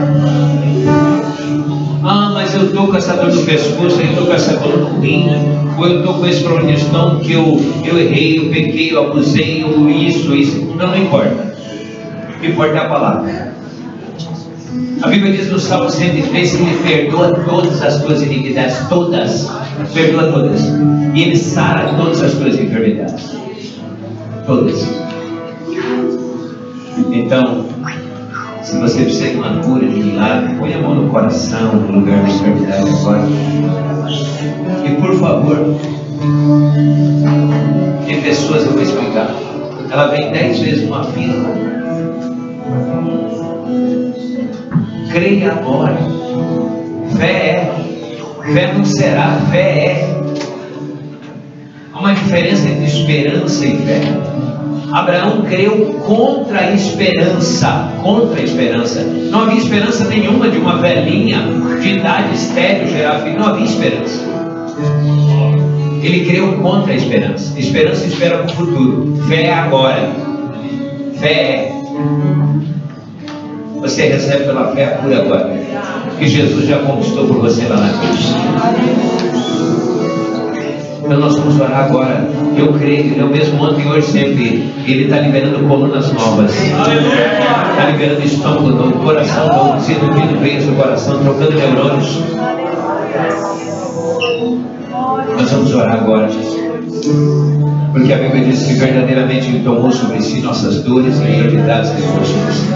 Ah, mas eu estou com essa dor no pescoço, eu estou com essa dor no rim, ou eu estou com esse problema de estômago que eu, eu errei, eu pequei, eu abusei, eu isso, isso. Não, não importa. O que importa é a palavra. A Bíblia diz no Salmo cento e três que Ele perdoa todas as tuas iniquidades, todas, perdoa todas, e Ele sara todas as tuas enfermidades, todas. Então, se você precisa de uma cura, de milagre, põe a mão no coração no lugar de enfermidade agora. E por favor, tem pessoas, eu vou explicar, ela vem dez vezes numa fila. Creia agora. Fé é. Fé não será, fé é. Há uma diferença entre esperança e fé. Abraão creu contra a esperança. Contra a esperança. Não havia esperança nenhuma de uma velhinha de idade estéril gerar filho. Não havia esperança. Ele creu contra a esperança. Esperança espera para o futuro. Fé é agora. Fé é. Você recebe pela fé a cura agora, que Jesus já conquistou por você lá na cruz. Então nós vamos orar agora. Eu creio, Ele é o mesmo ontem, hoje, sempre. Ele está liberando colunas novas, está liberando estômago novo, coração novo, desenvolvendo veias do coração, trocando neurônios. Nós vamos orar agora, porque a Bíblia diz que verdadeiramente Ele tomou sobre si nossas dores e enfermidades e aflições.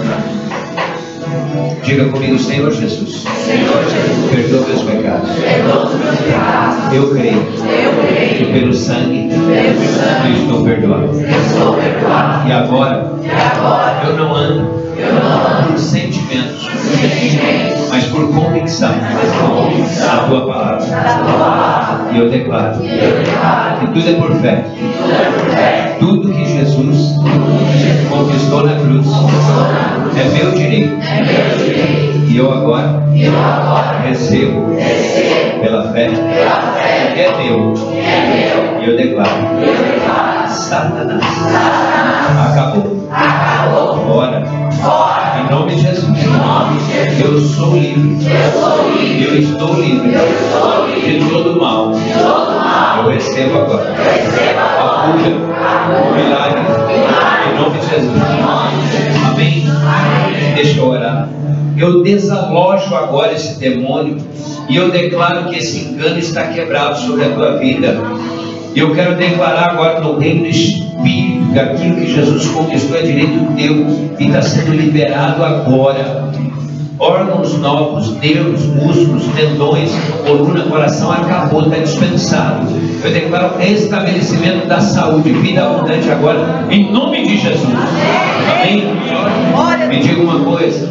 Diga comigo, Senhor Jesus, Senhor Jesus, perdoa meus pecados. Eu creio, que pelo sangue eu estou perdoado. E agora, eu não ando por sentimentos, mas por convicção da tua palavra. E eu declaro que tudo é por fé. Tudo que Jesus conquistou na cruz é meu direito. E eu agora recebo pela fé que é meu. E eu declaro: Satanás acabou. Fora. Em nome de Jesus. Eu sou livre. Eu estou livre de todo mal. Eu recebo agora a cura, o milagre. Em nome de Jesus. Amém. Deixa eu orar. Eu desalojo agora esse demônio e eu declaro que esse engano está quebrado sobre a tua vida. E eu quero declarar agora no reino do Espírito que aquilo que Jesus conquistou é direito teu e está sendo liberado agora. Órgãos novos, nervos, músculos, tendões, coluna, coração, acabou, está dispensado. Eu declaro o restabelecimento da saúde, vida abundante agora, em nome de Jesus. Amém? Me diga uma coisa.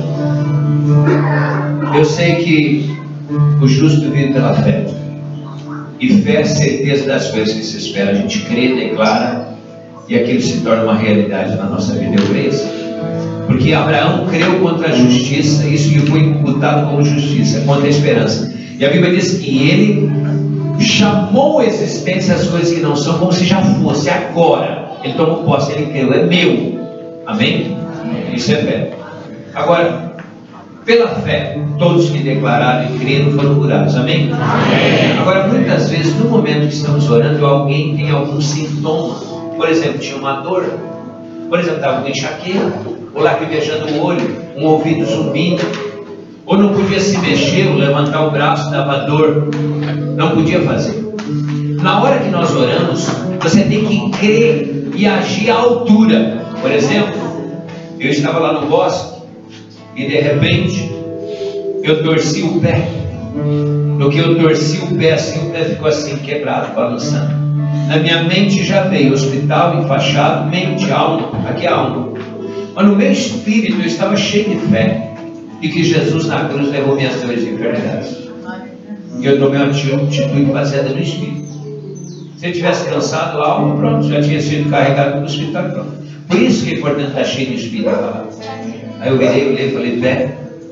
Eu sei que o justo vive pela fé. E fé é a certeza das coisas que se espera. A gente crê, declara, e aquilo se torna uma realidade na nossa vida. Eu creio assim. Porque Abraão creu contra a justiça, isso lhe foi imputado como justiça, contra a esperança. E a Bíblia diz que ele chamou a existência as coisas que não são, como se já fosse agora. Ele tomou posse, ele creu, é meu. Amém? Isso é fé. Agora, pela fé, todos que declararam e creram foram curados. Amém? Amém? Agora, muitas vezes, no momento que estamos orando, alguém tem algum sintoma. Por exemplo, tinha uma dor. Por exemplo, estava com enxaqueca, ou lacrimejando o olho, um ouvido zumbindo, ou não podia se mexer, ou levantar o braço, dava dor, não podia fazer. Na hora que nós oramos, você tem que crer e agir à altura. Por exemplo, eu estava lá no bosque e de repente eu torci o pé. No que eu torci o pé assim, o pé ficou assim quebrado, balançando. Na minha mente já veio hospital, enfaixado, mente, alma, aqui é a alma. Mas no meu espírito eu estava cheio de fé e que Jesus na cruz levou minhas dores e enfermidades. E eu tomei uma atitude baseada no espírito. Se eu tivesse cansado a alma, pronto, já tinha sido carregado para o hospital, pronto. Por isso que é importante estar cheio de espírito. Aí eu virei, eu olhei e falei: pé,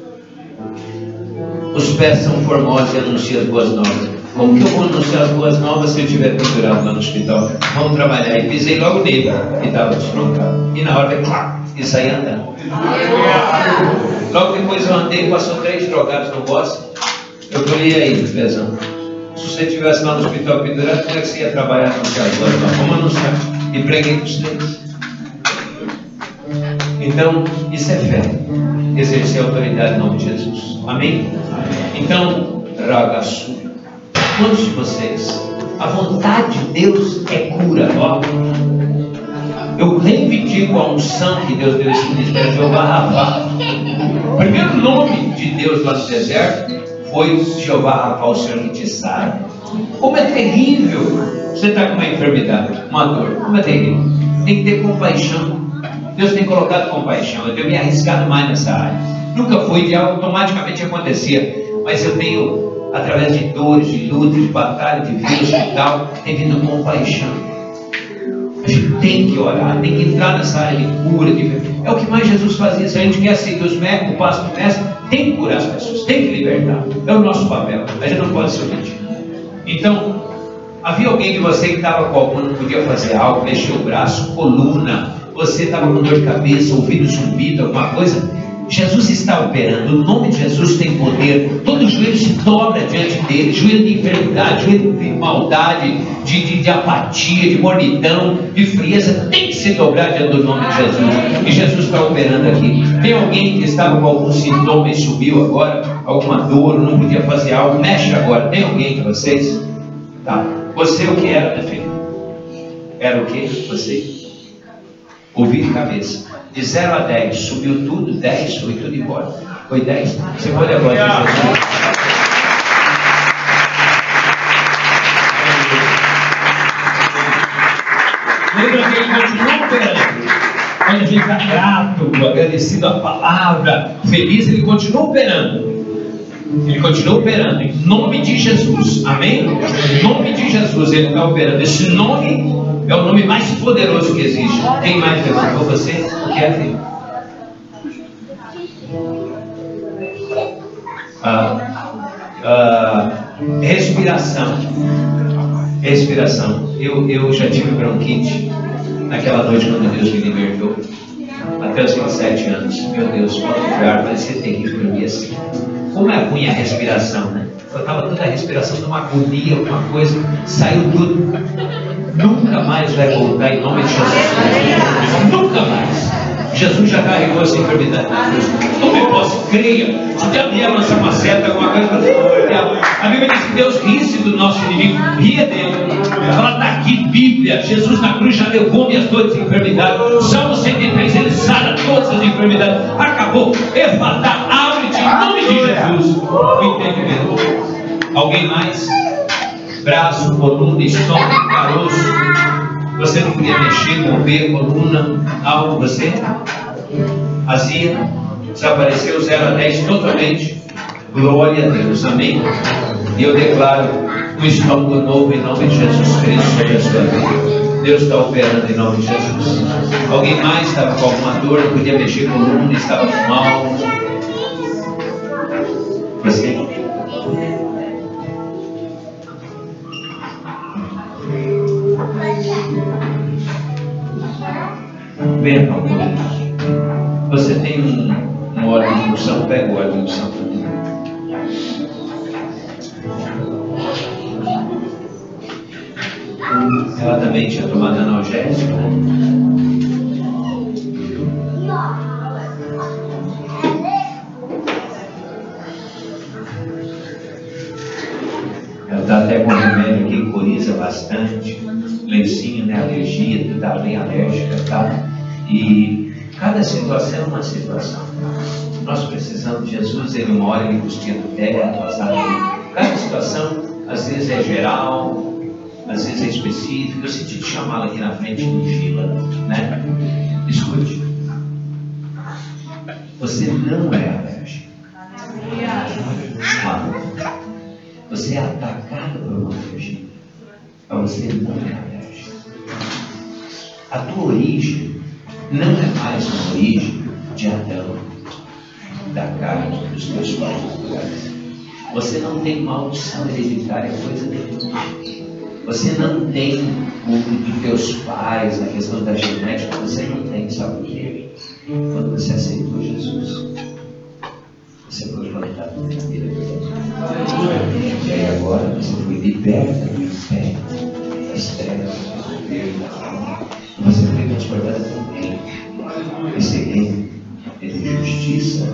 os pés são formosos e anunciam as boas novas. Como que eu vou anunciar as boas novas se eu estiver pendurado lá no hospital? Vamos trabalhar. E pisei logo nele, que estava destroncado. E na hora eu clac, e saí andando. Logo depois eu andei, passou três drogados no bosque. Eu falei: e aí, pezão? Se você estivesse lá no hospital pendurado, como é que você ia trabalhar no hospital? Vamos anunciar. E preguei para os três. Então, isso é fé. Exercer a autoridade em nome de Jesus. Amém? Então, ragaçu. Quantos de vocês, a vontade de Deus é cura? Ó, eu reivindico a unção que Deus deu esse ministério de Jeová Rafa. O primeiro nome de Deus lá no deserto foi Jeová Rafa, o Senhor que te sara. Como é terrível você está com uma enfermidade, uma dor. Como é terrível. Tem que ter compaixão. Deus tem colocado compaixão. Eu tenho me arriscado mais nessa área. Nunca foi de algo automaticamente acontecia, mas eu tenho, através de dores, de lutas, de batalha, de vírus e tal, tem vindo compaixão. A gente tem que orar, tem que entrar nessa área de cura. De... É o que mais Jesus fazia. Se a gente quer seguir os médicos, o passo do mestre, tem que curar as pessoas, tem que libertar. É o nosso papel. A gente não pode se omitir. Então, havia alguém de você que estava com alguma, não podia fazer algo, mexer o braço, coluna, você estava com dor de cabeça, ouvido zumbido, alguma coisa. Jesus está operando. O nome de Jesus tem poder. Todo joelho se dobra diante dele. Joelho de enfermidade, joelho de maldade, de, de, de apatia, de mornidão, de frieza, tem que se dobrar diante do nome de Jesus. E Jesus está operando aqui. Tem alguém que estava com algum sintoma e subiu agora, alguma dor, não podia fazer algo, mexe agora. Tem alguém de vocês? Tá. Você o que era, minha filha? Era o que? Você? Ouvir cabeça. De zero a dez, subiu tudo, dez, foi tudo embora. Foi dez? Você pode agora dizer. Lembra que ele continua operando. Quando a gente está grato, agradecido à palavra, feliz, ele continua operando. Ele continua operando em nome de Jesus. Amém? Em nome de Jesus ele está operando. Esse nome é o nome mais poderoso que existe. Quem mais perguntou? Você? Kevin? Ah, ah, respiração. Respiração. Eu, eu já tive bronquite naquela noite quando Deus me libertou. Até os meus sete anos. Meu Deus, quanto lugar parecia terrível para mim assim. Como é ruim a respiração, né? Eu estava toda a respiração de uma agonia, alguma coisa, saiu tudo. Nunca mais vai voltar em nome de Jesus. Nunca mais. Jesus já carregou essa enfermidade. Tome posse, creia. Se o diabo vier lançar uma seta, alguma coisa, a Bíblia diz que Deus ri-se do nosso inimigo, ria dele. Ela está aqui, Bíblia. Jesus na cruz já levou-me as dores de enfermidade. Salmo cento e três, ele sara todas as enfermidades. Acabou. Efata, abre-te em nome de Jesus. O entendimento. Alguém mais? Braço, coluna, estômago, caroço. Você não podia mexer, mover, coluna, algo, você? Azia, desapareceu zero a dez totalmente. Glória a Deus, amém? E eu declaro um estômago novo em nome de Jesus Cristo sobre a sua vida. Deus está operando em nome de Jesus. Alguém mais estava com alguma dor, não podia mexer coluna, estava mal? Você? Venha, Paulo. Você tem um, um óleo de unção, pega o óleo de unção para mim. Ela também tinha tomado analgésico. Ela está até com remédio que coriza bastante. Lencinho, né? Alergia, tu está bem alérgica, tá? E cada situação é uma situação. Nós precisamos de Jesus, ele uma hora ele cuspia do teto, passava. Cada situação, às vezes é geral, às vezes é específica. Eu senti te chamá-la aqui na frente, em fila, né? Escute. Você não é alérgico. Você é atacado por uma alergia. Mas você não é alérgico. A tua origem não é mais uma origem de Adão, da carne dos teus pais naturais. Você não tem maldição hereditária, coisa nenhuma. Você não tem o dos teus pais, a questão da genética, você não tem, sabe por quê? Quando você aceitou Jesus, você foi plantado na cadeira de Deus. E aí agora você foi liberta do império, das trevas, do poder da alma. Você foi transportado para um reino. Esse reino é de justiça,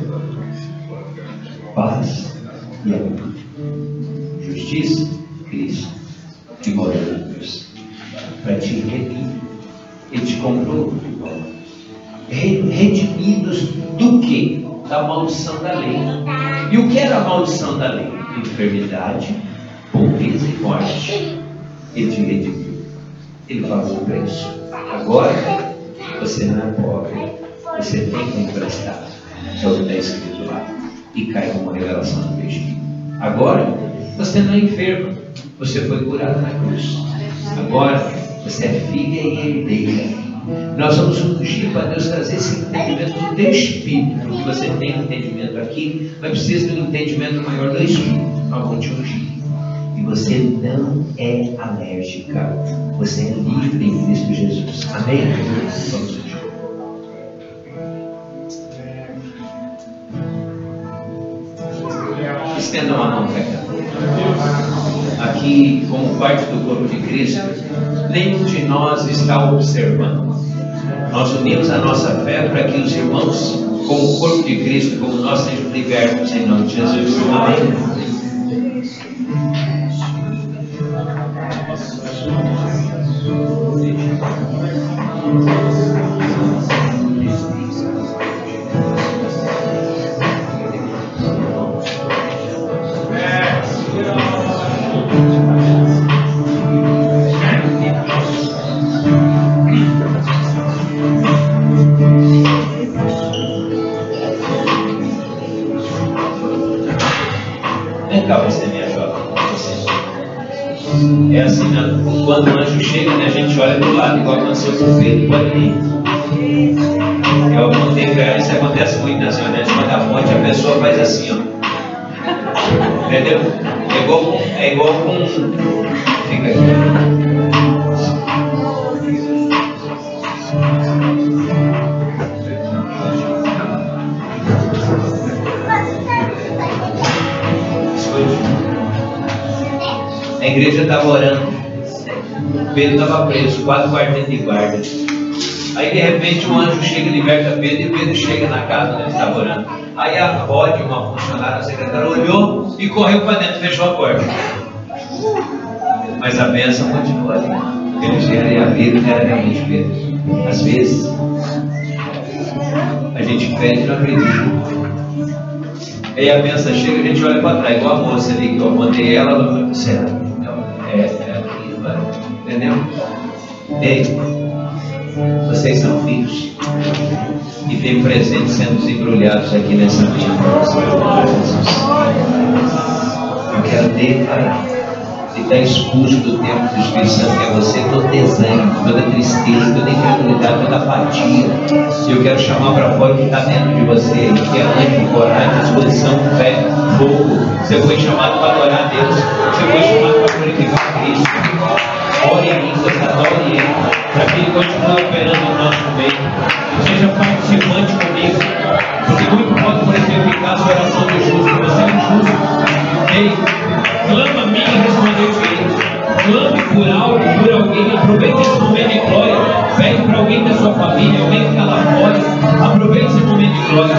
paz e amor. Justiça, Cristo, e glória a Deus. Para te redimir. Ele te comprou. Redimidos do quê? da maldição da lei. E o que era a maldição da lei? Enfermidade, pobreza e morte. Ele te redimiu. Ele pagou o preço. Agora, você não é pobre. Você tem que emprestar. É o que está escrito lá. E cai numa revelação do Espírito. Agora, você não é enfermo. Você foi curado na cruz. Agora, você é filha e herdeira. Nós vamos ungir para Deus trazer esse entendimento do Espírito. Que você tem um entendimento aqui, mas precisa de um entendimento maior do Espírito. Nós vamos te ungir. E você não é alérgica. Você é livre em Cristo Jesus. Amém? Vamos ungir. Estenda uma mão para cá. Aqui, como parte do corpo de Cristo, nenhum de nós está observando. Nós unimos a nossa fé para que os irmãos, como corpo de Cristo, como nós, sejam libertos em nome de Jesus. Amém? Vem cá, você me ajuda. É assim, né? Quando o anjo chega, né, a gente olha do lado, igual aconteceu com o Pedro, pode ir. Eu apontei para ela, isso acontece muito nas reuniões, quando a ponte, a pessoa faz assim, ó. Entendeu? É igual com. É igual com... Fica aqui. A igreja estava orando. Pedro estava preso, quatro quartos de guarda. Aí de repente um anjo chega e liberta Pedro, e Pedro chega na casa onde ele estava orando. Aí a Rod, uma funcionária, a secretária, olhou e correu para dentro, fechou a porta. Mas a bênção continua ali. Ele era a Pedro, era realmente Pedro. Às vezes a gente pede e não acredita. Aí a bênção chega, a gente olha para trás, igual a moça ali que eu apontei ela, ela falou, será? É, é aqui, vai. Entendeu? Ei, vocês são filhos e tem presentes sendo desembrulhados aqui nessa manhã. Eu quero declarar e está expulso do tempo do Espírito Santo, que é você, todo desânimo, toda tristeza, toda incredulidade, toda apatia. E eu quero chamar para fora o que está dentro de você, que é ânimo, coragem, disposição, fé, fogo. Você foi chamado para adorar a Deus, você foi chamado para glorificar Cristo. Ore em línguas, adore Ele, para que Ele continue operando no nosso meio. Seja participante comigo, porque muito pode parecer eficaz a oração do justo. Você é um justo. Ei, clama a mim e responderei. Clame por algo, por alguém. Aproveite esse momento de glória. Pede para alguém da sua família, alguém que está lá fora. Aproveite esse momento de glória.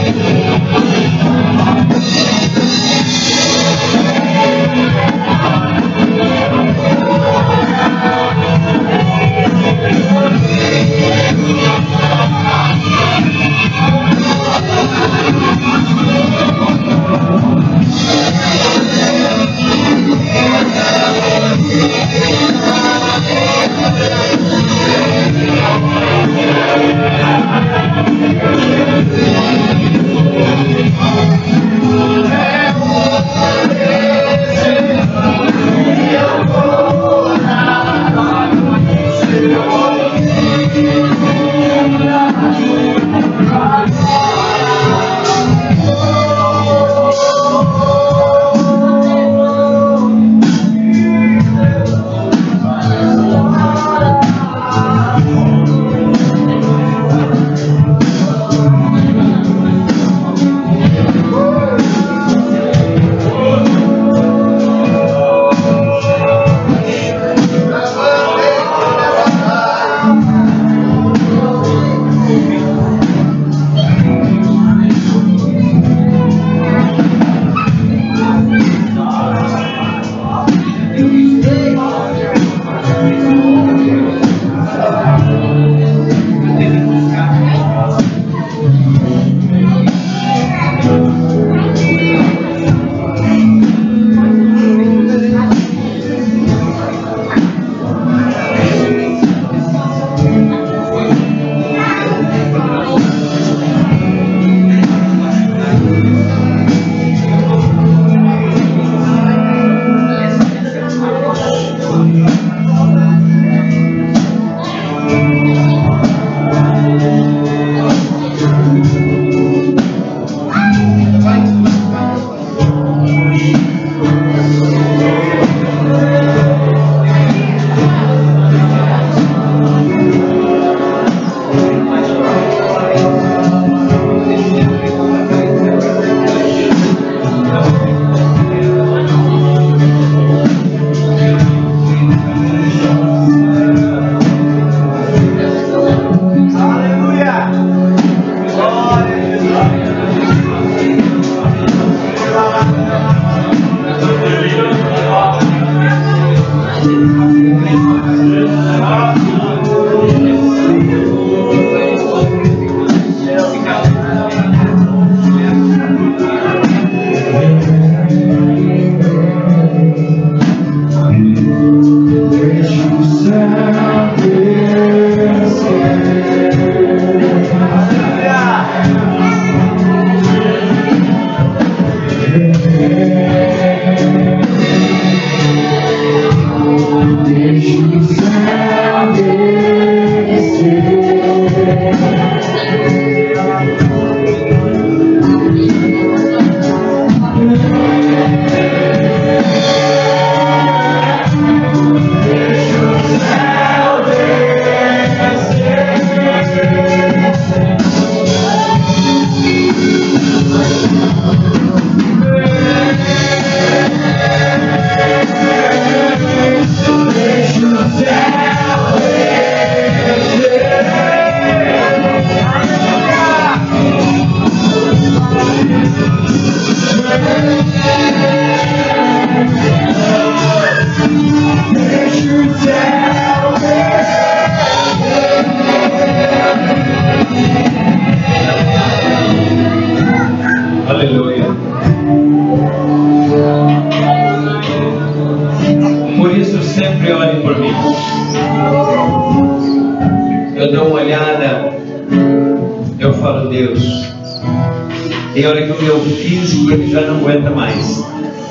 Tem hora que o meu físico ele já não aguenta mais,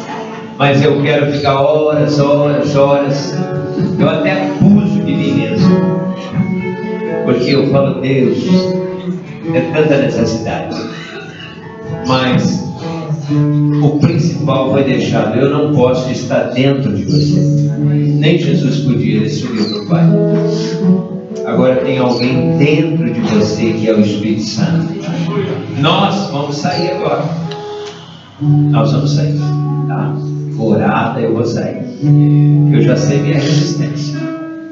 mas eu quero ficar horas, horas, horas. Eu até abuso de mim mesmo, porque eu falo, Deus, é tanta necessidade, mas o principal foi deixado. Eu não posso estar dentro de você, nem Jesus podia, ele subiu para o Pai. Agora tem alguém dentro de você que é o Espírito Santo. Nós vamos sair agora. Nós vamos sair, tá? Orada, eu vou sair. Eu já sei minha resistência.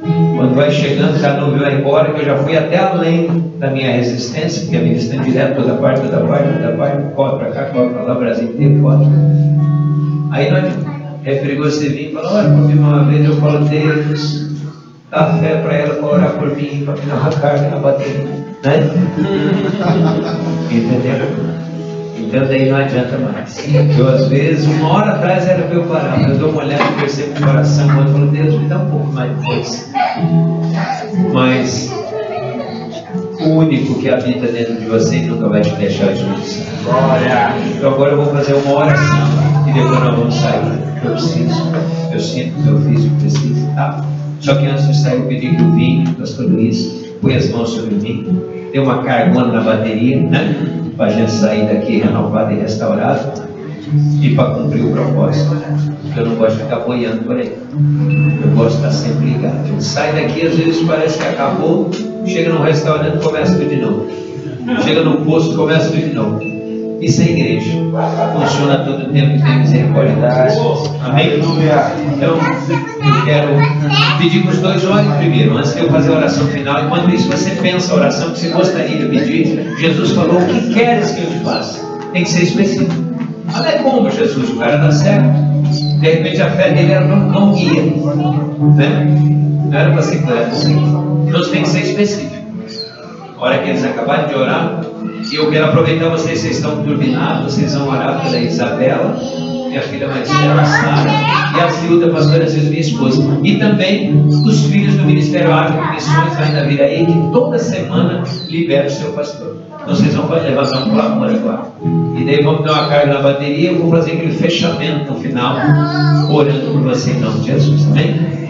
Quando vai chegando, a nuvem vai embora, que eu já fui até além da minha resistência, porque a minha está direto, toda parte, toda parte, toda parte, corre para cá, corre para lá, Brasil inteiro, corre. Aí não é perigoso você vir e falar, olha, por mim uma vez eu falo, Deus, dá fé para ela, para orar por mim, para me dar uma carga na bateria, né? Entendeu? Então daí não adianta mais. Eu às vezes, uma hora atrás era para eu parar, eu dou uma olhada e percebo que o coração, eu falo, Deus, me dá um pouco mais de força. Mas o único que habita dentro de você nunca vai te deixar expulsar. Então agora eu vou fazer uma oração e depois nós vamos sair. Eu preciso, eu sinto que eu fiz o que preciso, tá? Só que antes de sair eu pedi que o vinho, pastor Luiz, põe as mãos sobre mim, dê uma cargona na bateria, né? Para a gente sair daqui renovado e restaurado e para cumprir o propósito. Porque eu não gosto de ficar boiando por aí. Eu gosto de estar sempre ligado. A gente sai daqui, às vezes parece que acabou, chega no restaurante e começa tudo de novo. Chega no posto e começa tudo de novo. Isso é igreja. Funciona todo o tempo e tem misericórdia das pessoas. Amém? Então, eu quero pedir que os dois orem primeiro, antes de eu fazer a oração final. Enquanto isso, você pensa a oração que você gostaria de pedir. Jesus falou, o que queres que eu te faça? Tem que ser específico. Mas não é como Jesus, o cara dá certo. De repente a fé dele era para um cão guia, né? Não era para ser claro. Então tem que ser específico. A hora que eles acabarem de orar, e eu quero aproveitar vocês, vocês estão turbinados, vocês vão orar pela Isabela, minha filha mais velha, a Sara, e a Zilda, pastora Zilda, minha esposa. E também os filhos do Ministério Ágil de Missões vai na vida aí, que toda semana libera o seu pastor. Então vocês vão levantar um clamor agora. E daí vamos dar uma carga na bateria, eu vou fazer aquele fechamento no final, orando por você em nome de Jesus, amém?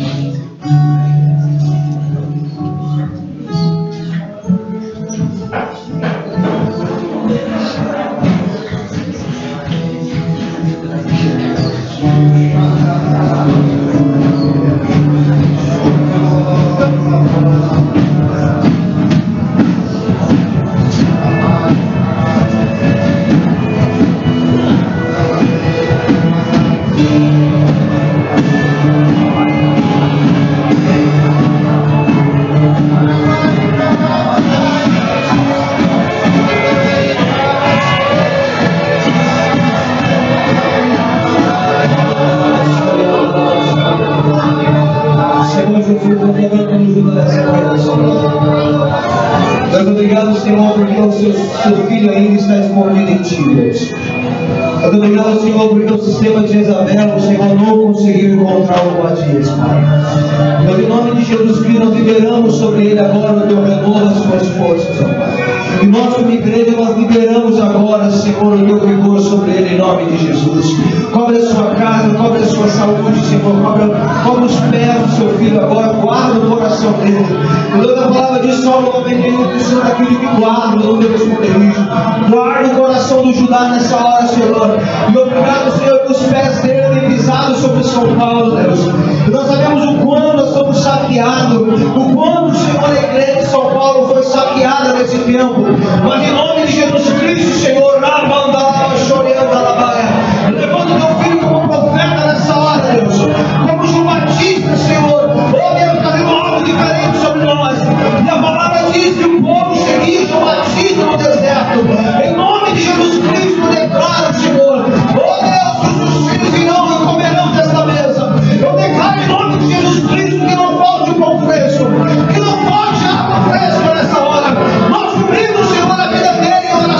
Deus, obrigado, Senhor, porque o seu, seu filho ainda está escondido em ti, Deus. Deus, obrigado, Senhor, porque o sistema de Jezabel, o Senhor não conseguiu encontrar o Matias, Pai. Deus, em nome de Jesus Cristo, nós liberamos sobre ele agora o teu renovo das suas forças, ó Pai. E nós, como igreja, nós liberamos agora, Senhor, o teu vigor sobre ele, em nome de Jesus. Cobre a sua casa, cobre a sua saúde, Senhor. Cobre, cobre os pés do seu filho agora, guarda o coração dele. Deus, a palavra diz só no nome de Deus, Senhor, aquele que guarda, não deve esconder. Guarda o coração do Judá nessa hora, Senhor. E obrigado, Senhor, que os pés dele têm pisado sobre São Paulo, Deus. E nós sabemos o quanto nós somos saqueados, o quanto, Senhor, a igreja de São Paulo foi saqueada nesse tempo. Mas em nome de Jesus Cristo, Senhor, levanta o teu filho como profeta nessa hora, Deus. Como João Batista, Senhor. Oh, Deus, fazendo algo diferente sobre nós. E a palavra diz que o povo seguia João Batista no deserto. Em nome de Jesus Cristo, eu declaro, Senhor. Oh, Deus, que os filhos virão e comerão dessa mesa. Eu declaro em nome de Jesus Cristo que não falte o pão fresco. Que não falte água fresca nessa hora. Nós cobrimos, Senhor, a vida dele em oração.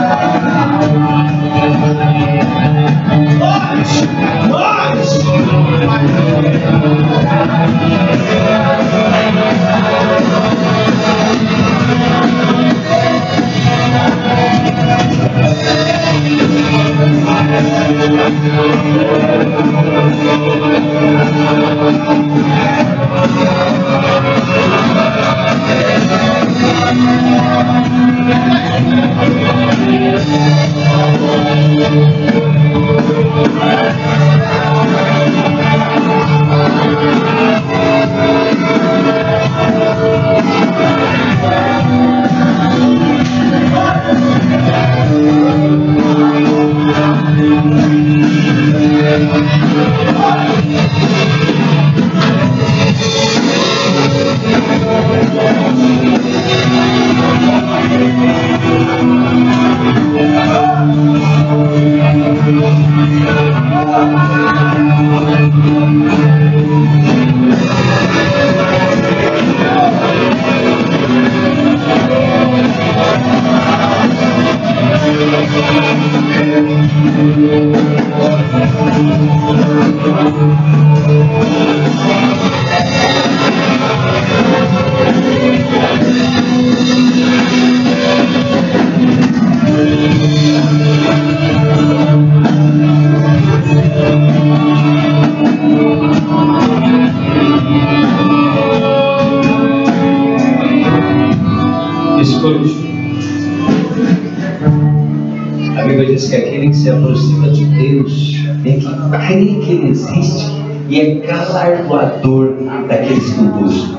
A Bíblia diz que aquele que se aproxima de Deus é que crê que Ele existe e é galardoador daqueles que o buscam.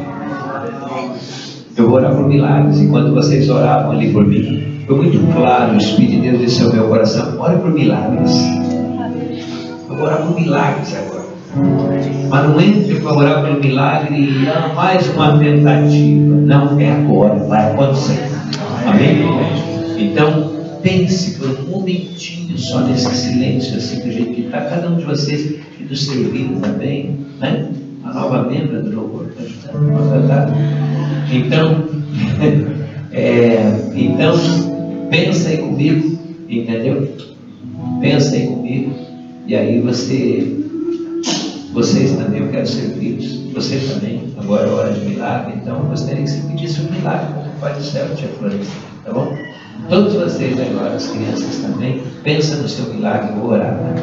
Eu vou orar por milagres. Enquanto vocês oravam ali por mim, foi muito claro, o Espírito de Deus disse ao meu coração: ore por milagres. Eu vou orar por milagres agora. Mas não entre para orar pelo milagre e ah, mais uma tentativa. Não, é agora, vai acontecer. Amém? Então, pense por um momentinho só nesse silêncio, assim, do jeito que está, cada um de vocês e do servido também, né? A nova membra do louvor está ajudando. Então, é, então, pensa aí comigo, entendeu? Pensa aí comigo, e aí você, vocês também, eu quero servi-los, você também, agora é hora de milagre, então eu gostaria que você pedisse um milagre, como o Pai do Céu te aflorece, tá bom? Todos vocês agora, as crianças também, pensa no seu milagre, eu vou orar, né?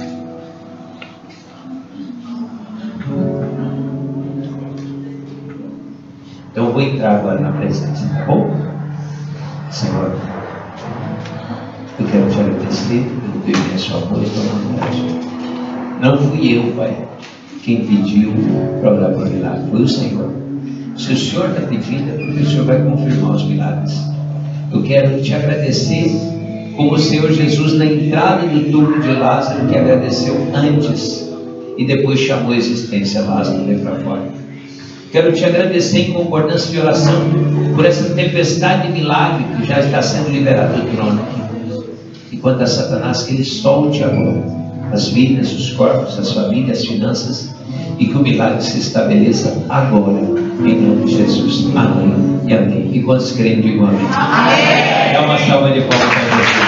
Então eu vou entrar agora na presença, tá bom? Senhor, eu quero te agradecer pelo teu imenso amor e tua bondade. Não fui eu, Pai, quem pediu para orar por milagre, foi o Senhor. Se o Senhor está pedindo, é porque o Senhor vai confirmar os milagres. Eu quero te agradecer como o Senhor Jesus na entrada do túmulo de Lázaro, que agradeceu antes e depois chamou a existência Lázaro veio para fora. Quero te agradecer em concordância de oração por essa tempestade de milagre que já está sendo liberada do trono aqui. E quanto a Satanás, que ele solte agora as vidas, os corpos, as famílias, as finanças, e que o milagre se estabeleça agora, em nome de Jesus. Amém e amém. E quantos creem, digam amém. Amém. Dá uma salva de palmas para Jesus.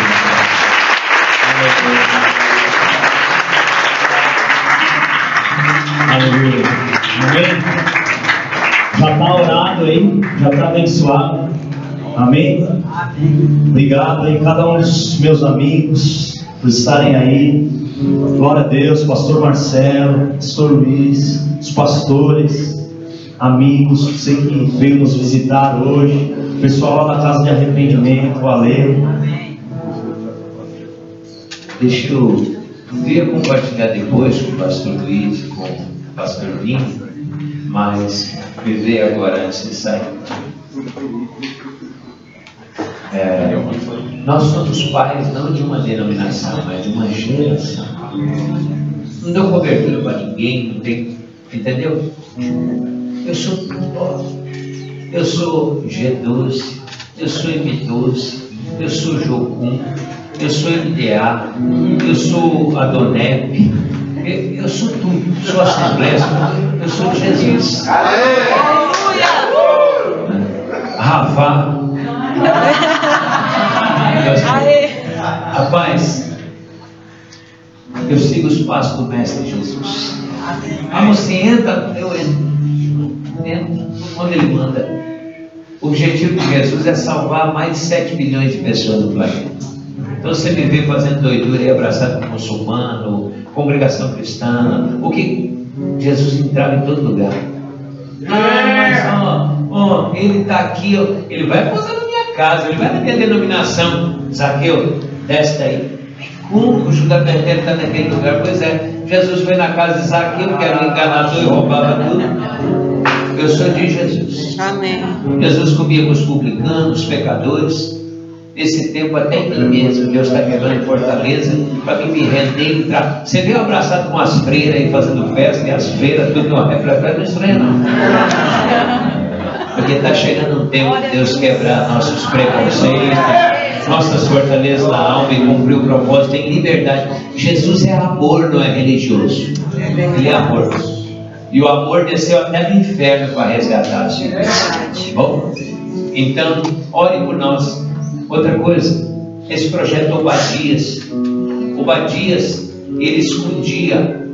Aleluia. Amém? Já está orado aí, já está abençoado. Amém? Obrigado aí, cada um dos meus amigos, por estarem aí. Glória a Deus, pastor Marcelo, pastor Luiz, os pastores, amigos, você que veio nos visitar hoje, pessoal lá da casa de arrependimento, valeu. Deixa eu, eu queria compartilhar depois com o pastor Luiz e com o pastor Vinho, mas me veio agora antes de sair. É, nós somos pais não de uma denominação, mas de uma geração. Não dou cobertura para ninguém, não tem, entendeu? Eu sou eu sou G doze, eu sou M doze, eu sou Jocum, eu sou M D A, eu sou Adonep, eu, eu sou tudo, sou Assembleia, eu sou Jesus. Ravá. Eu sigo os passos do Mestre Jesus. Ah, você entra, eu entro. Entro onde Ele manda. O objetivo de Jesus é salvar mais de sete bilhões de pessoas do planeta. Então você me vê fazendo doidura e abraçado com muçulmano, congregação cristã, o que Jesus entrava em todo lugar. Ah, mas ó, ó, Ele está aqui, ó, Ele vai posar na minha casa, Ele vai na minha denominação. Zaqueu, desce daí. Como o Judá Bertelo está naquele lugar? Pois é, Jesus foi na casa de Zaqueu, que era um enganador e roubava tudo. Eu sou de Jesus. Amém. Jesus comia com os publicanos, os pecadores. Nesse tempo até em mim mesmo, Deus está quebrando fortaleza para mim me render e entrar. Você veio abraçado com as freiras aí fazendo festa, e as freiras, tudo no reflexo, não estranha não. Porque está chegando um tempo de Deus quebrar nossos preconceitos, nossas fortalezas na alma e cumprir o propósito em liberdade. Jesus é amor, não é religioso. Ele é amor. E o amor desceu até no inferno para resgatar as vidas. Bom, então, ore por nós. Outra coisa, esse projeto Obadias. Obadias, ele escondia,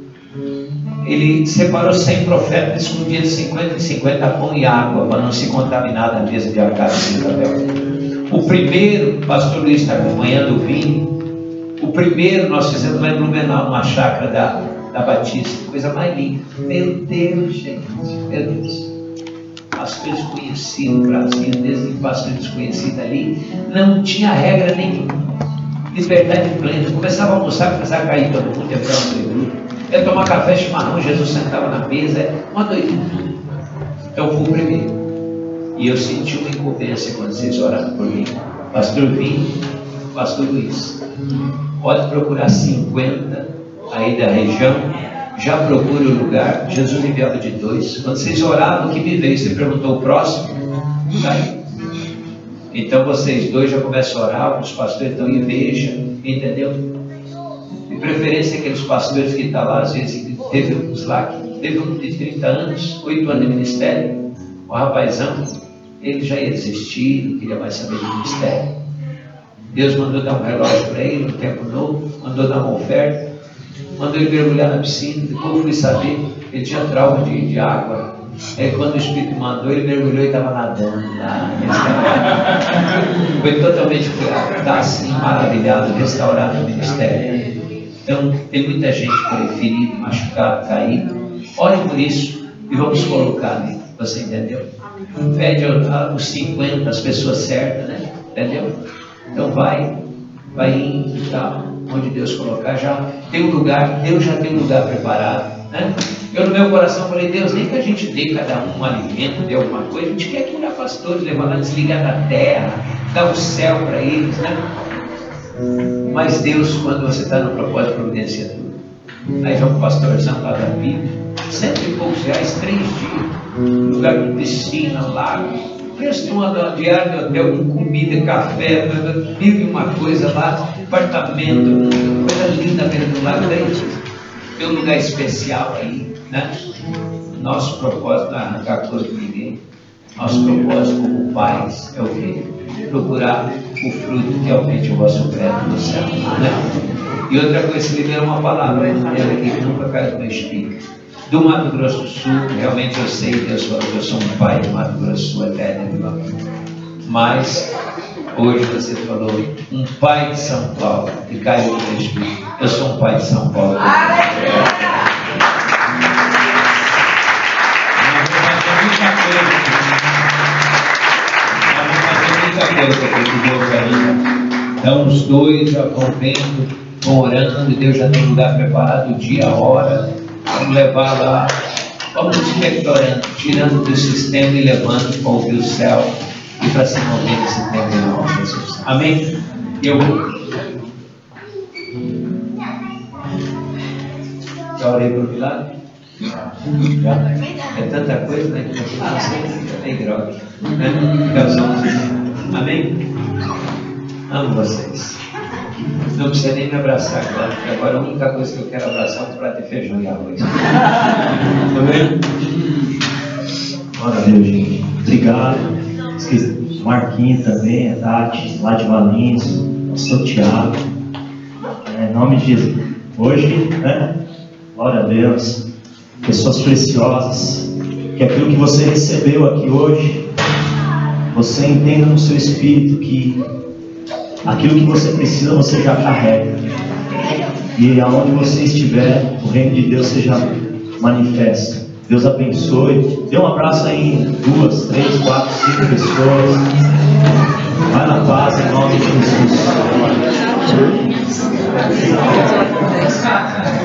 ele separou cem profetas, escondia de cinquenta em cinquenta pão e água, para não se contaminar da mesa de Acabe e Jezabel. O primeiro, o pastor Luiz está acompanhando o vinho. O primeiro nós fizemos lá em Blumenau, numa chácara da, da Batista, coisa mais linda. Meu Deus, gente, meu Deus. Pastor desconhecido, Brasil, desde pastor desconhecido ali, não tinha regra nenhuma. Liberdade plena. Começava a almoçar, começava a cair todo mundo, ia ficar uma doidura. Ia tomar café, chimarrão, Jesus sentava na mesa, uma doidura. Então fui o primeiro. E eu senti uma incumbência quando vocês oraram por mim. Pastor Vinho, pastor Luiz. Pode procurar cinquenta aí da região. Já procure o lugar. Jesus enviava de dois. Quando vocês oravam, o que me veio? Você perguntou o próximo? Está aí. Então vocês dois já começam a orar, os pastores estão e veja, entendeu? De preferência aqueles pastores que estão lá, às vezes teve uns lá que teve um de trinta anos, oito anos de ministério, o rapazão, ele já ia desistir, não queria mais saber do ministério. Deus mandou dar um relógio para ele, um tempo novo, mandou dar uma oferta, mandou ele mergulhar na piscina. Depois eu fui saber, ele tinha trauma de, de água. Aí quando o Espírito mandou, ele mergulhou e estava nadando lá. Foi totalmente curado, está assim, maravilhado, restaurado no ministério. Então, tem muita gente por aí ferido, machucado, caído. Ore por isso e vamos colocar ali. Você entendeu? Pede os cinquenta, as pessoas certas, né? Entendeu? Então vai, vai indo e tal, onde Deus colocar, já tem um lugar, Deus já tem um lugar preparado, né? Eu no meu coração falei, Deus, nem que a gente dê cada um um alimento, dê alguma coisa, a gente quer que olhar pastores, levar lá, desligar da terra, dar o céu para eles, né? Mas Deus, quando você está no propósito, providencia tudo. Aí já um pastorzão lá da Bíblia, cento e poucos reais, três dias, lugar com piscina, lago, preço de uma diária de hotel com comida, café, vive uma coisa lá, apartamento, coisa linda mesmo do lado, daí tem um lugar especial aí, né? Nosso propósito não é arrancar coisa de ninguém. Nosso propósito como pais é o quê? Procurar o fruto que aumente o vosso crédito no céu, né? E outra coisa, se libera uma palavra, ela aqui que nunca cai no meu espírito. Do Mato Grosso do Sul, realmente eu sei, Deus falou que eu sou um pai do Mato Grosso do Sul eterno, mas hoje você falou um pai de São Paulo, e caiu no meu espírito. Eu sou um pai de São Paulo. Eu vou fazer muita coisa aqui que Deus ainda. Então os dois já vão vendo, vão orando, e Deus já tem lugar preparado, o dia, a hora. Vamos levar lá, vamos expectorando, tirando do sistema e levando para ouvir o céu e para se mover nesse tempo em nome de Jesus. Amém? Eu já orei por milagre? Já? É tanta coisa, né? Ah, sei, é grog, né? Amém? Amo vocês. Não precisa nem me abraçar, claro, porque agora a única coisa que eu quero abraçar é um prato de feijão e arroz. Amém? Glória a Deus, gente. Obrigado. Esqueci. Marquinhos também, a Tati, lá de Valência, o seu Tiago. É, em nome de Jesus. Hoje, né? Glória a Deus. Pessoas preciosas. Que aquilo que você recebeu aqui hoje, você entenda no seu espírito que aquilo que você precisa, você já carrega. E aonde você estiver, o reino de Deus seja manifesta. Deus abençoe. Dê um abraço aí em duas, três, quatro, cinco pessoas. Vai na paz em nome de Jesus.